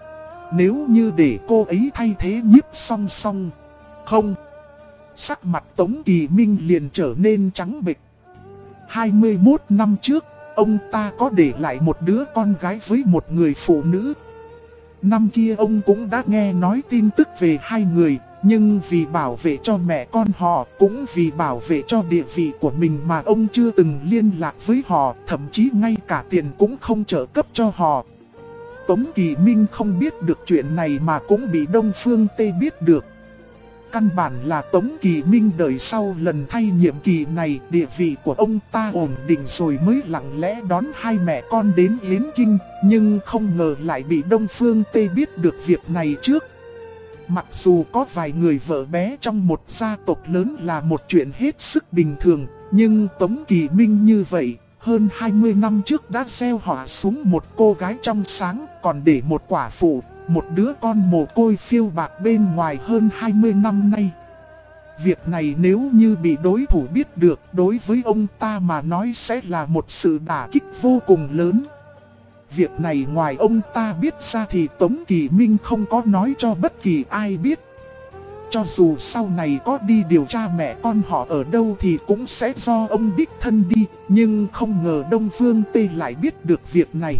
Speaker 1: Nếu như để cô ấy thay thế Nhiếp Song Song, không. Sắc mặt Tống Kỳ Minh liền trở nên trắng bệch. 21 năm trước, ông ta có để lại một đứa con gái với một người phụ nữ. Năm kia ông cũng đã nghe nói tin tức về hai người, nhưng vì bảo vệ cho mẹ con họ, cũng vì bảo vệ cho địa vị của mình mà ông chưa từng liên lạc với họ, thậm chí ngay cả tiền cũng không trợ cấp cho họ. Tống Kỳ Minh không biết được chuyện này mà cũng bị Đông Phương Tê biết được. Căn bản là Tống Kỳ Minh đời sau lần thay nhiệm kỳ này, địa vị của ông ta ổn định rồi mới lặng lẽ đón hai mẹ con đến Yến Kinh, nhưng không ngờ lại bị Đông Phương Tê biết được việc này trước. Mặc dù có vài người vợ bé trong một gia tộc lớn là một chuyện hết sức bình thường, nhưng Tống Kỳ Minh như vậy, hơn 20 năm trước đã gieo họa xuống một cô gái trong sáng, còn để một quả phụ, một đứa con mồ côi phiêu bạc bên ngoài hơn 20 năm nay. Việc này nếu như bị đối thủ biết được, đối với ông ta mà nói sẽ là một sự đả kích vô cùng lớn. Việc này ngoài ông ta biết ra thì Tống Kỳ Minh không có nói cho bất kỳ ai biết. Cho dù sau này có đi điều tra mẹ con họ ở đâu thì cũng sẽ do ông đích thân đi, nhưng không ngờ Đông Phương Tê lại biết được việc này.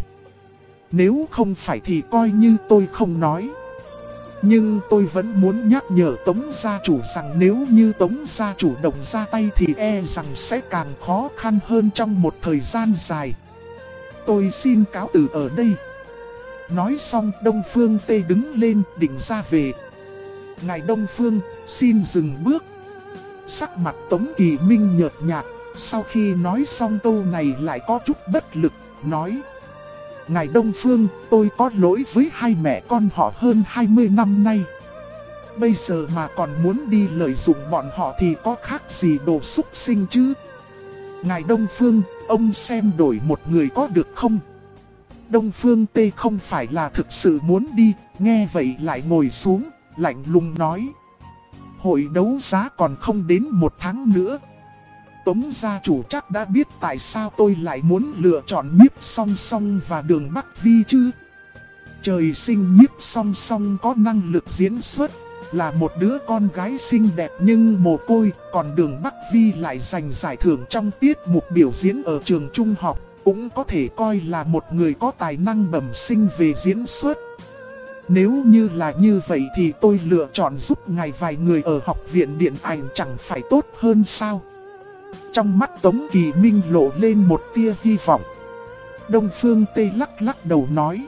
Speaker 1: Nếu không phải thì coi như tôi không nói. Nhưng tôi vẫn muốn nhắc nhở Tống gia chủ rằng nếu như Tống gia chủ động ra tay thì e rằng sẽ càng khó khăn hơn trong một thời gian dài. Tôi xin cáo từ ở đây. Nói xong Đông Phương Tê đứng lên định ra về. Ngài Đông Phương, xin dừng bước. Sắc mặt Tống Kỳ Minh nhợt nhạt, sau khi nói xong câu này lại có chút bất lực, nói. Ngài Đông Phương, tôi có lỗi với hai mẹ con họ hơn 20 năm nay. Bây giờ mà còn muốn đi lợi dụng bọn họ thì có khác gì đồ súc sinh chứ. Ngài Đông Phương, ông xem đổi một người có được không? Đông Phương Tê không phải là thực sự muốn đi, nghe vậy lại ngồi xuống, lạnh lùng nói. Hội đấu giá còn không đến 1 tháng nữa. Tống gia chủ chắc đã biết tại sao tôi lại muốn lựa chọn Nhiếp Song Song và Đường Bắc Vi chứ. Trời sinh Nhiếp Song Song có năng lực diễn xuất, là một đứa con gái xinh đẹp nhưng mồ côi, còn Đường Bắc Vi lại giành giải thưởng trong tiết mục biểu diễn ở trường trung học, cũng có thể coi là một người có tài năng bẩm sinh về diễn xuất. Nếu như là như vậy thì tôi lựa chọn giúp ngài vài người ở học viện điện ảnh chẳng phải tốt hơn sao? Trong mắt Tống Kỳ Minh lộ lên một tia hy vọng. Đông Phương Tê lắc đầu nói.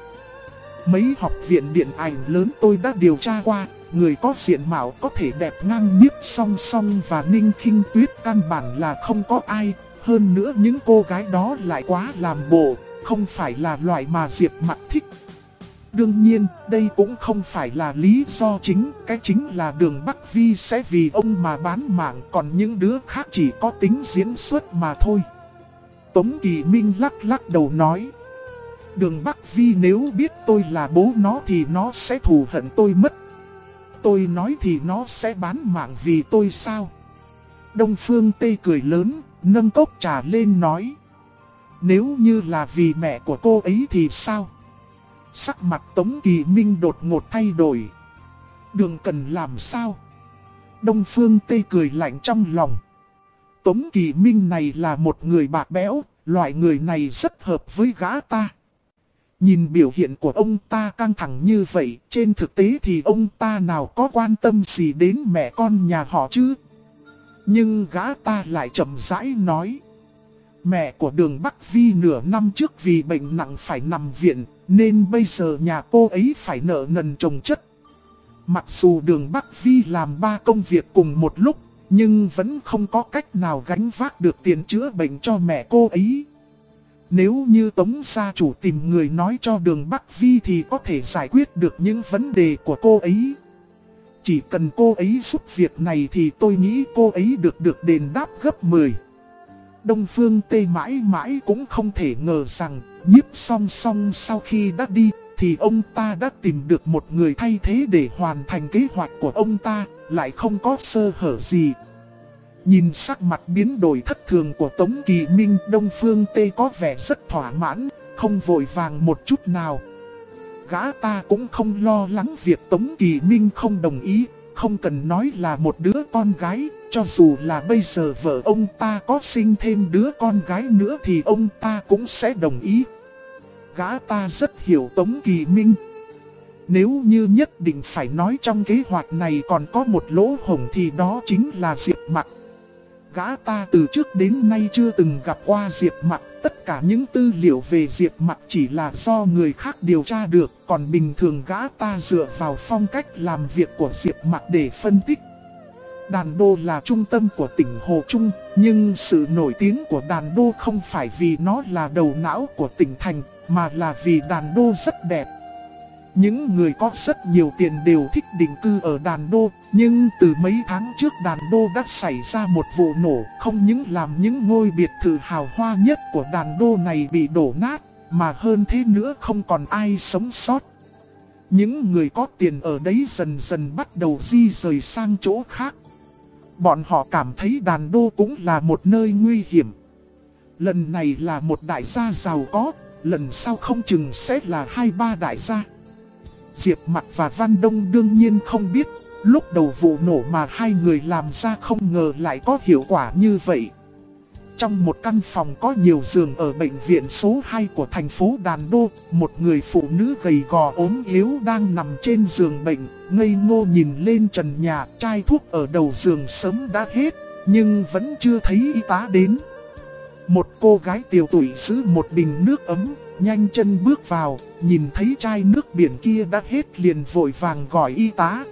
Speaker 1: Mấy học viện điện ảnh lớn tôi đã điều tra qua, người có diện mạo có thể đẹp ngang Nhiếp Song Song và Ninh Khinh Tuyết căn bản là không có ai. Hơn nữa những cô gái đó lại quá làm bộ, không phải là loại mà Diệp Mặc thích. Đương nhiên, đây cũng không phải là lý do chính, cái chính là Đường Bắc Vi sẽ vì ông mà bán mạng, còn những đứa khác chỉ có tính diễn xuất mà thôi. Tống Kỳ Minh lắc đầu nói. Đường Bắc Vi nếu biết tôi là bố nó thì nó sẽ thù hận tôi mất. Tôi nói thì nó sẽ bán mạng vì tôi sao? Đông Phương Tê cười lớn, nâng cốc trà lên nói. Nếu như là vì mẹ của cô ấy thì sao? Sắc mặt Tống Kỳ Minh đột ngột thay đổi. Đường cần làm sao? Đông Phương Tê cười lạnh trong lòng. Tống Kỳ Minh này là một người bạc bẽo, loại người này rất hợp với gã ta. Nhìn biểu hiện của ông ta căng thẳng như vậy, trên thực tế thì ông ta nào có quan tâm gì đến mẹ con nhà họ chứ? Nhưng gã ta lại chậm rãi nói. Mẹ của Đường Bắc Vi nửa năm trước vì bệnh nặng phải nằm viện, nên bây giờ nhà cô ấy phải nợ nần chồng chất. Mặc dù Đường Bắc Vi làm 3 công việc cùng một lúc, nhưng vẫn không có cách nào gánh vác được tiền chữa bệnh cho mẹ cô ấy. Nếu như Tống gia chủ tìm người nói cho Đường Bắc Vi thì có thể giải quyết được những vấn đề của cô ấy. Chỉ cần cô ấy giúp việc này thì tôi nghĩ cô ấy được đền đáp gấp 10. Đông Phương Tê mãi mãi cũng không thể ngờ rằng Nhiếp Song Song sau khi đã đi thì ông ta đã tìm được một người thay thế để hoàn thành kế hoạch của ông ta, lại không có sơ hở gì. Nhìn sắc mặt biến đổi thất thường của Tống Kỳ Minh, Đông Phương Tê có vẻ rất thỏa mãn, không vội vàng một chút nào. Gã ta cũng không lo lắng việc Tống Kỳ Minh không đồng ý, không cần nói là một đứa con gái, cho dù là bây giờ vợ ông ta có sinh thêm đứa con gái nữa thì ông ta cũng sẽ đồng ý. Gã ta rất hiểu Tống Kỳ Minh. Nếu như nhất định phải nói trong kế hoạch này còn có một lỗ hổng thì đó chính là Diệp Mặc. Gã ta từ trước đến nay chưa từng gặp qua Diệp Mặc, tất cả những tư liệu về Diệp Mặc chỉ là do người khác điều tra được, còn bình thường gã ta dựa vào phong cách làm việc của Diệp Mặc để phân tích. Đàn đô là trung tâm của tỉnh Hồ Trung, nhưng sự nổi tiếng của đàn đô không phải vì nó là đầu não của tỉnh thành, mà là vì đàn đô rất đẹp. Những người có rất nhiều tiền đều thích định cư ở đàn đô, nhưng từ mấy tháng trước đàn đô đã xảy ra một vụ nổ, không những làm những ngôi biệt thự hào hoa nhất của đàn đô này bị đổ nát, mà hơn thế nữa không còn ai sống sót. Những người có tiền ở đấy dần dần bắt đầu di rời sang chỗ khác. Bọn họ cảm thấy đàn đô cũng là một nơi nguy hiểm. Lần này là một đại gia giàu có, lần sau không chừng sẽ là 2-3 đại gia. Diệp Mặc và Văn Đông đương nhiên không biết, lúc đầu vụ nổ mà hai người làm ra không ngờ lại có hiệu quả như vậy. Trong một căn phòng có nhiều giường ở bệnh viện số 2 của thành phố Đàn Đô, một người phụ nữ gầy gò ốm yếu đang nằm trên giường bệnh, ngây ngô nhìn lên trần nhà, chai thuốc ở đầu giường sớm đã hết, nhưng vẫn chưa thấy y tá đến. Một cô gái tiều tụy giữ một bình nước ấm, nhanh chân bước vào, nhìn thấy chai nước biển kia đã hết liền vội vàng gọi y tá.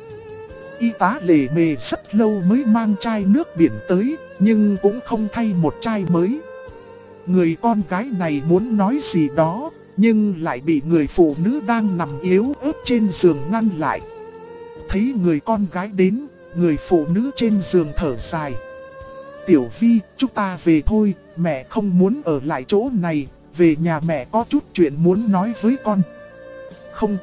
Speaker 1: Y tá lề mề rất lâu mới mang chai nước biển tới, nhưng cũng không thay một chai mới. Người con gái này muốn nói gì đó, nhưng lại bị người phụ nữ đang nằm yếu ớt trên giường ngăn lại. Thấy người con gái đến, người phụ nữ trên giường thở dài. Tiểu Vi, chúng ta về thôi, mẹ không muốn ở lại chỗ này, về nhà mẹ có chút chuyện muốn nói với con. Không,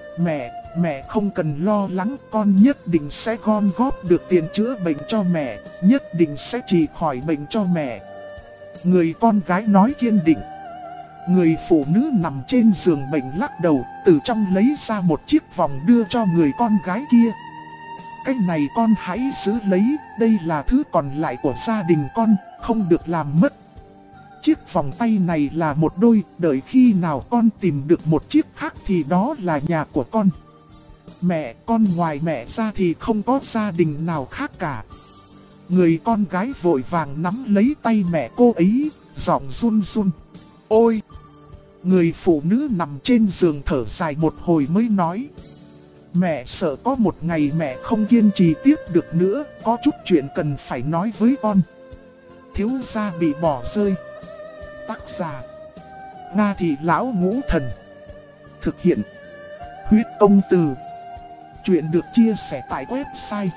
Speaker 1: mẹ không cần lo lắng, con nhất định sẽ gom góp được tiền chữa bệnh cho mẹ, nhất định sẽ trị khỏi bệnh cho mẹ. Người con gái nói kiên định. Người phụ nữ nằm trên giường bệnh lắc đầu, từ trong lấy ra một chiếc vòng đưa cho người con gái kia. Cái này con hãy giữ lấy, đây là thứ còn lại của gia đình con, không được làm mất. Chiếc vòng tay này là một đôi, đợi khi nào con tìm được một chiếc khác thì đó là nhà của con. Mẹ, con ngoài mẹ ra thì không có gia đình nào khác cả. Người con gái vội vàng nắm lấy tay mẹ cô ấy, giọng run run. Ôi! Người phụ nữ nằm trên giường thở dài một hồi mới nói. Mẹ sợ có một ngày mẹ không kiên trì tiếp được nữa, có chút chuyện cần phải nói với con. Thiếu gia bị bỏ rơi. Tác giả: Nga Thị Lão Ngũ Thần. Thực hiện: Huyết Công Từ. Chuyện được chia sẻ tại website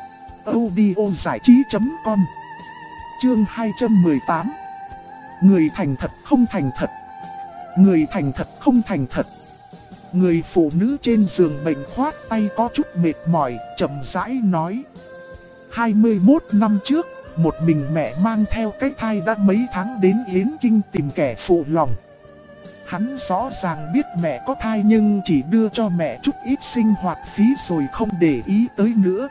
Speaker 1: audiozảichí.com. Chương 218. Người thành thật không thành thật. Người thành thật không thành thật. Người phụ nữ trên giường bệnh khoát tay có chút mệt mỏi, chậm rãi nói. 21 năm trước, một mình mẹ mang theo cái thai đã mấy tháng đến Yến Kinh tìm kẻ phụ lòng. Hắn rõ ràng biết mẹ có thai nhưng chỉ đưa cho mẹ chút ít sinh hoạt phí rồi không để ý tới nữa.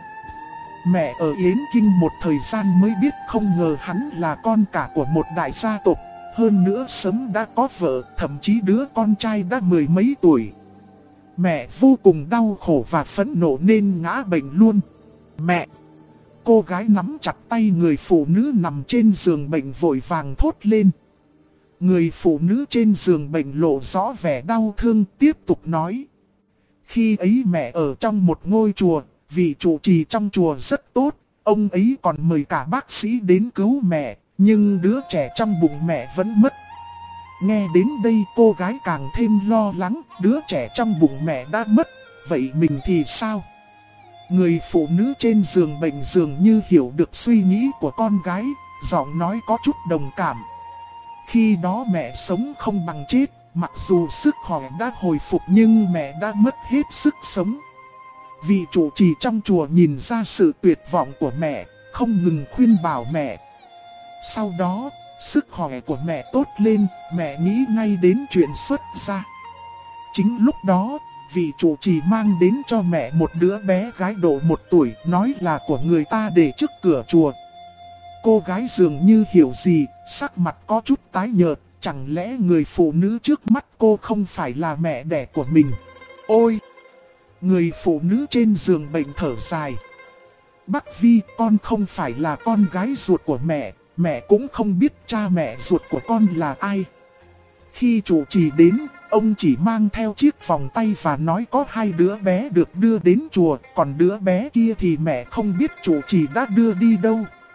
Speaker 1: Mẹ ở Yến Kinh một thời gian mới biết không ngờ hắn là con cả của một đại gia tộc. Hơn nữa sớm đã có vợ, thậm chí đứa con trai đã mười mấy tuổi. Mẹ vô cùng đau khổ và phẫn nộ nên ngã bệnh luôn. Mẹ! Cô gái nắm chặt tay người phụ nữ nằm trên giường bệnh vội vàng thốt lên. Người phụ nữ trên giường bệnh lộ rõ vẻ đau thương tiếp tục nói. Khi ấy mẹ ở trong một ngôi chùa, vị trụ trì trong chùa rất tốt, ông ấy còn mời cả bác sĩ đến cứu mẹ, nhưng đứa trẻ trong bụng mẹ vẫn mất. Nghe đến đây cô gái càng thêm lo lắng, đứa trẻ trong bụng mẹ đã mất, vậy mình thì sao? Người phụ nữ trên giường bệnh dường như hiểu được suy nghĩ của con gái, giọng nói có chút đồng cảm. Khi đó mẹ sống không bằng chết, mặc dù sức khỏe đã hồi phục nhưng mẹ đã mất hết sức sống. Vị trụ trì trong chùa nhìn ra sự tuyệt vọng của mẹ, không ngừng khuyên bảo mẹ. Sau đó, sức khỏe của mẹ tốt lên, mẹ nghĩ ngay đến chuyện xuất gia. Chính lúc đó, vị trụ trì mang đến cho mẹ một đứa bé gái độ 1 tuổi, nói là của người ta để trước cửa chùa. Cô gái dường như hiểu gì, sắc mặt có chút tái nhợt, chẳng lẽ người phụ nữ trước mắt cô không phải là mẹ đẻ của mình? Ôi! Người phụ nữ trên giường bệnh thở dài. Bác Vi, con không phải là con gái ruột của mẹ, mẹ cũng không biết cha mẹ ruột của con là ai. Khi trụ trì đến, ông chỉ mang theo chiếc vòng tay và nói có 2 đứa bé được đưa đến chùa, còn đứa bé kia thì mẹ không biết trụ trì đã đưa đi đâu.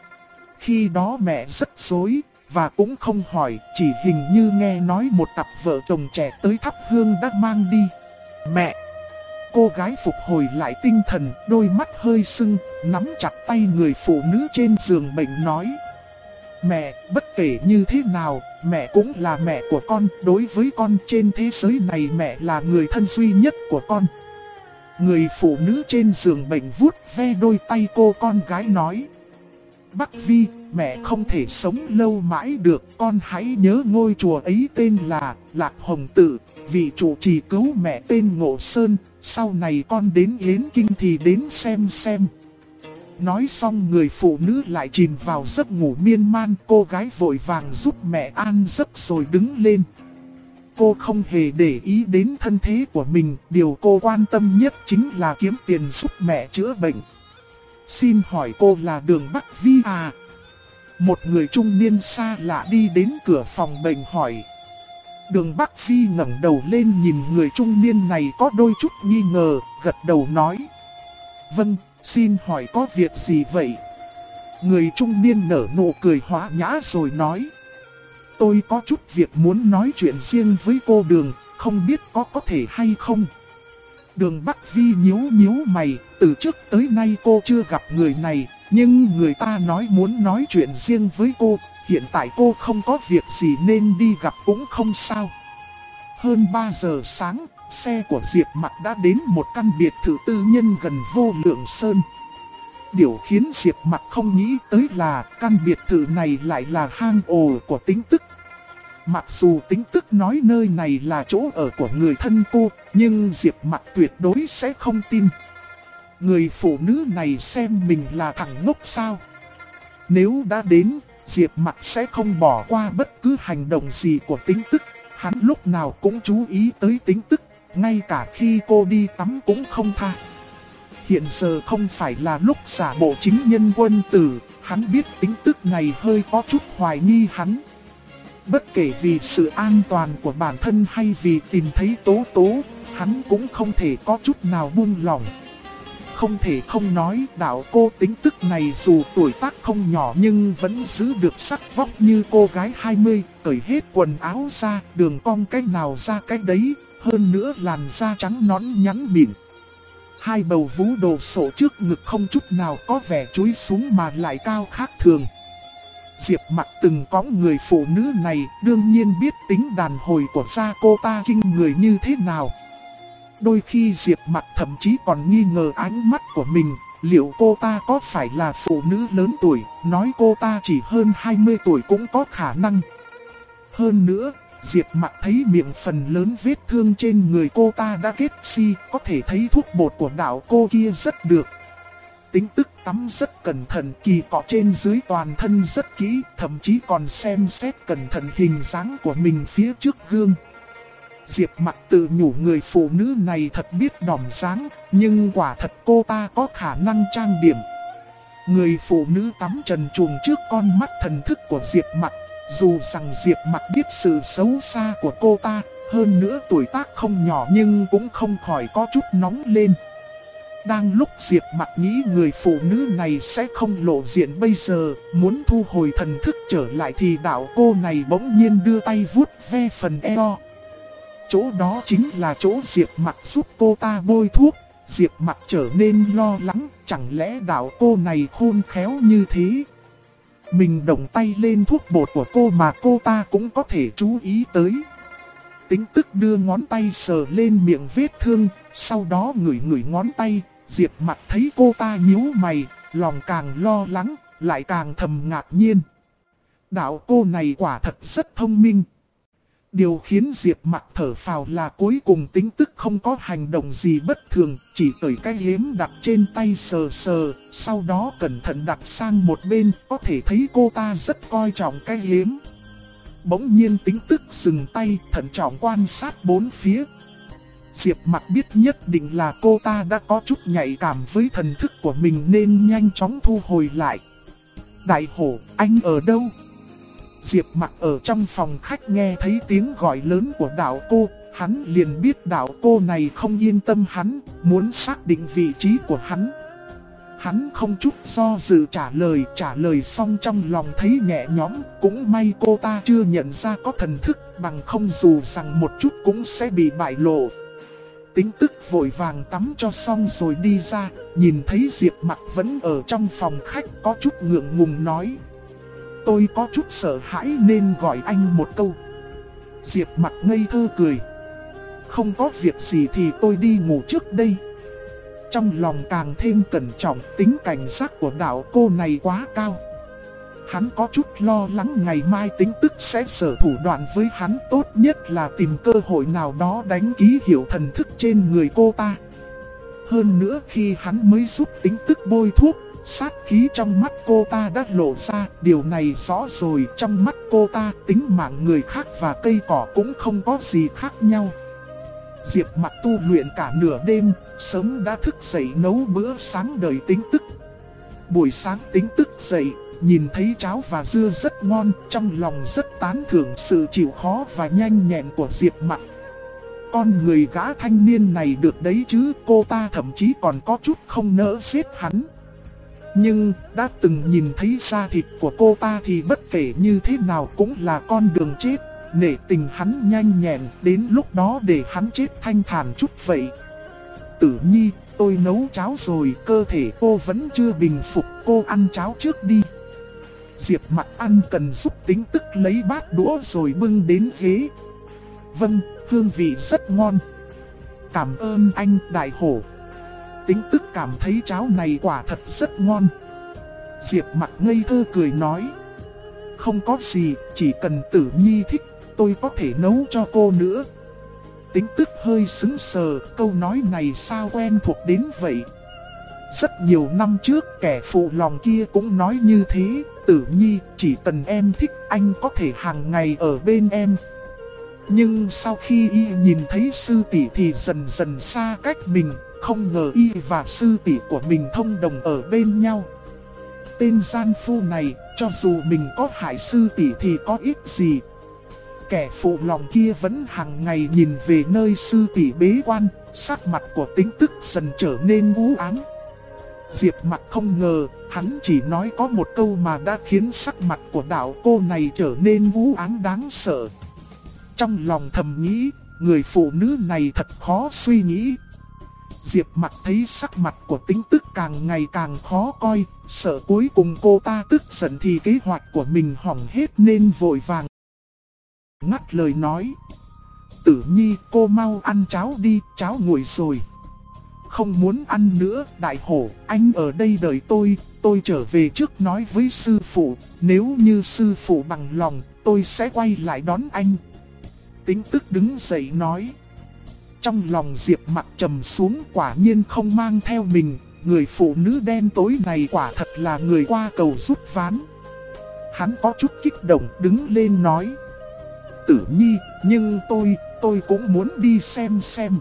Speaker 1: Khi đó mẹ rất rối, và cũng không hỏi, chỉ hình như nghe nói một cặp vợ chồng trẻ tới thắp hương đã mang đi. Mẹ! Cô gái phục hồi lại tinh thần, đôi mắt hơi sưng, nắm chặt tay người phụ nữ trên giường bệnh nói. Mẹ, bất kể như thế nào, mẹ cũng là mẹ của con, đối với con trên thế giới này mẹ là người thân duy nhất của con. Người phụ nữ trên giường bệnh vuốt ve đôi tay cô con gái nói. Bác Vi, mẹ không thể sống lâu mãi được, con hãy nhớ ngôi chùa ấy tên là Lạc Hồng Tự, vị trụ trì cứu mẹ tên Ngộ Sơn, sau này con đến Yến Kinh thì đến xem. Nói xong người phụ nữ lại chìm vào giấc ngủ miên man, cô gái vội vàng giúp mẹ an giấc rồi đứng lên. Cô không hề để ý đến thân thế của mình, điều cô quan tâm nhất chính là kiếm tiền giúp mẹ chữa bệnh. Xin hỏi cô là Đường Bắc Vi à? Một người trung niên xa lạ đi đến cửa phòng bệnh hỏi. Đường Bắc Vi ngẩng đầu lên nhìn người trung niên này có đôi chút nghi ngờ, gật đầu nói. Vâng, xin hỏi có việc gì vậy? Người trung niên nở nụ cười hóa nhã rồi nói. Tôi có chút việc muốn nói chuyện riêng với cô Đường, không biết có thể hay không? Đường Bắc Vi nhíu mày, từ trước tới nay cô chưa gặp người này, nhưng người ta nói muốn nói chuyện riêng với cô, hiện tại cô không có việc gì nên đi gặp cũng không sao. Hơn 3 giờ sáng, xe của Diệp Mặc đã đến một căn biệt thự tư nhân gần Vô Lượng Sơn. điều khiến Diệp Mặc không nghĩ tới là căn biệt thự này lại là hang ổ của Tĩnh Tức. Mặc dù Tĩnh Tức nói nơi này là chỗ ở của người thân cô, nhưng Diệp Mặc tuyệt đối sẽ không tin. Người phụ nữ này xem mình là thằng ngốc sao? Nếu đã đến, Diệp Mặc sẽ không bỏ qua bất cứ hành động gì của Tĩnh Tức. Hắn lúc nào cũng chú ý tới Tĩnh Tức, ngay cả khi cô đi tắm cũng không tha. Hiện giờ không phải là lúc giả bộ chính nhân quân tử, hắn biết Tĩnh Tức này hơi có chút hoài nghi hắn. Bất kể vì sự an toàn của bản thân hay vì tìm thấy Tố Tố, hắn cũng không thể có chút nào buông lỏng. Không thể không nói đạo cô Tĩnh Tức này dù tuổi tác không nhỏ nhưng vẫn giữ được sắc vóc như cô gái 20, cởi hết quần áo ra, đường cong cái nào ra cái đấy, hơn nữa làn da trắng nõn nhắn mịn. Hai bầu vú đồ sộ trước ngực không chút nào có vẻ chúi xuống mà lại cao khác thường. Diệp Mặc từng có người phụ nữ này, đương nhiên biết tính đàn hồi của gia cô ta kinh người như thế nào. Đôi khi Diệp Mặc thậm chí còn nghi ngờ ánh mắt của mình, liệu cô ta có phải là phụ nữ lớn tuổi, nói cô ta chỉ hơn 20 tuổi cũng có khả năng. Hơn nữa, Diệp Mặc thấy miệng phần lớn vết thương trên người cô ta đã kết si, có thể thấy thuốc bột của đạo cô kia rất được. Tĩnh Tức tắm rất cẩn thận, kỳ cọ trên dưới toàn thân rất kỹ, thậm chí còn xem xét cẩn thận hình dáng của mình phía trước gương. Diệp Mặc tự nhủ người phụ nữ này thật biết đỏm dáng, nhưng quả thật cô ta có khả năng trang điểm. Người phụ nữ tắm trần truồng trước con mắt thần thức của Diệp Mặc, dù rằng Diệp Mặc biết sự xấu xa của cô ta, hơn nữa tuổi tác không nhỏ nhưng cũng không khỏi có chút nóng lên. Đang lúc Diệp Mặc nghĩ người phụ nữ này sẽ không lộ diện bây giờ, muốn thu hồi thần thức trở lại thì đạo cô này bỗng nhiên đưa tay vuốt ve phần eo. Chỗ đó chính là chỗ Diệp Mặc giúp cô ta bôi thuốc. Diệp Mặc trở nên lo lắng, chẳng lẽ đạo cô này khôn khéo như thế? Mình động tay lên thuốc bột của cô mà cô ta cũng có thể chú ý tới. Tĩnh Tức đưa ngón tay sờ lên miệng vết thương, sau đó ngửi ngửi ngón tay. Diệp Mặc thấy cô ta nhíu mày, lòng càng lo lắng, lại càng thầm ngạc nhiên. Đạo cô này quả thật rất thông minh. Điều khiến Diệp Mặc thở phào là cuối cùng Tĩnh Tức không có hành động gì bất thường, chỉ cởi cái yếm đặt trên tay sờ sờ, sau đó cẩn thận đặt sang một bên, có thể thấy cô ta rất coi trọng cái yếm. Bỗng nhiên Tĩnh Tức dừng tay, thận trọng quan sát bốn phía. Diệp Mặc biết nhất định là cô ta đã có chút nhạy cảm với thần thức của mình nên nhanh chóng thu hồi lại. Đại hổ, anh ở đâu? Diệp Mặc ở trong phòng khách nghe thấy tiếng gọi lớn của đạo cô, hắn liền biết đạo cô này không yên tâm hắn, muốn xác định vị trí của hắn. Hắn không chút do dự trả lời xong trong lòng thấy nhẹ nhõm, cũng may cô ta chưa nhận ra có thần thức, bằng không dù rằng một chút cũng sẽ bị bại lộ. Tĩnh Tức vội vàng tắm cho xong rồi đi ra, nhìn thấy Diệp Mặc vẫn ở trong phòng khách có chút ngượng ngùng nói. Tôi có chút sợ hãi nên gọi anh một câu. Diệp Mặc ngây thơ cười. Không có việc gì thì tôi đi ngủ trước đây. Trong lòng càng thêm cẩn trọng, tính cảnh giác của đạo cô này quá cao. Hắn có chút lo lắng ngày mai Tĩnh Tức sẽ sử thủ đoạn với hắn, tốt nhất là tìm cơ hội nào đó đánh ký hiệu thần thức trên người cô ta. Hơn nữa khi hắn mới giúp Tĩnh Tức bôi thuốc, sát khí trong mắt cô ta đã lộ ra, điều này rõ rồi, trong mắt cô ta tính mạng người khác và cây cỏ cũng không có gì khác nhau. Diệp Mặc tu luyện cả nửa đêm, sớm đã thức dậy nấu bữa sáng đợi Tĩnh Tức. Buổi sáng Tĩnh Tức dậy, nhìn thấy cháo và dưa rất ngon, trong lòng rất tán thưởng sự chịu khó và nhanh nhẹn của Diệp Mặc. Con người gã thanh niên này được đấy chứ, cô ta thậm chí còn có chút không nỡ giết hắn. Nhưng đã từng nhìn thấy da thịt của cô ta thì bất kể như thế nào cũng là con đường chết. Nể tình hắn nhanh nhẹn, đến lúc đó để hắn chết thanh thản chút vậy. Tử Nhi, tôi nấu cháo rồi, cơ thể cô vẫn chưa bình phục, cô ăn cháo trước đi. Diệp Mặc ăn cần giúp Tĩnh Tức lấy bát đũa rồi bưng đến ghế. Vâng, hương vị rất ngon. Cảm ơn anh, đại hổ. Tính Tức cảm thấy cháo này quả thật rất ngon. Diệp Mặc ngây thơ cười nói. Không có gì, chỉ cần Tử Nhi thích, tôi có thể nấu cho cô nữa. Tính Tức hơi sững sờ, câu nói này sao quen thuộc đến vậy. Rất nhiều năm trước kẻ phụ lòng kia cũng nói như thế. Tử Nhi, chỉ cần em thích anh có thể hàng ngày ở bên em. Nhưng sau khi y nhìn thấy sư tỷ thì dần dần xa cách mình. Không ngờ y và sư tỷ của mình thông đồng ở bên nhau. Tên gian phu này, cho dù mình có hại sư tỷ thì có ích gì. Kẻ phụ lòng kia vẫn hàng ngày nhìn về nơi sư tỷ bế quan. Sắc mặt của Tính Tức dần trở nên u ám. Diệp Mặc không ngờ, hắn chỉ nói có một câu mà đã khiến sắc mặt của đạo cô này trở nên u ám đáng sợ. Trong lòng thầm nghĩ, người phụ nữ này thật khó suy nghĩ. Diệp Mặc thấy sắc mặt của Tính Tức càng ngày càng khó coi, sợ cuối cùng cô ta tức giận thì kế hoạch của mình hỏng hết nên vội vàng ngắt lời nói. Tử Nhi, cô mau ăn cháo đi, cháo nguội rồi. Không muốn ăn nữa, Đại Hổ, anh ở đây đợi tôi trở về trước nói với sư phụ, nếu như sư phụ bằng lòng, tôi sẽ quay lại đón anh. Tính Tức đứng dậy nói. Trong lòng Diệp Mặc trầm xuống, quả nhiên không mang theo mình, người phụ nữ đen tối này quả thật là người qua cầu rút ván. Hắn có chút kích động đứng lên nói. Tử Nhi, nhưng tôi cũng muốn đi xem.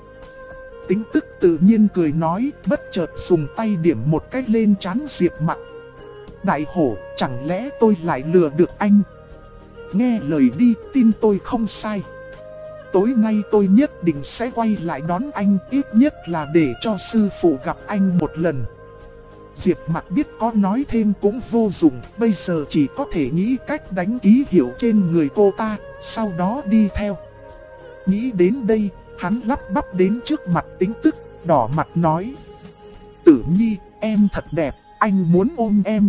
Speaker 1: Tính Tức tự nhiên cười nói, bất chợt dùng tay điểm một cái lên trán Diệp Mặc. Đại Hổ, chẳng lẽ tôi lại lừa được anh? Nghe lời đi, tin tôi không sai. Tối nay tôi nhất định sẽ quay lại đón anh, ít nhất là để cho sư phụ gặp anh một lần. Diệp Mặc biết có nói thêm cũng vô dụng, bây giờ chỉ có thể nghĩ cách đánh ký hiệu trên người cô ta, sau đó đi theo. Nghĩ đến đây, hắn lắp bắp đến trước mặt Tính Tức, đỏ mặt nói. Tử Nhi, em thật đẹp, anh muốn ôm em.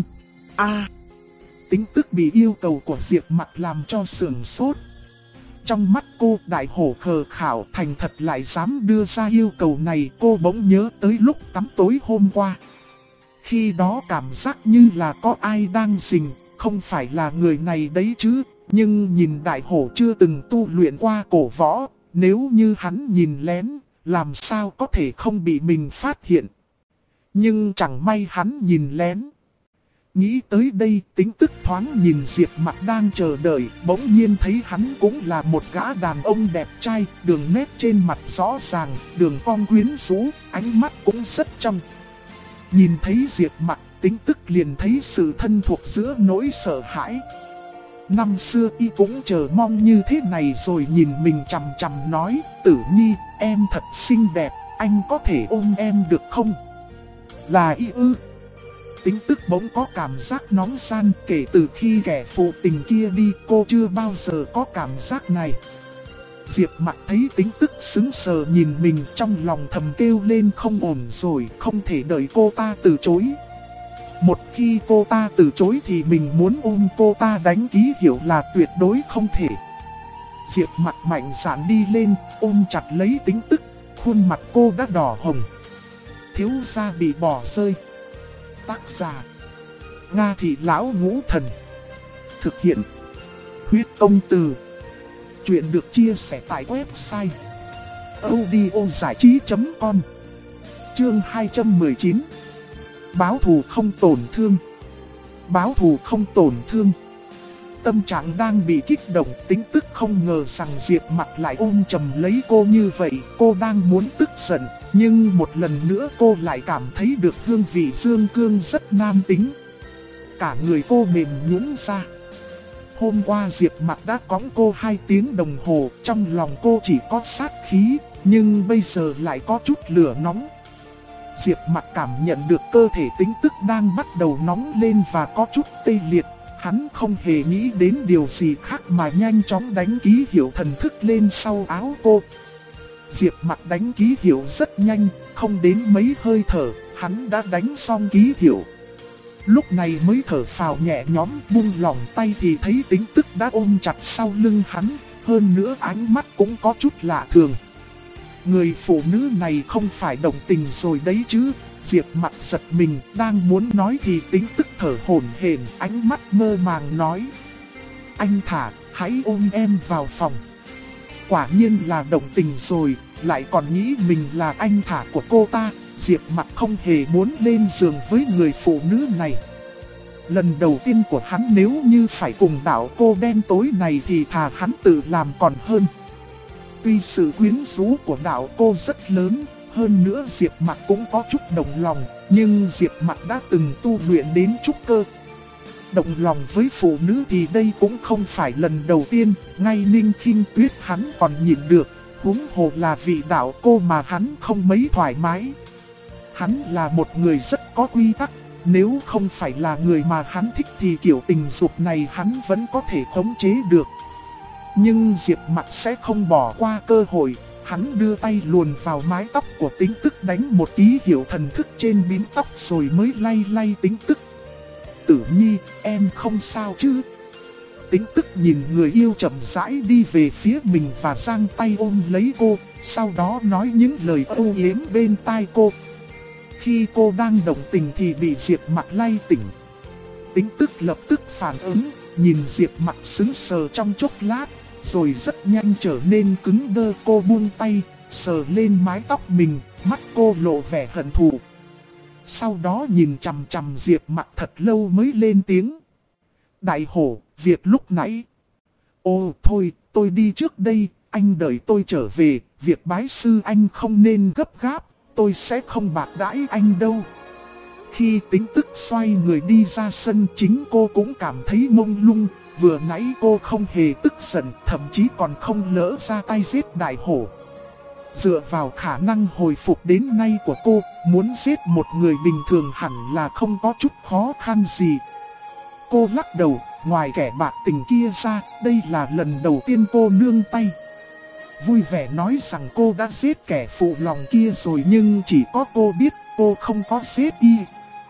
Speaker 1: Tính Tức bị yêu cầu của Diệp Mặc làm cho sửng sốt. Trong mắt cô, Đại Hổ khờ khảo thành thật lại dám đưa ra yêu cầu này. Cô bỗng nhớ tới lúc tắm tối hôm qua. Khi đó cảm giác như là có ai đang rình, không phải là người này đấy chứ. Nhưng nhìn Đại Hổ chưa từng tu luyện qua cổ võ, nếu như hắn nhìn lén, làm sao có thể không bị mình phát hiện. Nhưng chẳng may hắn nhìn lén. Nghĩ tới đây, Tính Tức thoáng nhìn Diệp Mặc đang chờ đợi, bỗng nhiên thấy hắn cũng là một gã đàn ông đẹp trai, đường nét trên mặt rõ ràng, đường cong quyến rũ, ánh mắt cũng rất trong. Nhìn thấy Diệp Mặc, Tính Tức liền thấy sự thân thuộc giữa nỗi sợ hãi. Năm xưa y cũng chờ mong như thế này rồi nhìn mình chằm chằm nói, Tử Nhi, em thật xinh đẹp, anh có thể ôm em được không? Là y ư? Tính Tức bỗng có cảm giác nóng ran, kể từ khi kẻ phụ tình kia đi cô chưa bao giờ có cảm giác này. Diệp Mặc thấy Tính Tức sững sờ nhìn mình, trong lòng thầm kêu lên không ổn rồi, không thể đợi cô ta từ chối. Một khi cô ta từ chối thì mình muốn ôm cô ta đánh ký hiệu là tuyệt đối không thể. Diệp Mặc mạnh dạn đi lên, ôm chặt lấy Tính Tức, khuôn mặt cô đã đỏ hồng. Thiếu gia bị bỏ rơi. Tác giả Nga Thị Lão Ngũ Thần. Thực hiện Huyết Công Từ. Chuyện được chia sẻ tại website audiozảichí.com. Chương 219. Báo thù không tổn thương. Báo thù không tổn thương. Tâm trạng đang bị kích động, Tính Tức không ngờ rằng Diệp Mặc lại ôm chầm lấy cô như vậy. Cô đang muốn tức giận, nhưng một lần nữa cô lại cảm thấy được hương vị dương cương rất nam tính. Cả người cô mềm nhũn ra. Hôm qua Diệp Mặc đã cõng cô 2 tiếng đồng hồ, trong lòng cô chỉ có sát khí, nhưng bây giờ lại có chút lửa nóng. Diệp Mặc cảm nhận được cơ thể Tính Tức đang bắt đầu nóng lên và có chút tê liệt. Hắn không hề nghĩ đến điều gì khác mà nhanh chóng đánh ký hiệu thần thức lên sau áo cô. Diệp Mặc đánh ký hiệu rất nhanh, không đến mấy hơi thở, hắn đã đánh xong ký hiệu. Lúc này mới thở phào nhẹ nhõm, buông lỏng tay thì thấy Tính Tức đã ôm chặt sau lưng hắn, hơn nữa ánh mắt cũng có chút lạ thường. Người phụ nữ này không phải đồng tình rồi đấy chứ, Diệp Mặc giật mình, đang muốn nói thì Tính Tức thở hổn hển, ánh mắt mơ màng nói: anh Thả, hãy ôm em vào phòng. Quả nhiên là động tình rồi, lại còn nghĩ mình là anh Thả của cô ta. Diệp Mặc không hề muốn lên giường với người phụ nữ này. Lần đầu tiên của hắn nếu như phải cùng đạo cô đen tối này thì thà hắn tự làm còn hơn. Tuy sự quyến rũ của đạo cô rất lớn, hơn nữa Diệp Mặc cũng có chút động lòng, nhưng Diệp Mặc đã từng tu luyện đến trúc cơ. Động lòng với phụ nữ thì đây cũng không phải lần đầu tiên, ngay Ninh Khinh Tuyết hắn còn nhịn được, huống hồ là vị đạo cô mà hắn không mấy thoải mái. Hắn là một người rất có quy tắc, nếu không phải là người mà hắn thích thì kiểu tình dục này hắn vẫn có thể khống chế được. Nhưng Diệp Mặc sẽ không bỏ qua cơ hội, hắn đưa tay luồn vào mái tóc của Tính Tức đánh một ký hiệu thần thức trên bím tóc rồi mới lay lay Tính Tức. Tử Nhi, em không sao chứ? Tính Tức nhìn người yêu chậm rãi đi về phía mình và giang tay ôm lấy cô, sau đó nói những lời âu yếm bên tai cô. Khi cô đang động tình thì bị Diệp Mặc lay tỉnh. Tính Tức lập tức phản ứng, nhìn Diệp Mặc sững sờ trong chốc lát, rồi rất nhanh trở nên cứng đơ. Cô buông tay, sờ lên mái tóc mình, mắt cô lộ vẻ hận thù. Sau đó nhìn chằm chằm Diệp Mặc thật lâu mới lên tiếng: đại hổ, việc lúc nãy. Ô thôi, tôi đi trước đây, anh đợi tôi trở về, việc bái sư anh không nên gấp gáp, tôi sẽ không bạc đãi anh đâu. Khi Tính Tức xoay người đi ra sân, chính cô cũng cảm thấy mông lung. Vừa nãy cô không hề tức giận, thậm chí còn không lỡ ra tay giết đại hổ. Dựa vào khả năng hồi phục đến nay của cô, muốn giết một người bình thường hẳn là không có chút khó khăn gì. Cô lắc đầu, ngoài kẻ bạc tình kia ra, đây là lần đầu tiên cô nương tay. Vui vẻ nói rằng cô đã giết kẻ phụ lòng kia rồi, nhưng chỉ có cô biết cô không có giết y.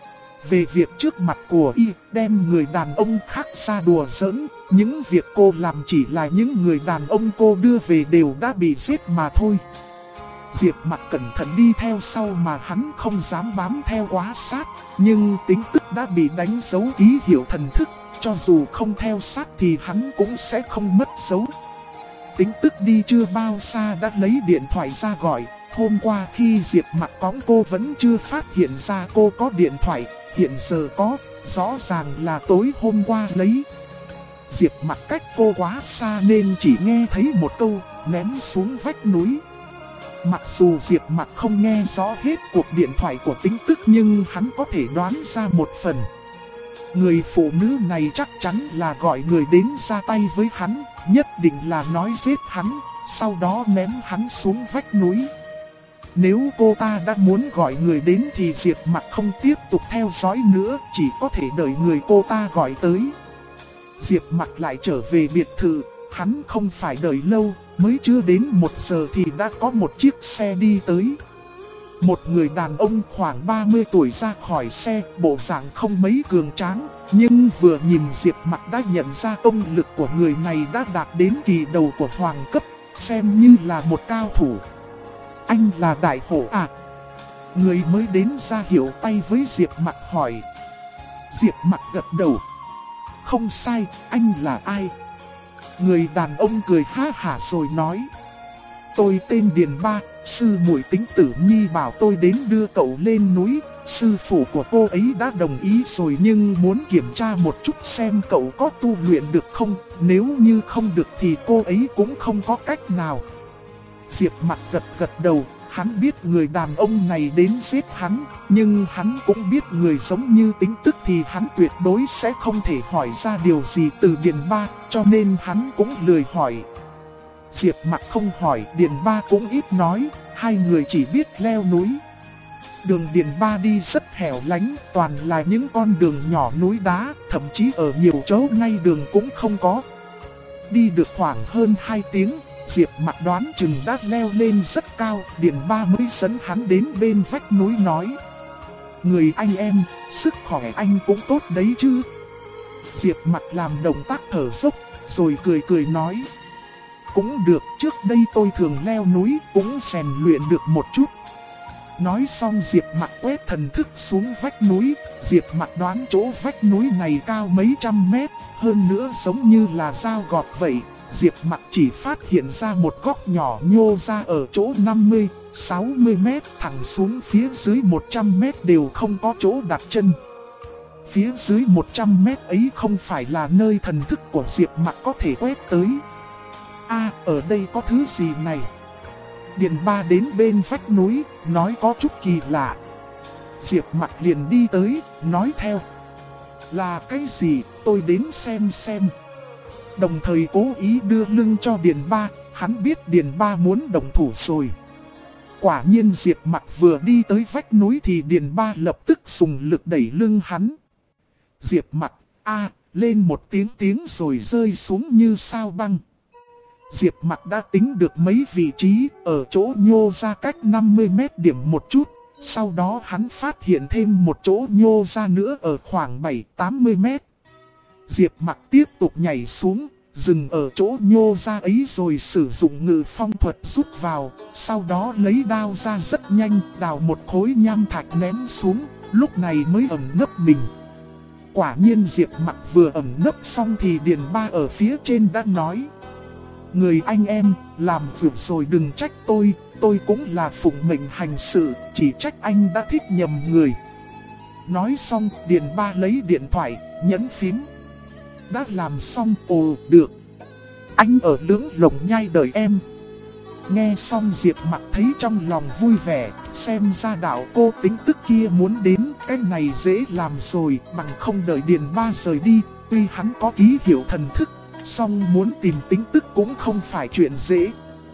Speaker 1: Về việc trước mặt của y đem người đàn ông khác ra đùa giỡn, những việc cô làm chỉ là những người đàn ông cô đưa về đều đã bị giết mà thôi. Diệp Mặc cẩn thận đi theo sau mà hắn không dám bám theo quá sát, nhưng Tính Tức đã bị đánh dấu ký hiệu thần thức, cho dù không theo sát thì hắn cũng sẽ không mất dấu. Tính Tức đi chưa bao xa đã lấy điện thoại ra gọi. Hôm qua khi Diệp Mặc cõng cô vẫn chưa phát hiện ra cô có điện thoại, hiện giờ có, rõ ràng là tối hôm qua lấy. Diệp Mặc cách cô quá xa nên chỉ nghe thấy một câu, ném xuống vách núi. Mặc dù Diệp Mặc không nghe rõ hết cuộc điện thoại của Tính Tức nhưng hắn có thể đoán ra một phần. Người phụ nữ này chắc chắn là gọi người đến ra tay với hắn, nhất định là nói giết hắn, sau đó ném hắn xuống vách núi. Nếu cô ta đã muốn gọi người đến thì Diệp Mặc không tiếp tục theo dõi nữa, chỉ có thể đợi người cô ta gọi tới. Diệp Mặc lại trở về biệt thự, hắn không phải đợi lâu, mới chưa đến 1 giờ thì đã có một chiếc xe đi tới. Một người đàn ông khoảng 30 tuổi ra khỏi xe, bộ dạng không mấy cường tráng, nhưng vừa nhìn Diệp Mặc đã nhận ra công lực của người này đã đạt đến kỳ đầu của hoàng cấp, xem như là một cao thủ. Anh là đại hổ à? Người mới đến ra hiệu tay với Diệp Mặc hỏi. Diệp Mặc gật đầu. Không sai, anh là ai? Người đàn ông cười ha hả rồi nói. Tôi tên Điền Ba, sư muội Tính Tử Nhi bảo tôi đến đưa cậu lên núi. Sư phụ của cô ấy đã đồng ý rồi nhưng muốn kiểm tra một chút xem cậu có tu luyện được không. Nếu như không được thì cô ấy cũng không có cách nào. Diệp Mặc gật đầu, hắn biết người đàn ông này đến giết hắn, nhưng hắn cũng biết người giống như Tính Tức thì hắn tuyệt đối sẽ không thể hỏi ra điều gì từ Điền Ba, cho nên hắn cũng lười hỏi. Diệp Mặc không hỏi, Điền Ba cũng ít nói, hai người chỉ biết leo núi. Đường Điền Ba đi rất hẻo lánh, toàn là những con đường nhỏ núi đá, thậm chí ở nhiều chỗ ngay đường cũng không có. Đi được khoảng hơn 2 tiếng, Diệp Mặc đoán chừng đã leo lên rất cao, Điền Ba mới dẫn hắn đến bên vách núi nói. Người anh em, sức khỏe anh cũng tốt đấy chứ? Diệp Mặc làm động tác thở dốc, rồi cười nói. Cũng được, trước đây tôi thường leo núi, cũng rèn luyện được một chút. Nói xong Diệp Mặc quét thần thức xuống vách núi. Diệp Mặc đoán chỗ vách núi này cao mấy trăm mét, hơn nữa giống như là dao gọt vậy. Diệp Mặc chỉ phát hiện ra một góc nhỏ nhô ra ở chỗ 50, 60 mét, thẳng xuống phía dưới 100 mét đều không có chỗ đặt chân. Phía dưới 100 mét ấy không phải là nơi thần thức của Diệp Mặc có thể quét tới. Ở đây có thứ gì này? Điền Ba đến bên vách núi, nói có chút kỳ lạ. Diệp Mặc liền đi tới, nói theo. Là cái gì, tôi đến xem. Đồng thời cố ý đưa lưng cho Điền Ba, hắn biết Điền Ba muốn động thủ rồi. Quả nhiên Diệp Mặc vừa đi tới vách núi thì Điền Ba lập tức dùng lực đẩy lưng hắn. Diệp Mặc, lên một tiếng rồi rơi xuống như sao băng. Diệp Mặc đã tính được mấy vị trí, ở chỗ nhô ra cách 50 mét điểm một chút. Sau đó hắn phát hiện thêm một chỗ nhô ra nữa ở khoảng 7-80 mét. Diệp Mặc tiếp tục nhảy xuống, dừng ở chỗ nhô ra ấy rồi sử dụng ngự phong thuật rút vào. Sau đó lấy đao ra rất nhanh, đào một khối nham thạch ném xuống, lúc này mới ẩn nấp mình. Quả nhiên Diệp Mặc vừa ẩn nấp xong thì Điền Ba ở phía trên đã nói. Người anh em, làm việc rồi đừng trách tôi cũng là phụng mệnh hành sự, chỉ trách anh đã thích nhầm người. Nói xong, Điền Ba lấy điện thoại, nhấn phím. Đã làm xong, được. Anh ở Lưỡng Lồng Nhai đợi em. Nghe xong Diệp Mặc thấy trong lòng vui vẻ, xem ra đạo cô Tính Tức kia muốn đến, cái này dễ làm rồi, bằng không đợi Điền Ba rời đi, tuy hắn có ký hiệu thần thức, song muốn tìm Tính Tức cũng không phải chuyện dễ.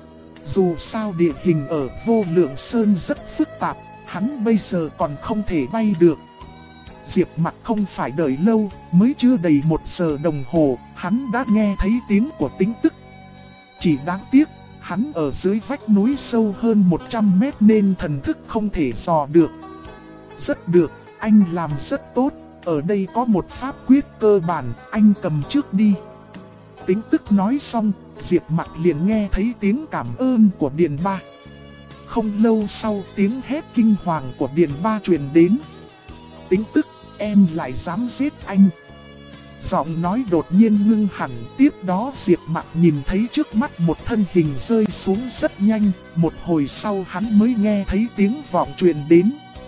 Speaker 1: Dù sao địa hình ở Vô Lượng Sơn rất phức tạp, hắn bây giờ còn không thể bay được. Diệp Mặc không phải đợi lâu, mới chưa đầy 1 giờ đồng hồ, hắn đã nghe thấy tiếng của Tính Tức. Chỉ đáng tiếc, hắn ở dưới vách núi sâu hơn 100 mét nên thần thức không thể dò được. Rất được, anh làm rất tốt, ở đây có một pháp quyết cơ bản, anh cầm trước đi. Tính Tức nói xong, Diệp Mặc liền nghe thấy tiếng cảm ơn của Điền Ba. Không lâu sau tiếng hét kinh hoàng của Điền Ba truyền đến. Tính Tức, em lại dám giết anh. Giọng nói đột nhiên ngưng hẳn, tiếp đó Diệp Mặc nhìn thấy trước mắt một thân hình rơi xuống rất nhanh, một hồi sau hắn mới nghe thấy tiếng vọng truyền đến.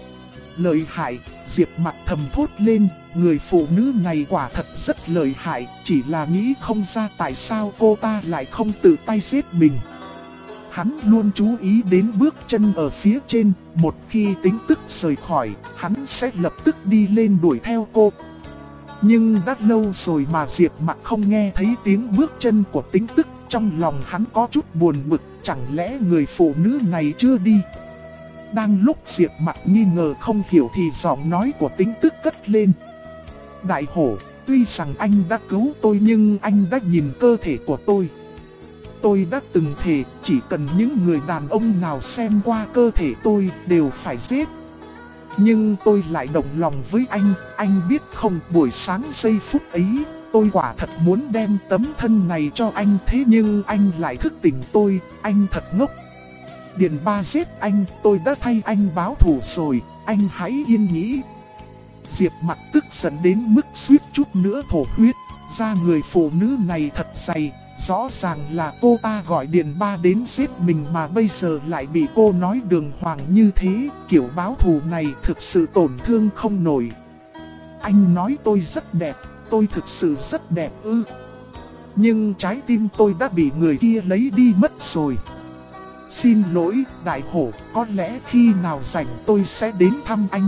Speaker 1: Lợi hại, Diệp Mặc thầm thốt lên, người phụ nữ này quả thật rất lợi hại, chỉ là nghĩ không ra tại sao cô ta lại không tự tay giết mình. Hắn luôn chú ý đến bước chân ở phía trên, một khi Tính Tức rời khỏi, hắn sẽ lập tức đi lên đuổi theo cô. Nhưng đã lâu rồi mà Diệp Mặc không nghe thấy tiếng bước chân của Tính Tức, trong lòng hắn có chút buồn bực, chẳng lẽ người phụ nữ này chưa đi. Đang lúc Diệp Mặc nghi ngờ không hiểu thì giọng nói của Tính Tức cất lên. Đại hổ, tuy rằng anh đã cứu tôi nhưng anh đã nhìn cơ thể của tôi. Tôi đã từng thề chỉ cần những người đàn ông nào xem qua cơ thể tôi đều phải giết. Nhưng tôi lại động lòng với anh biết không, buổi sáng giây phút ấy, tôi quả thật muốn đem tấm thân này cho anh, thế nhưng anh lại thức tỉnh tôi, anh thật ngốc. Điền Ba giết anh, tôi đã thay anh báo thù rồi, anh hãy yên nghĩ. Diệp Mặc tức giận đến mức suýt chút nữa thổ huyết, da người phụ nữ này thật dày, rõ ràng là cô ta gọi Điền Ba đến giết mình mà bây giờ lại bị cô nói đường hoàng như thế, kiểu báo thù này thực sự tổn thương không nổi. Anh nói tôi rất đẹp, tôi thực sự rất đẹp ư? Nhưng trái tim tôi đã bị người kia lấy đi mất rồi. Xin lỗi, đại hổ, có lẽ khi nào rảnh tôi sẽ đến thăm anh.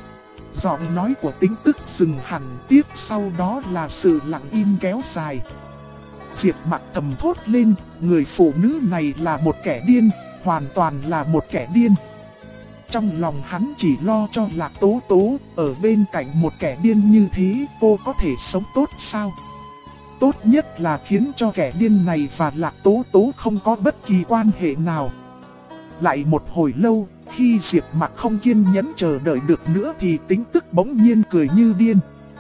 Speaker 1: Giọng nói của Tính Tức dừng hẳn, tiếp sau đó là sự lặng im kéo dài. Diệp Mặc thầm thốt lên, người phụ nữ này là một kẻ điên, hoàn toàn là một kẻ điên. Trong lòng hắn chỉ lo cho Lạc Tố Tố, ở bên cạnh một kẻ điên như thế cô có thể sống tốt sao? Tốt nhất là khiến cho kẻ điên này và Lạc Tố Tố không có bất kỳ quan hệ nào. Lại một hồi lâu, khi Diệp Mặc không kiên nhẫn chờ đợi được nữa thì Tính Tức bỗng nhiên cười như điên.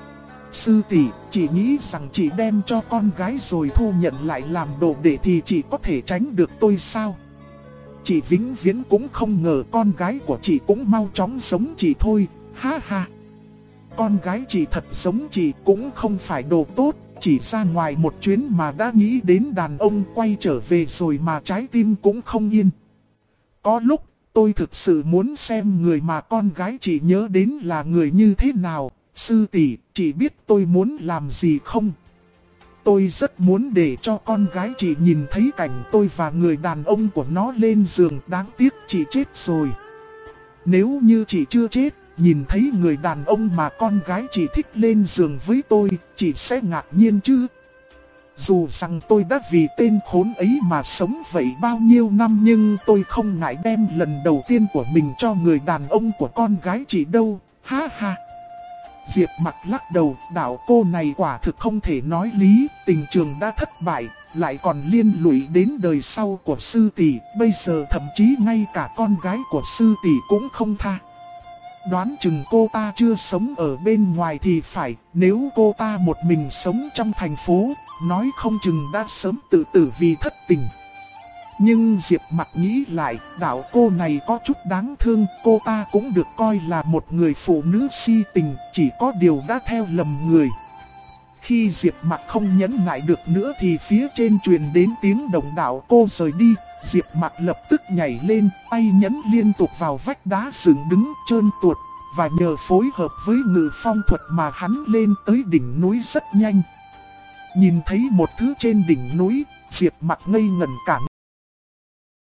Speaker 1: Sư tỷ, chị nghĩ rằng chị đem cho con gái rồi thu nhận lại làm đồ đệ thì chị có thể tránh được tôi sao? chị vĩnh viễn cũng không ngờ con gái của chị cũng mau chóng giống chị thôi, ha ha. Con gái chị thật giống chị cũng không phải đồ tốt, chỉ ra ngoài một chuyến mà đã nghĩ đến đàn ông, quay trở về rồi mà trái tim cũng không yên. Có lúc tôi thực sự muốn xem người mà con gái chị nhớ đến là người như thế nào. Sư tỷ, chị biết tôi muốn làm gì không? Tôi rất muốn để cho con gái chị nhìn thấy cảnh tôi và người đàn ông của nó lên giường, đáng tiếc chị chết rồi. Nếu như chị chưa chết, nhìn thấy người đàn ông mà con gái chị thích lên giường với tôi, chị sẽ ngạc nhiên chứ? Dù rằng tôi đã vì tên khốn ấy mà sống vậy bao nhiêu năm, nhưng tôi không ngại đem lần đầu tiên của mình cho người đàn ông của con gái chị đâu, ha ha. Diệp Mặc lắc đầu, đạo cô này quả thực không thể nói lý, tình trường đã thất bại, lại còn liên lụy đến đời sau của sư tỷ, bây giờ thậm chí ngay cả con gái của sư tỷ cũng không tha. Đoán chừng cô ta chưa sống ở bên ngoài thì phải, nếu cô ta một mình sống trong thành phố, nói không chừng đã sớm tự tử vì thất tình. Nhưng Diệp Mặc nghĩ lại, đạo cô này có chút đáng thương, cô ta cũng được coi là một người phụ nữ si tình, chỉ có điều đã theo lầm người. Khi Diệp Mặc không nhẫn nại được nữa thì phía trên truyền đến tiếng động đạo cô rời đi. Diệp Mặc lập tức nhảy lên, tay nhấn liên tục vào vách đá dựng đứng trơn tuột, và nhờ phối hợp với ngự phong thuật mà hắn lên tới đỉnh núi rất nhanh. Nhìn thấy một thứ trên đỉnh núi, Diệp Mặc ngây ngẩn cả